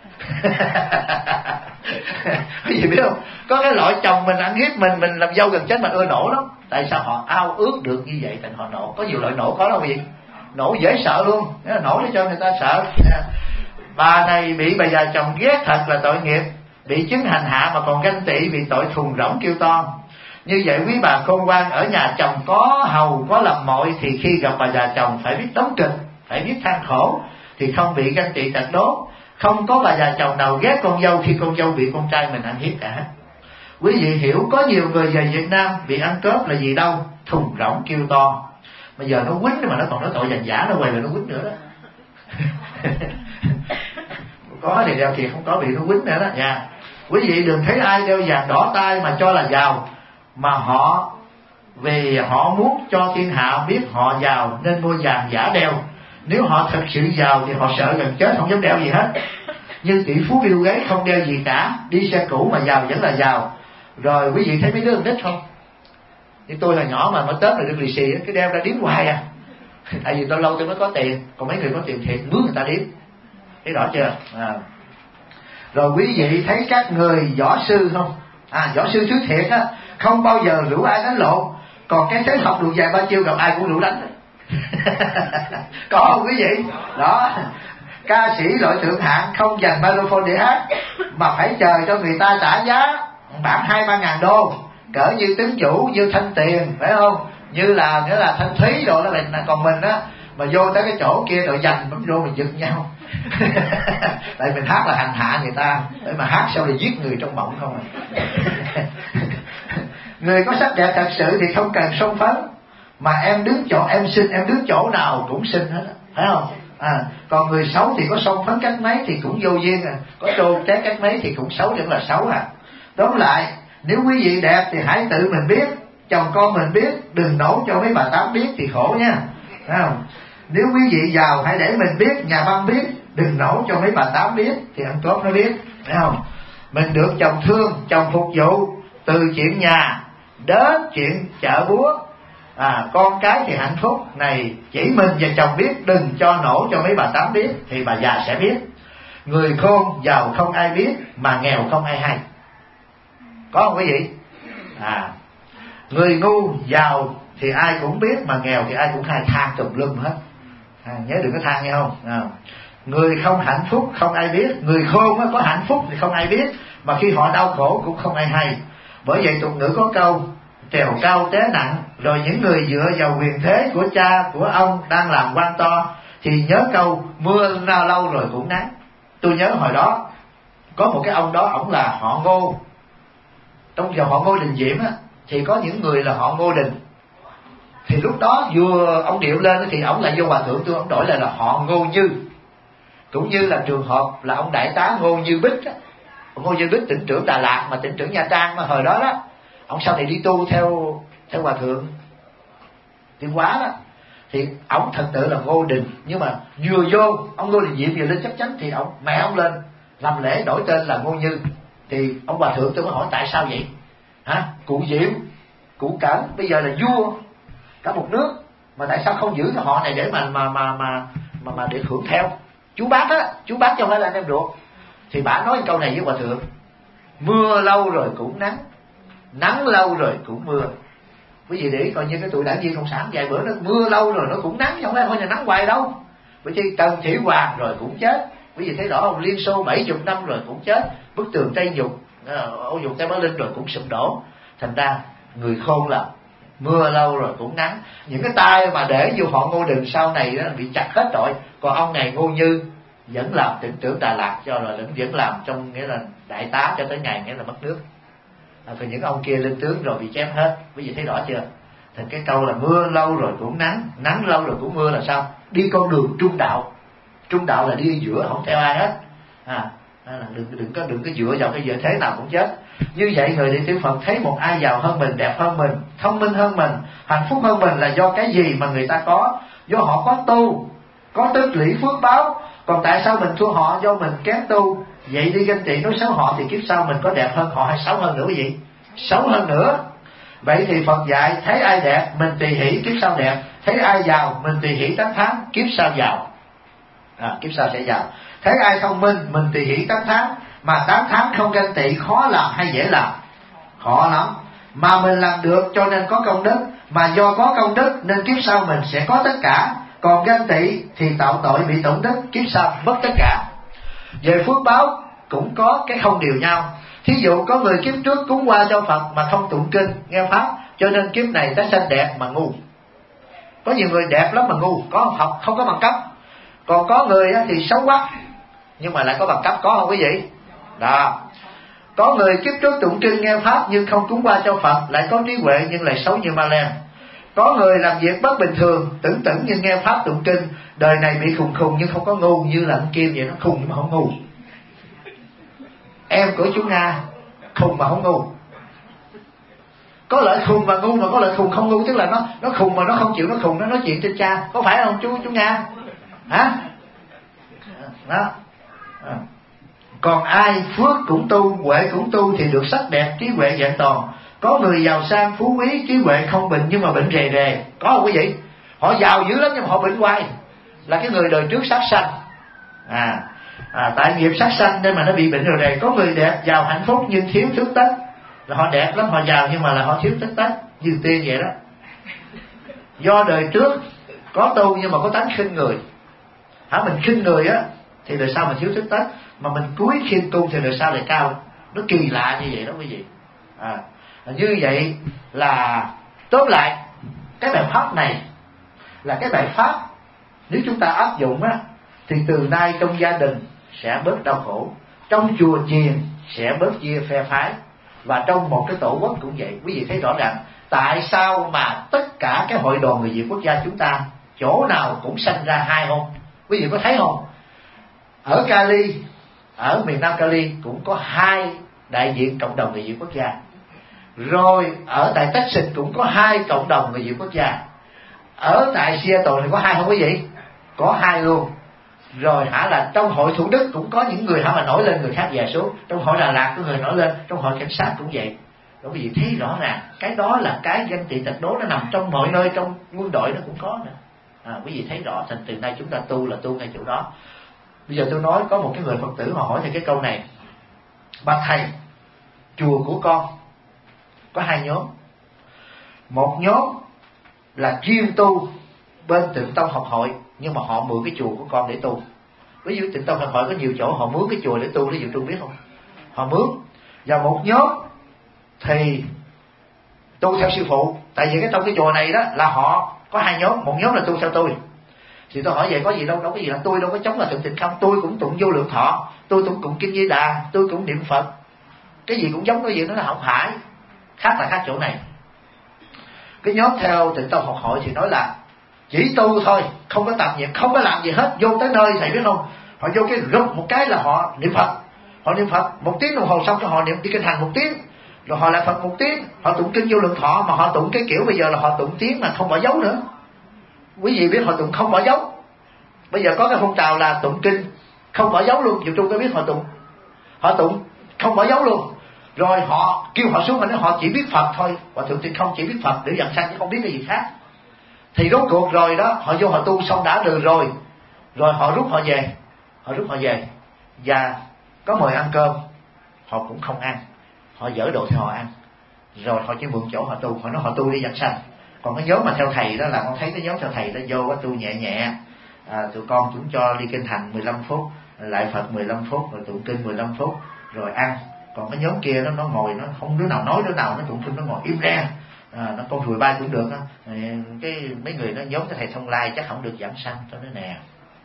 Cái gì biết không? Có cái loại chồng mình ăn hiếp mình, mình làm dâu gần chết mình ưa nổ lắm. Tại sao họ ao ước được như vậy? Tại họ nổ. Có nhiều loại nổ có đâu gì. Nổ dễ sợ luôn, nó nổ để cho người ta sợ. Bà này bị bà già chồng ghét thật là tội nghiệp, bị chứng hành hạ mà còn ganh tị vì tội thùng rỗng kêu to. Như vậy quý bà khôn ngoan, ở nhà chồng có hầu có làm mọi thì khi gặp bà già chồng phải biết đóng kịch, phải biết than khổ, thì không bị ganh tị tật đố. Không có bà già chồng nào ghét con dâu khi con dâu bị con trai mình ăn hiếp cả. Quý vị hiểu có nhiều người về Việt Nam bị ăn cướp là gì đâu? Thùng rỗng kêu to. Bây giờ nó quýnh mà nó còn nói tội giành giả, nó quay về nó quýnh nữa đó. Có thì đeo thiệt, không có bị nó quýnh nữa đó nha. Quý vị đừng thấy ai đeo vàng đỏ tay mà cho là giàu, mà họ vì họ muốn cho thiên hạ biết họ giàu nên mua vàng giả đeo. Nếu họ thật sự giàu thì họ sợ gần chết không dám đeo gì hết. Như tỷ phú Bill Gates không đeo gì cả, đi xe cũ mà giàu vẫn là giàu. Rồi quý vị thấy mấy đứa con nít không? Như tôi là nhỏ mà mới Tết rồi được lì xì, cái đeo ra điếm hoài à. Tại vì tôi lâu tôi mới có tiền, còn mấy người có tiền thiệt mướn người ta điếm. Thấy rõ chưa? À. Rồi quý vị thấy các người võ sư không? À, võ sư thứ thiệt á, không bao giờ rủ ai đánh lộn. Còn cái thế học được vài ba chiêu gặp ai cũng rủ đánh. Có không quý vị? Đó. Ca sĩ loại thượng hạng không dành microphone để hát, mà phải chờ cho người ta trả giá bản hai ba ngàn đô, cỡ như Tướng Chủ, như Thanh Tiền, phải không? Như là nghĩa là Thanh Thúy đồ đó. Là còn mình á mà vô tới cái chỗ kia rồi dành bấm rô mình giật nhau. Tại mình hát là hành hạ người ta, để mà hát sao để giết người trong mộng không à. Người có sắc đẹp thật sự thì không cần son phấn, mà em đứng chỗ em xinh, em đứng chỗ nào cũng xinh hết, phải không? À, còn người xấu thì có son phấn cách mấy thì cũng vô duyên à, có tô trái cách mấy thì cũng xấu, vẫn là xấu à. Tóm lại, nếu quý vị đẹp thì hãy tự mình biết, chồng con mình biết, đừng nổ cho mấy bà tám biết thì khổ nha, phải không? Nếu quý vị giàu hãy để mình biết, nhà băng biết, đừng nổ cho mấy bà tám biết thì ăn tốt nó biết, phải không? Mình được chồng thương, chồng phục vụ, từ chuyện nhà đến chuyện chợ búa, à, con cái thì hạnh phúc này chỉ mình và chồng biết, đừng cho nổ cho mấy bà tám biết thì bà già sẽ biết. Người khôn giàu không ai biết, mà nghèo không ai hay. Có không quý vị? À, người ngu giàu thì ai cũng biết, mà nghèo thì ai cũng hay, than tùm lum hết. À, nhớ đừng có than nghe không? À, người không hạnh phúc không ai biết, người khôn có hạnh phúc thì không ai biết, mà khi họ đau khổ cũng không ai hay. Bởi vậy tục ngữ có câu trèo cao té nặng. Rồi những người dựa vào quyền thế của cha của ông đang làm quan to thì nhớ câu mưa nào lâu rồi cũng nắng. Tôi nhớ hồi đó có một cái ông đó, ổng là họ Ngô. Trong dòng họ Ngô Đình Diệm á, thì có những người là họ Ngô Đình. Thì lúc đó vừa ông điệu lên thì ổng lại vô hòa thượng tôi, ổng đổi lại là họ Ngô Như. Cũng như là trường hợp là ông đại tá Ngô Như Bích á. Ngô Như Bích tỉnh trưởng Đà Lạt mà tỉnh trưởng Nha Trang mà hồi đó đó, ông sau này đi tu theo theo hòa thượng Tiến Hóa đó, thì ổng thật tự là Ngô Đình. Nhưng mà vừa vô ông Ngô Đình Diệm vừa lên chắc chắn thì ông mẹ ông lên làm lễ đổi tên là Ngô Như. Thì ông hòa thượng tôi mới hỏi tại sao vậy hả? Cụ Diệm, cụ Cẩn bây giờ là vua cả một nước, mà tại sao không giữ cho họ này để mà mà mà mà mà, mà để hưởng theo? Chú bác á, chú bác chứ không phải là anh em ruột. Thì bà nói câu này với hòa thượng: mưa lâu rồi cũng nắng, nắng lâu rồi cũng mưa. Quý vị để coi như cái tụi đảng viên cộng sản vài bữa nó mưa lâu rồi nó cũng nắng, chứ không phải thôi là nắng hoài đâu. Bởi vì Trần Thủy Hoàng rồi cũng chết, quý vị thấy rõ không? Liên Xô bảy chục năm rồi cũng chết, bức tường Tây Nhục, Âu Nhục Tây Bắc Linh rồi cũng sụp đổ. Thành ra người khôn là mưa lâu rồi cũng nắng. Những cái tay mà để vô họ Ngô Đình sau này đó bị chặt hết rồi. Còn ông này Ngô Như vẫn làm tỉnh trưởng Đà Lạt cho là vẫn vẫn làm trong nghĩa là đại tá cho tới ngày nghĩa là mất nước. À, thì những ông kia lên tướng rồi bị chém hết. Quý vị thấy rõ chưa? Thành cái câu là mưa lâu rồi cũng nắng, nắng lâu rồi cũng mưa là sao? Đi con đường trung đạo. Trung đạo là đi giữa không theo ai hết. À, đừng đừng có đừng có dựa vào cái dựa thế nào cũng chết. Như vậy người đệ tử Phật thấy một ai giàu hơn mình, đẹp hơn mình, thông minh hơn mình, hạnh phúc hơn mình là do cái gì mà người ta có? Do họ có tu, có tích lũy phước báo. Còn tại sao mình thua họ? Do mình kém tu. Vậy đi ganh tị nói xấu họ thì kiếp sau mình có đẹp hơn họ hay xấu hơn nữa quý vị? Xấu hơn nữa. Vậy thì Phật dạy thấy ai đẹp mình tùy hỷ kiếp sau đẹp, thấy ai giàu mình tùy hỷ tán thán kiếp sau giàu. À, kiếp sau sẽ giàu. Thấy ai thông minh mình tùy hỷ tán thán, mà tán thán không ganh tị khó làm hay dễ làm? Khó lắm. Mà mình làm được cho nên có công đức, mà do có công đức nên kiếp sau mình sẽ có tất cả. Còn ganh tị thì tạo tội bị tổn đức, kiếp sau mất tất cả. Về phước báo cũng có cái không điều nhau. Thí dụ có người kiếp trước cúng qua cho Phật mà không tụng kinh nghe pháp, cho nên kiếp này tái sanh đẹp mà ngu. Có nhiều người đẹp lắm mà ngu, có học không có bằng cấp. Còn có người thì xấu quá nhưng mà lại có bằng cấp, có không quý vị? Đó. Có người kiếp trước tụng kinh nghe pháp nhưng không cúng qua cho Phật, lại có trí huệ nhưng lại xấu như ma len. Có người làm việc bất bình thường, tưởng tưởng như nghe pháp tụng kinh, đời này bị khùng khùng nhưng không có ngu, như là ông Kim vậy, nó khùng nhưng mà không ngu. Em của chú Nga khùng mà không ngu. Có lợi khùng mà ngu, mà có lợi khùng không ngu, tức là nó nó khùng mà nó không chịu nó khùng, nó nói chuyện trên cha, có phải không chú chú Nga? Hả? Đó. À. Còn ai phước cũng tu, huệ cũng tu thì được sắc đẹp, trí huệ vẹn toàn. Có người giàu sang phú quý, trí huệ không bệnh nhưng mà bệnh rề rề. Có không quý vị? Họ giàu dữ lắm nhưng mà họ bệnh hoài, là cái người đời trước sát sanh. À, à tại nghiệp sát sanh nên mà nó bị bệnh rề rề. Có người đẹp, giàu hạnh phúc nhưng thiếu thức tất, là họ đẹp lắm, họ giàu nhưng mà là họ thiếu thức tất, như tiên vậy đó. Do đời trước có tu nhưng mà có tánh khinh người. Hả, mình khinh người á thì đời sau mình thiếu thức tất, mà mình cúi khiêm cung thì đời sau lại cao. Nó kỳ lạ như vậy đó quý vị. À, như vậy là tóm lại cái bài pháp này là cái bài pháp nếu chúng ta áp dụng á thì từ nay trong gia đình sẽ bớt đau khổ, trong chùa chiền sẽ bớt chia phe phái, và trong một cái tổ quốc cũng vậy. Quý vị thấy rõ ràng tại sao mà tất cả cái hội đoàn người Việt quốc gia chúng ta chỗ nào cũng sanh ra hai không? Quý vị có thấy không? Ở Cali, ở miền Nam Cali cũng có hai đại diện cộng đồng người Việt quốc gia. Rồi ở tại Texas cũng có hai cộng đồng người Việt quốc gia. Ở tại Seattle thì có hai không quý vị? Có hai luôn. Rồi hả là trong hội Thủ Đức cũng có những người hả mà nổi lên, người khác về xuống. Trong hội Đà Lạt có người nổi lên, trong hội cảnh sát cũng vậy. Đó quý vị thấy rõ ràng cái đó là cái ganh tị tật đố, nó nằm trong mọi nơi, trong quân đội nó cũng có nữa. À, quý vị thấy rõ, thành từ nay chúng ta tu là tu ngay chỗ đó. Bây giờ tôi nói có một cái người Phật tử họ hỏi thầy cái câu này: bạch thầy, chùa của con có hai nhóm. Một nhóm là chuyên tu bên Tịnh Tông Học Hội, nhưng mà họ mượn cái chùa của con để tu. Ví dụ Tịnh Tông Học Hội có nhiều chỗ họ mướn cái chùa để tu, ví dụ tôi biết không? Họ mướn. Và một nhóm thì tu theo sư phụ. Tại vì cái trong cái chùa này đó là họ có hai nhóm. Một nhóm là tu theo tôi. Thì tôi hỏi vậy có gì đâu, đâu có gì là tôi đâu có chống là tụng tịnh không. Tôi cũng tụng Vô Lượng Thọ, tôi cũng tụng Kinh Di Đà, tôi cũng niệm Phật. Cái gì cũng giống cái gì, nó là không phải. Khác là khác chỗ này. Cái nhóm theo Tịnh Tông Học Hội thì nói là chỉ tu thôi, không có tạp niệm, không có làm gì hết. Vô tới nơi thầy biết không, họ vô cái rụt một cái là họ niệm Phật. Họ niệm Phật một tiếng đồng hồ xong cho họ niệm đi kinh hành một tiếng, rồi họ lại Phật một tiếng. Họ tụng Kinh Vô Lượng Thọ mà họ tụng cái kiểu bây giờ là họ tụng tiếng mà không bỏ dấu nữa. Quý vị biết họ tụng không bỏ dấu. Bây giờ có cái phong trào là tụng kinh không bỏ dấu luôn. Dù Trung có biết họ tụng, họ tụng không bỏ dấu luôn. Rồi họ kêu họ xuống mà nói họ chỉ biết Phật thôi, và thượng tịnh không chỉ biết Phật để dần sanh chứ không biết cái gì khác. Thì rốt cuộc rồi đó, họ vô họ tu xong đã được rồi, rồi họ rút họ về, họ rút họ về và có mời ăn cơm họ cũng không ăn, họ dở đồ thì họ ăn, rồi họ chỉ mượn chỗ họ tu. Họ nói họ tu đi dần sanh. Còn cái nhóm mà theo thầy đó là con thấy cái nhóm theo thầy đó vô có tu nhẹ nhẹ, à, tụi con cũng cho đi kinh hành mười lăm phút, lại Phật mười lăm phút, rồi tụng kinh mười lăm phút, rồi ăn. Còn cái nhóm kia nó nó ngồi nó không đứa nào nói đứa nào, nó tụng kinh nó ngồi im re, à, nó con ruồi bay cũng được á. Cái mấy người nó nhóm cái thầy Thông Lai chắc không được giảng sanh. Cho nó nè,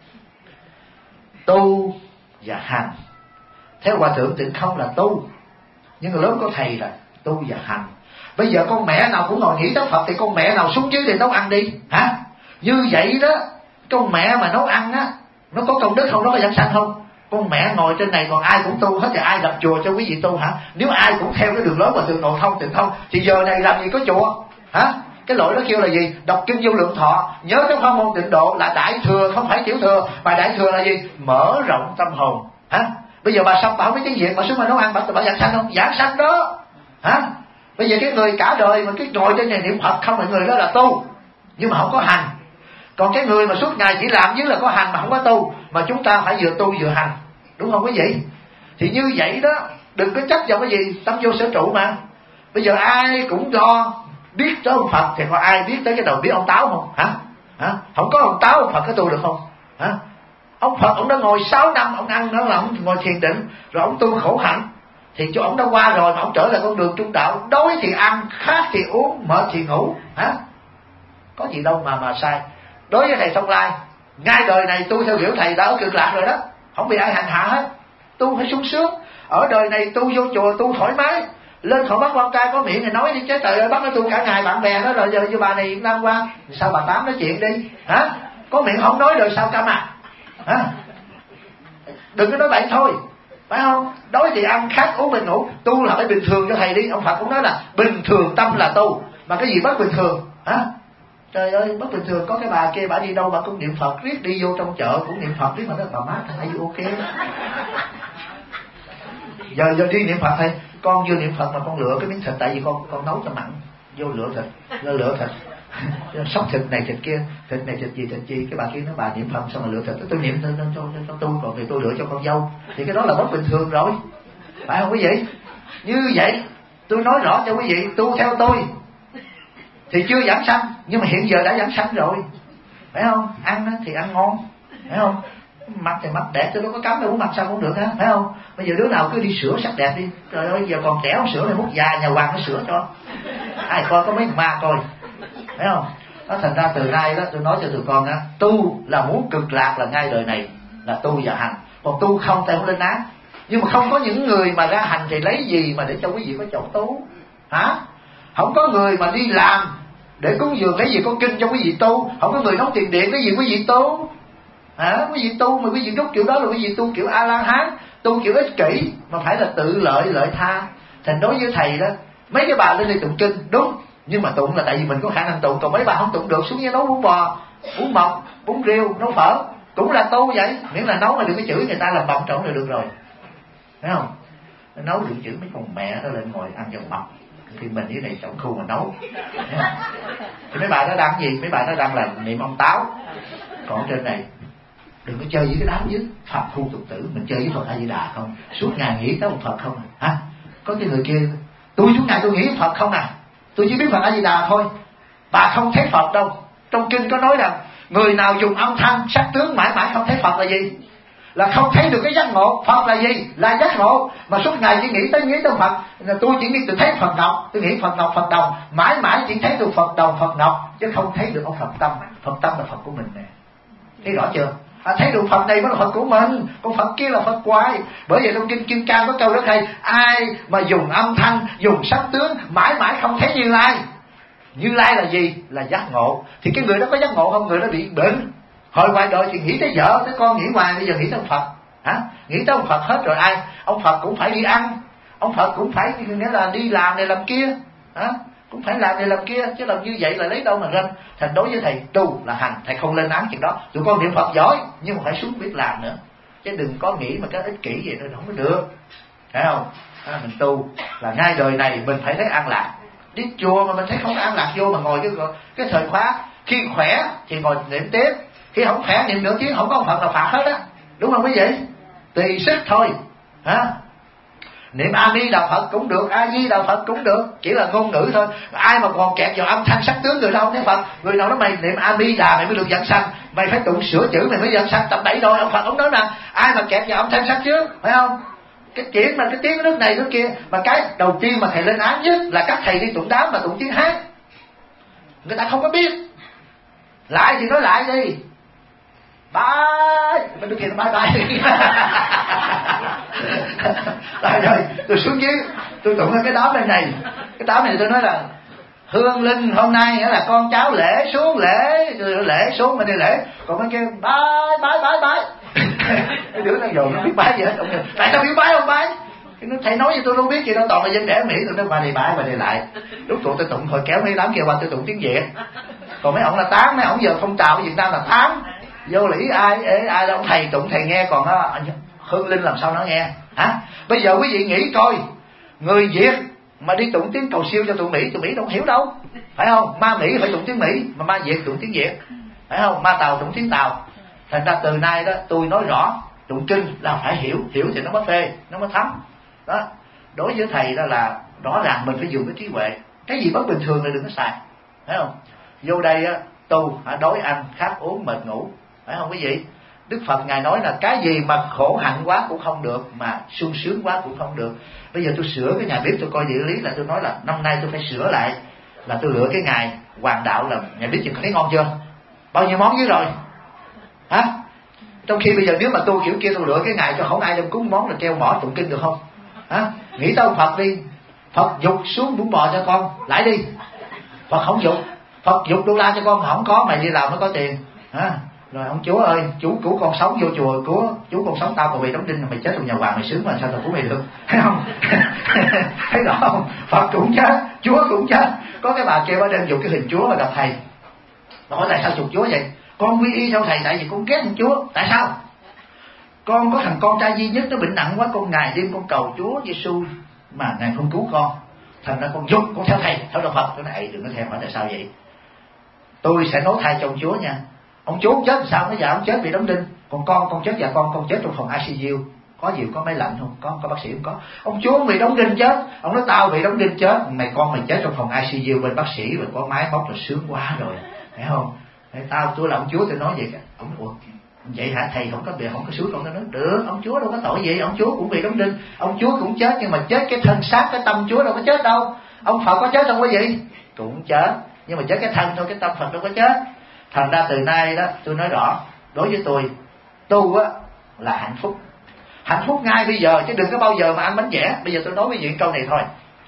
tu và hành. Theo Hòa Thượng Tịnh Không là tu, nhưng người lớn có thầy là tu và hành. Bây giờ con mẹ nào cũng ngồi nghĩ tới Phật thì con mẹ nào xuống dưới thì nấu ăn đi hả? Như vậy đó, con mẹ mà nấu ăn á, nó có công đức không, nó có giảng sanh không? Con mẹ ngồi trên này còn ai cũng tu hết thì ai lập chùa cho quý vị tu hả? Nếu ai cũng theo cái đường lối của Thượng Nội Thông Tịnh Thông thì giờ này làm gì có chùa hả? Cái lỗi đó kêu là gì? Đọc Kinh Vô Lượng Thọ, nhớ tới pháp môn tịnh độ là đại thừa không phải tiểu thừa. Mà đại thừa là gì? Mở rộng tâm hồn hả? Bây giờ bà xong bà không biết tiếng Việt mà xuống mà nấu ăn bà, bà giảng sanh không? Giảng sanh đó hả? Bây giờ cái người cả đời mà cái ngồi trên này niệm Phật không, mọi người đó là tu nhưng mà không có hành. Còn cái người mà suốt ngày chỉ làm dưới là có hành mà không có tu. Mà chúng ta phải vừa tu vừa hành, đúng không quý vị? Thì như vậy đó, đừng có chấp vào cái gì, tâm vô sở trụ mà. Bây giờ ai cũng do biết tới ông Phật thì có ai biết tới cái đầu biết ông Táo không hả? Hả? Không có ông Táo ông Phật có tu được không hả? Ông Phật ông đã ngồi sáu năm ông ăn đó là ông ngồi thiền định, rồi ông tu khổ hạnh thì cho ông đã qua rồi mà ông trở lại con đường trung đạo. Đói thì ăn, khát thì uống, mệt thì ngủ hả? Có gì đâu mà mà sai. Đối với thầy Thông Lai, ngay đời này tu theo kiểu thầy đã ở cực lạc rồi đó, không bị ai hành hạ hết. Tu phải sung sướng. Ở đời này tu vô chùa tu thoải mái, lên khỏi bắt con trai có miệng thì nói đi chứ, trời ơi bắt nó tu cả ngày bạn bè nó rồi giờ như bà này đang qua sao bà Tám nói chuyện đi hả, có miệng không nói được sao câm à hả, đừng có nói vậy thôi, phải không? Đói thì ăn, khát uống mình ngủ, tu là phải bình thường cho thầy đi. Ông Phật cũng nói là bình thường tâm là tu, mà cái gì bất bình thường hả? Trời ơi bất bình thường, có cái bà kia bà đi đâu bà cũng niệm Phật riết, đi vô trong chợ cũng niệm Phật riết, mà nói bà má thằng ấy ok. Giờ giờ đi niệm Phật thầy, con vừa niệm Phật mà con lựa cái miếng thịt, tại vì con con nấu cho mặn, vô lựa thịt, vô lựa thịt. Sóc thịt này thịt kia, thịt này thịt gì thịt gì, cái bà kia nói bà niệm Phật xong rồi lựa thịt, tôi niệm cho cho cho tu, còn thì tôi lựa cho con dâu, thì cái đó là bất bình thường rồi, phải không quý vị? Như vậy tôi nói rõ cho quý vị, tu theo tôi thì chưa giảng sanh, nhưng mà hiện giờ đã giảng sanh rồi, phải không? Ăn thì ăn ngon, phải không? Mặt thì mặt đẹp, tôi đâu có cấm đâu, muốn mặt sao cũng được á, phải không? Bây giờ đứa nào cứ đi sửa sắc đẹp đi, trời ơi giờ còn trẻ không sửa này, mốt già nhà hoàng nó sửa cho, ai coi có mấy ma coi, phải không? Đó, thành ra từ nay đó tôi nói cho tụi con á, tu là muốn cực lạc là ngay đời này là tu và hành, còn tu không thì không lên án. Nhưng mà không có những người mà ra hành thì lấy gì mà để cho quý vị có chỗ tu hả? Không có người mà đi làm để cúng dường lấy gì có kinh cho quý vị tu, không có người đóng tiền điện lấy gì quý vị tu hả? Quý vị tu mà quý vị rút kiểu đó là quý vị tu kiểu A La Hán, tu kiểu ích kỷ, mà phải là tự lợi lợi tha. Thành đối với thầy đó, mấy cái bà lên đây tụng kinh đúng, nhưng mà tụng là tại vì mình có khả năng tụng, còn mấy bà không tụng được, xuống dưới nấu bún bò, bún mọc, bún riêu, nấu phở cũng là tu vậy, miễn là nấu mà đừng có chửi người ta làm bọng trộn là được rồi, thấy không? Nấu đừng chửi mấy con mẹ nó lên ngồi ăn cho mập, thì mình dưới này trọng khu mà nấu. Thì mấy bà đó đang gì? Mấy bà đó đang là niệm ông Táo, còn trên này đừng có chơi với cái đám dưới Phật thu tục tử, mình chơi với Phật A Di Đà không, suốt ngày nghĩ tới một Phật không à? Hả? Có cái người kia tôi suốt ngày tôi nghĩ Phật không à, tôi chỉ biết Phật A Di Đà thôi. Bà không thấy Phật đâu. Trong kinh có nói rằng người nào dùng âm thanh sắc tướng mãi mãi không thấy Phật là gì? Là không thấy được cái giác ngộ. Phật là gì? Là giác ngộ. Mà suốt ngày chỉ nghĩ tới nghĩ tới Phật. Tôi chỉ nghĩ tôi thấy Phật Ngọc, tôi nghĩ Phật Ngọc Phật Đồng, mãi mãi chỉ thấy được Phật Đồng Phật Ngọc, chứ không thấy được ông Phật Tâm. Phật Tâm là Phật của mình nè, thấy rõ chưa? À, thấy được Phật này mới là Phật của mình, còn Phật kia là Phật quái. Bởi vậy trong kinh Kim Cang có câu rất hay: ai mà dùng âm thanh, dùng sắc tướng mãi mãi không thấy Như Lai. Như Lai là gì? Là giác ngộ. Thì cái người đó có giác ngộ không? Người đó bị bệnh. Hồi ngoài đời thì nghĩ tới vợ tới con, nghĩ hoài, bây giờ nghĩ tới ông Phật hả? Nghĩ tới ông Phật hết rồi. Ai? Ông Phật cũng phải đi ăn, ông Phật cũng phải nghĩa là đi làm này làm kia hả? Cũng phải làm này làm kia, chứ làm như vậy là lấy đâu mà ranh. Thành đối với thầy tu là hành, thầy không lên án chuyện đó. Tụi con niệm Phật giỏi nhưng mà phải xuống biết làm nữa, chứ đừng có nghĩ mà cái ích kỷ vậy nó không có được, phải không? À, mình tu là ngay đời này mình phải thấy an lạc. Đi chùa mà mình thấy không có an lạc, vô mà ngồi cái cái thời khóa, khi khỏe thì ngồi niệm tiếp, khi không khỏe niệm nửa tiếng, không có Phật nào phạt hết á, đúng không quý vị? Tùy sức thôi hả? Niệm A Di Đà Phật cũng được, A Di Đà Phật cũng được, chỉ là ngôn ngữ thôi. Ai mà còn kẹt vào âm thanh sắc tướng, người đâu không thấy Phật. Người nào nói mày niệm A Di Đà mày mới được giảng sanh, mày phải tụng sửa chữ mày mới giảng sanh, tập đẩy đôi. Ông Phật ông nói là ai mà kẹt vào âm thanh sắc tướng, phải không? Cái chuyện mà cái tiếng nước này nước kia, mà cái đầu tiên mà thầy lên án nhất là các thầy đi tụng đám mà tụng tiếng hát, người ta không có biết. Lại thì nói lại đi, bye, bên kia nó bye bye. Rồi rồi, tôi xuống dưới, tôi tụng cái đám này này, cái đám này tôi nói là hương linh hôm nay nghĩa là con cháu lễ xuống lễ, lễ xuống mà đi lễ, còn bên kia bye bye bye bye. Cái đứa nó dồn nó biết bái gì hết, ông tại sao biết bái không bái? Nó thầy nói gì tôi không biết gì đâu, toàn là dân trẻ Mỹ. Tôi nói bà này bái bà này lại, lúc tụi tôi tụng thôi kéo mấy đám kia qua tôi tụng tiếng Việt, còn mấy ông là tán, mấy ông giờ phong trào ở Việt Nam là tán vô lý. Ai ai, ai đâu thầy tụng thầy nghe, còn đó, hương linh làm sao nó nghe hả? Bây giờ quý vị nghĩ coi, người Việt mà đi tụng tiếng cầu siêu cho tụi Mỹ, tụi Mỹ đâu hiểu đâu, phải không? Ma Mỹ phải tụng tiếng Mỹ, mà ma Việt tụng tiếng Việt, phải không? Ma Tàu tụng tiếng Tàu. Thành ra từ nay đó tôi nói rõ, tụng kinh là phải hiểu, hiểu thì nó mới phê, nó mới thấm. Đó, đối với thầy đó là rõ ràng mình phải dùng cái trí huệ, cái gì bất bình thường là đừng có xài, phải không? Vô đây á, tu hả, đói ăn, khát uống, mệt ngủ, phải không quý vị? Đức Phật ngài nói là cái gì mà khổ hạnh quá cũng không được, mà sung sướng quá cũng không được. Bây giờ tôi sửa cái nhà bếp, tôi coi địa lý là tôi nói là năm nay tôi phải sửa lại, là tôi lựa cái ngày hoàng đạo là nhà bếp chừng thấy ngon chưa, bao nhiêu món dưới rồi hả? Trong khi bây giờ nếu mà tôi kiểu kia, tôi lựa cái ngày cho không ai đem cúng món là treo mỏ tụng kinh được không hả? Nghĩ tới ông Phật đi, Phật dục xuống bún bò cho con lại đi. Phật không dục. Phật dục đô la cho con không có, mày đi làm mới có tiền hả? Rồi ông chúa ơi, chú cứu con sống vô chùa, cứu chú con sống, tao còn bị đóng đinh, mày chết trong nhà hoàng mày sướng mà sao tao cứu mày được, thấy không? Thấy rõ không? Phật cũng chết, chúa cũng chết. Có cái bà kêu ở đem dục cái hình chúa mà gặp thầy, nó hỏi tại sao dục chúa vậy? Con quy y theo thầy tại vì con ghét thằng chúa. Tại sao? Con có thằng con trai duy nhất nó bệnh nặng quá, con ngày đêm con cầu chúa Giêsu mà ngài không cứu con, thành ra con dục, con theo thầy, theo đạo Phật. Tôi nói đừng có theo, hỏi tại sao vậy? Tôi sẽ nối thai cho ông chúa nha. Ông chúa chết sao? Nó dạ ông chết bị đóng đinh. Còn con con chết, dạ con con chết trong phòng i xê u. Có gì có máy lạnh không? Có có bác sĩ không? Có. Ông chúa bị đóng đinh chết. Ông nói tao bị đóng đinh chết. Mày con mày chết trong phòng i xê u bên bác sĩ rồi có máy móc là sướng quá rồi, thấy không? Thế tao tôi là ông chúa, tôi nói vậy cả. Ông nói, vậy hả thầy? Không có bị không có sướng con. Tôi nói được, ông chúa đâu có tội gì, ông chúa cũng bị đóng đinh, ông chúa cũng chết, nhưng mà chết cái thân xác, cái tâm chúa đâu có chết đâu. Ông Phật có chết không quý vị? Cũng chết, nhưng mà chết cái thân thôi, cái tâm Phật đâu có chết. Thành ra từ nay đó tôi nói rõ, đối với tôi, tu á là hạnh phúc, hạnh phúc ngay bây giờ, chứ đừng có bao giờ mà ăn bánh vẽ. Bây giờ tôi nói với những câu này thôi.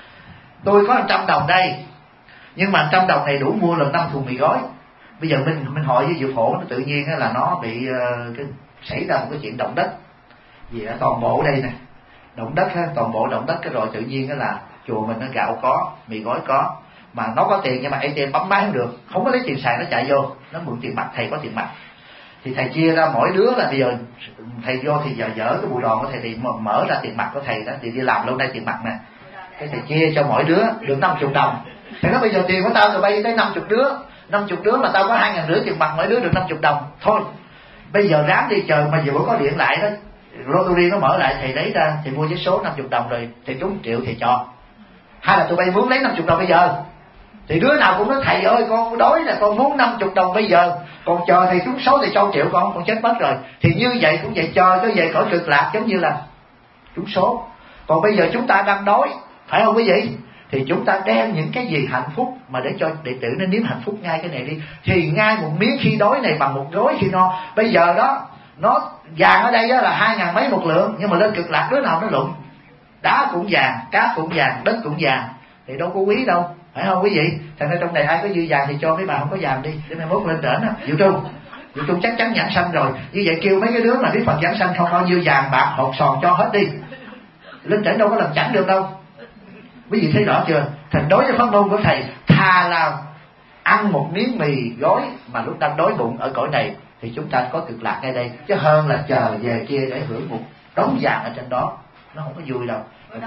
Tôi có một trăm đồng đây, nhưng mà trăm đồng này đủ mua lần năm thùng mì gói. Bây giờ mình mình hỏi với Diệu Phổ, nó tự nhiên là nó bị uh, cái, xảy ra một cái chuyện động đất gì đó, toàn bộ đây nè, động đất ha, toàn bộ động đất cái rồi tự nhiên là chùa mình nó gạo có, mì gói có, mà nó có tiền nhưng mà a tê em bấm máy không được, không có lấy tiền xài, nó chạy vô, nó mượn tiền mặt, thầy có tiền mặt thì thầy chia ra mỗi đứa là bây giờ thầy vô thì giờ dở cái bù đòn của thầy thì mở ra tiền mặt của thầy đó, thì đi làm lâu nay tiền mặt nè, cái thầy chia cho mỗi đứa được năm mươi đồng. Thầy nói bây giờ tiền của tao rồi bay tới năm mươi đứa, năm mươi đứa mà tao có hai ngàn rưỡi tiền mặt, mỗi đứa được năm mươi đồng thôi. Bây giờ ráng đi chờ mà vừa có điện lại đó, lottery nó mở lại, thầy lấy ra thì mua với số năm mươi đồng rồi thầy trúng triệu thì cho. Hay là tụi bay muốn lấy năm mươi đồng bây giờ thì đứa nào cũng nói thầy ơi con đói là con muốn năm mươi đồng bây giờ, còn chờ thầy trúng số thì cho triệu con con chết mất rồi. Thì như vậy cũng vậy, cho cho vậy khỏi cực lạc giống như là trúng số. Còn bây giờ chúng ta đang đói, phải không quý vị? Thì chúng ta đem những cái gì hạnh phúc mà để cho đệ tử nó nếm hạnh phúc ngay cái này đi. Thì ngay một miếng khi đói này bằng một gói khi no. Bây giờ đó nó vàng ở đây đó là hai ngàn mấy một lượng, nhưng mà lên cực lạc đứa nào nó lụng đá cũng vàng, cát cũng vàng, đất cũng vàng, thì đâu có quý đâu, phải không quý vị? Thành ra trong này ai có dư vàng thì cho mấy bà không có vàng đi, để mai mốt lên trển á. Diệu Trung, Diệu Trung chắc chắn giảng sanh rồi. Như vậy kêu mấy cái đứa mà Đức Phật giảng sanh không bao nhiêu vàng bạc hột sòn cho hết đi, lên trển đâu có làm chẳng được đâu. Quý vị thấy rõ chưa? Thành đối với pháp môn của thầy, thà là ăn một miếng mì gói mà lúc đang đói bụng ở cõi này thì chúng ta có cực lạc ngay đây, chứ hơn là chờ về kia để hưởng một đống vàng ở trên đó, nó không có vui đâu.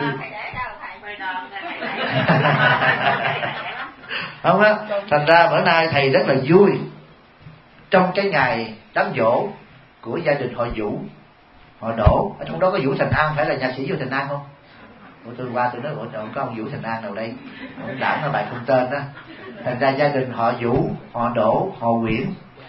Không á. Thành ra bữa nay thầy rất là vui trong cái ngày đám giỗ của gia đình họ Vũ, họ Đỗ. Ở trong đó có Vũ Thành An, phải là nhạc sĩ Vũ Thành An không? Ủa tôi qua tôi nói ủa có ông Vũ Thành An nào đây, ông đảng nó bài không tên đó. Thành ra gia đình họ Vũ, họ Đỗ, họ Nguyễn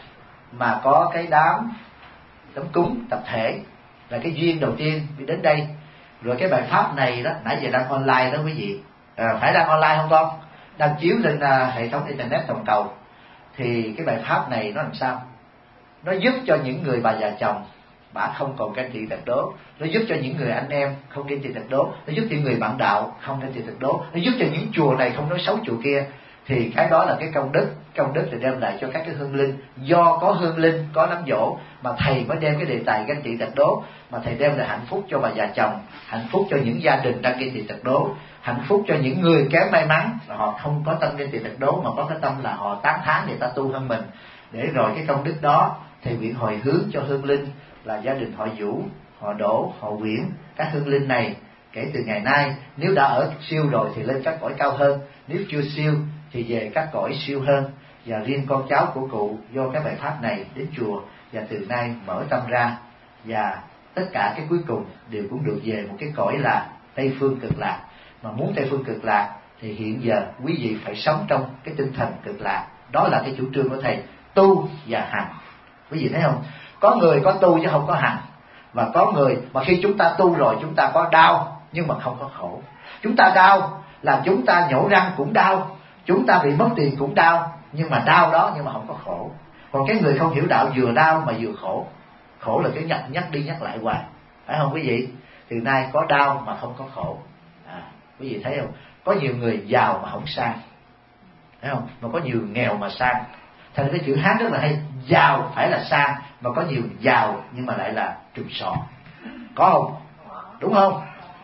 mà có cái đám đám cúng tập thể là cái duyên đầu tiên đi đến đây. Rồi cái bài pháp này đó nãy giờ đang online đó quý vị, à, phải đang online không con? Đang chiếu lên uh, hệ thống internet toàn cầu. Thì cái bài pháp này nó làm sao? Nó giúp cho những người bà già chồng bà không còn ganh tị tật đố, nó giúp cho những người anh em không ganh tị tật đố, nó giúp cho người bạn đạo không ganh tị tật đố, nó giúp cho những chùa này không nói xấu chùa kia. Thì cái đó là cái công đức, công đức thì đem lại cho các cái hương linh. Do có hương linh, có đám giỗ mà thầy mới đem cái đề tài ganh tị tật đố, mà thầy đem lại hạnh phúc cho bà già chồng, hạnh phúc cho những gia đình đang ganh tị tật đố, hạnh phúc cho những người kém may mắn là họ không có tâm ganh tị tật đố mà có cái tâm là họ tán thán người ta tu hơn mình. Để rồi cái công đức đó thầy nguyện hồi hướng cho hương linh là gia đình họ Vũ, họ Đỗ, họ Nguyễn. Các hương linh này kể từ ngày nay nếu đã ở siêu rồi thì lên các cõi cao hơn, nếu chưa siêu thì về các cõi siêu hơn. Và riêng con cháu của cụ do cái bài pháp này đến chùa và từ nay mở tâm ra, và tất cả cái cuối cùng đều cũng được về một cái cõi là Tây Phương Cực Lạc. Mà muốn Tây Phương Cực Lạc thì hiện giờ quý vị phải sống trong cái tinh thần cực lạc. Đó là cái chủ trương của thầy, tu và hành. Quý vị thấy không? Có người có tu chứ không có hành, và có người mà khi chúng ta tu rồi chúng ta có đau nhưng mà không có khổ. Chúng ta đau là chúng ta nhổ răng cũng đau, chúng ta bị mất tiền cũng đau, nhưng mà đau đó nhưng mà không có khổ. Còn cái người không hiểu đạo vừa đau mà vừa khổ, khổ là cái nhắc nhắc đi nhắc lại hoài, phải không quý vị? Từ nay có đau mà không có khổ. À, quý vị thấy không? Có nhiều người giàu mà không sang, thấy không? Mà có nhiều nghèo mà sang. Thành cái chữ Hán rất là hay. Giàu phải là sang, mà có nhiều giàu nhưng mà lại là trùm sọ. Có không? Đúng không?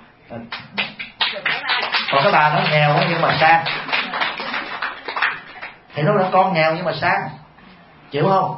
Còn cái bà nó nghèo nhưng mà sang, thì nó là con nghèo nhưng mà sang, chịu không?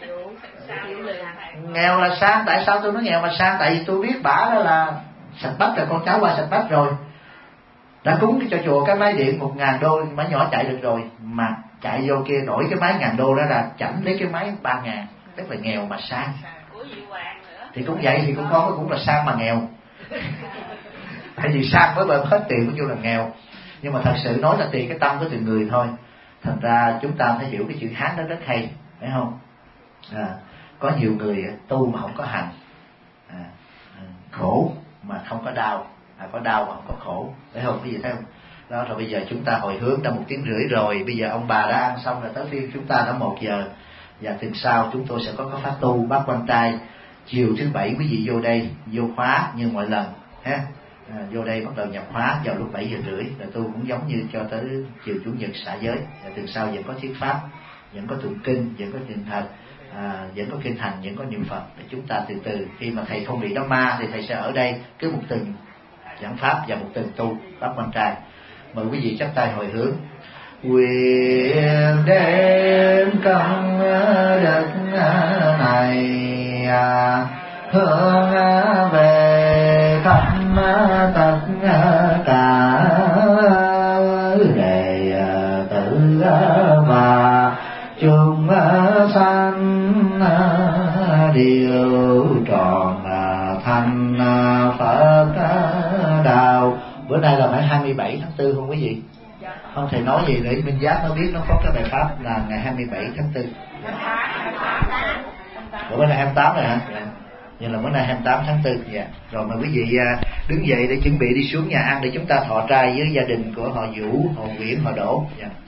Nghèo là sang. Tại sao tôi nói nghèo mà sang? Tại vì tôi biết bả đó là sạch bách, là con cháu qua sạch bách rồi, đã cúng cho chùa cái máy điện một ngàn đô, máy nhỏ chạy được rồi, mà chạy vô kia đổi cái máy ngàn đô đó là chảnh lấy cái máy ba ngàn, tức là nghèo mà sang. Thì cũng vậy, thì cũng có cũng là sang mà nghèo. Tại vì sang với bơm hết tiền cũng vô là nghèo. Nhưng mà thật sự nói là tùy cái tâm của từng người thôi. Thành ra chúng ta phải hiểu cái chữ Hán đó rất hay, phải không? À, có nhiều người tu mà không có hành, à, khổ mà không có đau, à, có đau mà không có khổ, phải không? Cái gì thấy không? Đó, rồi bây giờ chúng ta hồi hướng đã một tiếng rưỡi rồi, bây giờ ông bà đã ăn xong rồi, tới phiên chúng ta đã một giờ. Và tuần sau chúng tôi sẽ có cái pháp tu bác quan trai. Chiều thứ bảy quý vị vô đây vô khóa như mọi lần ha. À, vô đây bắt đầu nhập khóa vào lúc bảy giờ rưỡi, rồi tu cũng giống như cho tới chiều chủ nhật xả giới. Và tuần sau vẫn có thuyết pháp, vẫn có tụng kinh, vẫn có niệm Phật, à, vẫn có kinh hành, vẫn có niệm Phật. Để chúng ta từ từ, khi mà thầy không bị đám ma thì thầy sẽ ở đây cứ một tuần giảng pháp và một tuần tu bác quan trai. Mời quý vị chắp tay hồi hướng. Nguyện đem công đức này hướng về khắp tất cả đệ tử và chúng sanh đều tròn thành Phật đạo. Bữa nay là phải hai mươi bảy tháng tư không quý vị? Không thể nói gì để Minh Giác nó biết nó có cái bài pháp là ngày hai mươi bảy tháng tư. Bữa nay hai mươi tám rồi hả? Dạ. Vậy là bữa nay hai mươi tám tháng tư. Dạ. Rồi mời quý vị đứng dậy để chuẩn bị đi xuống nhà ăn để chúng ta thọ trai với gia đình của họ Vũ, họ Nguyễn, họ Đỗ. Dạ.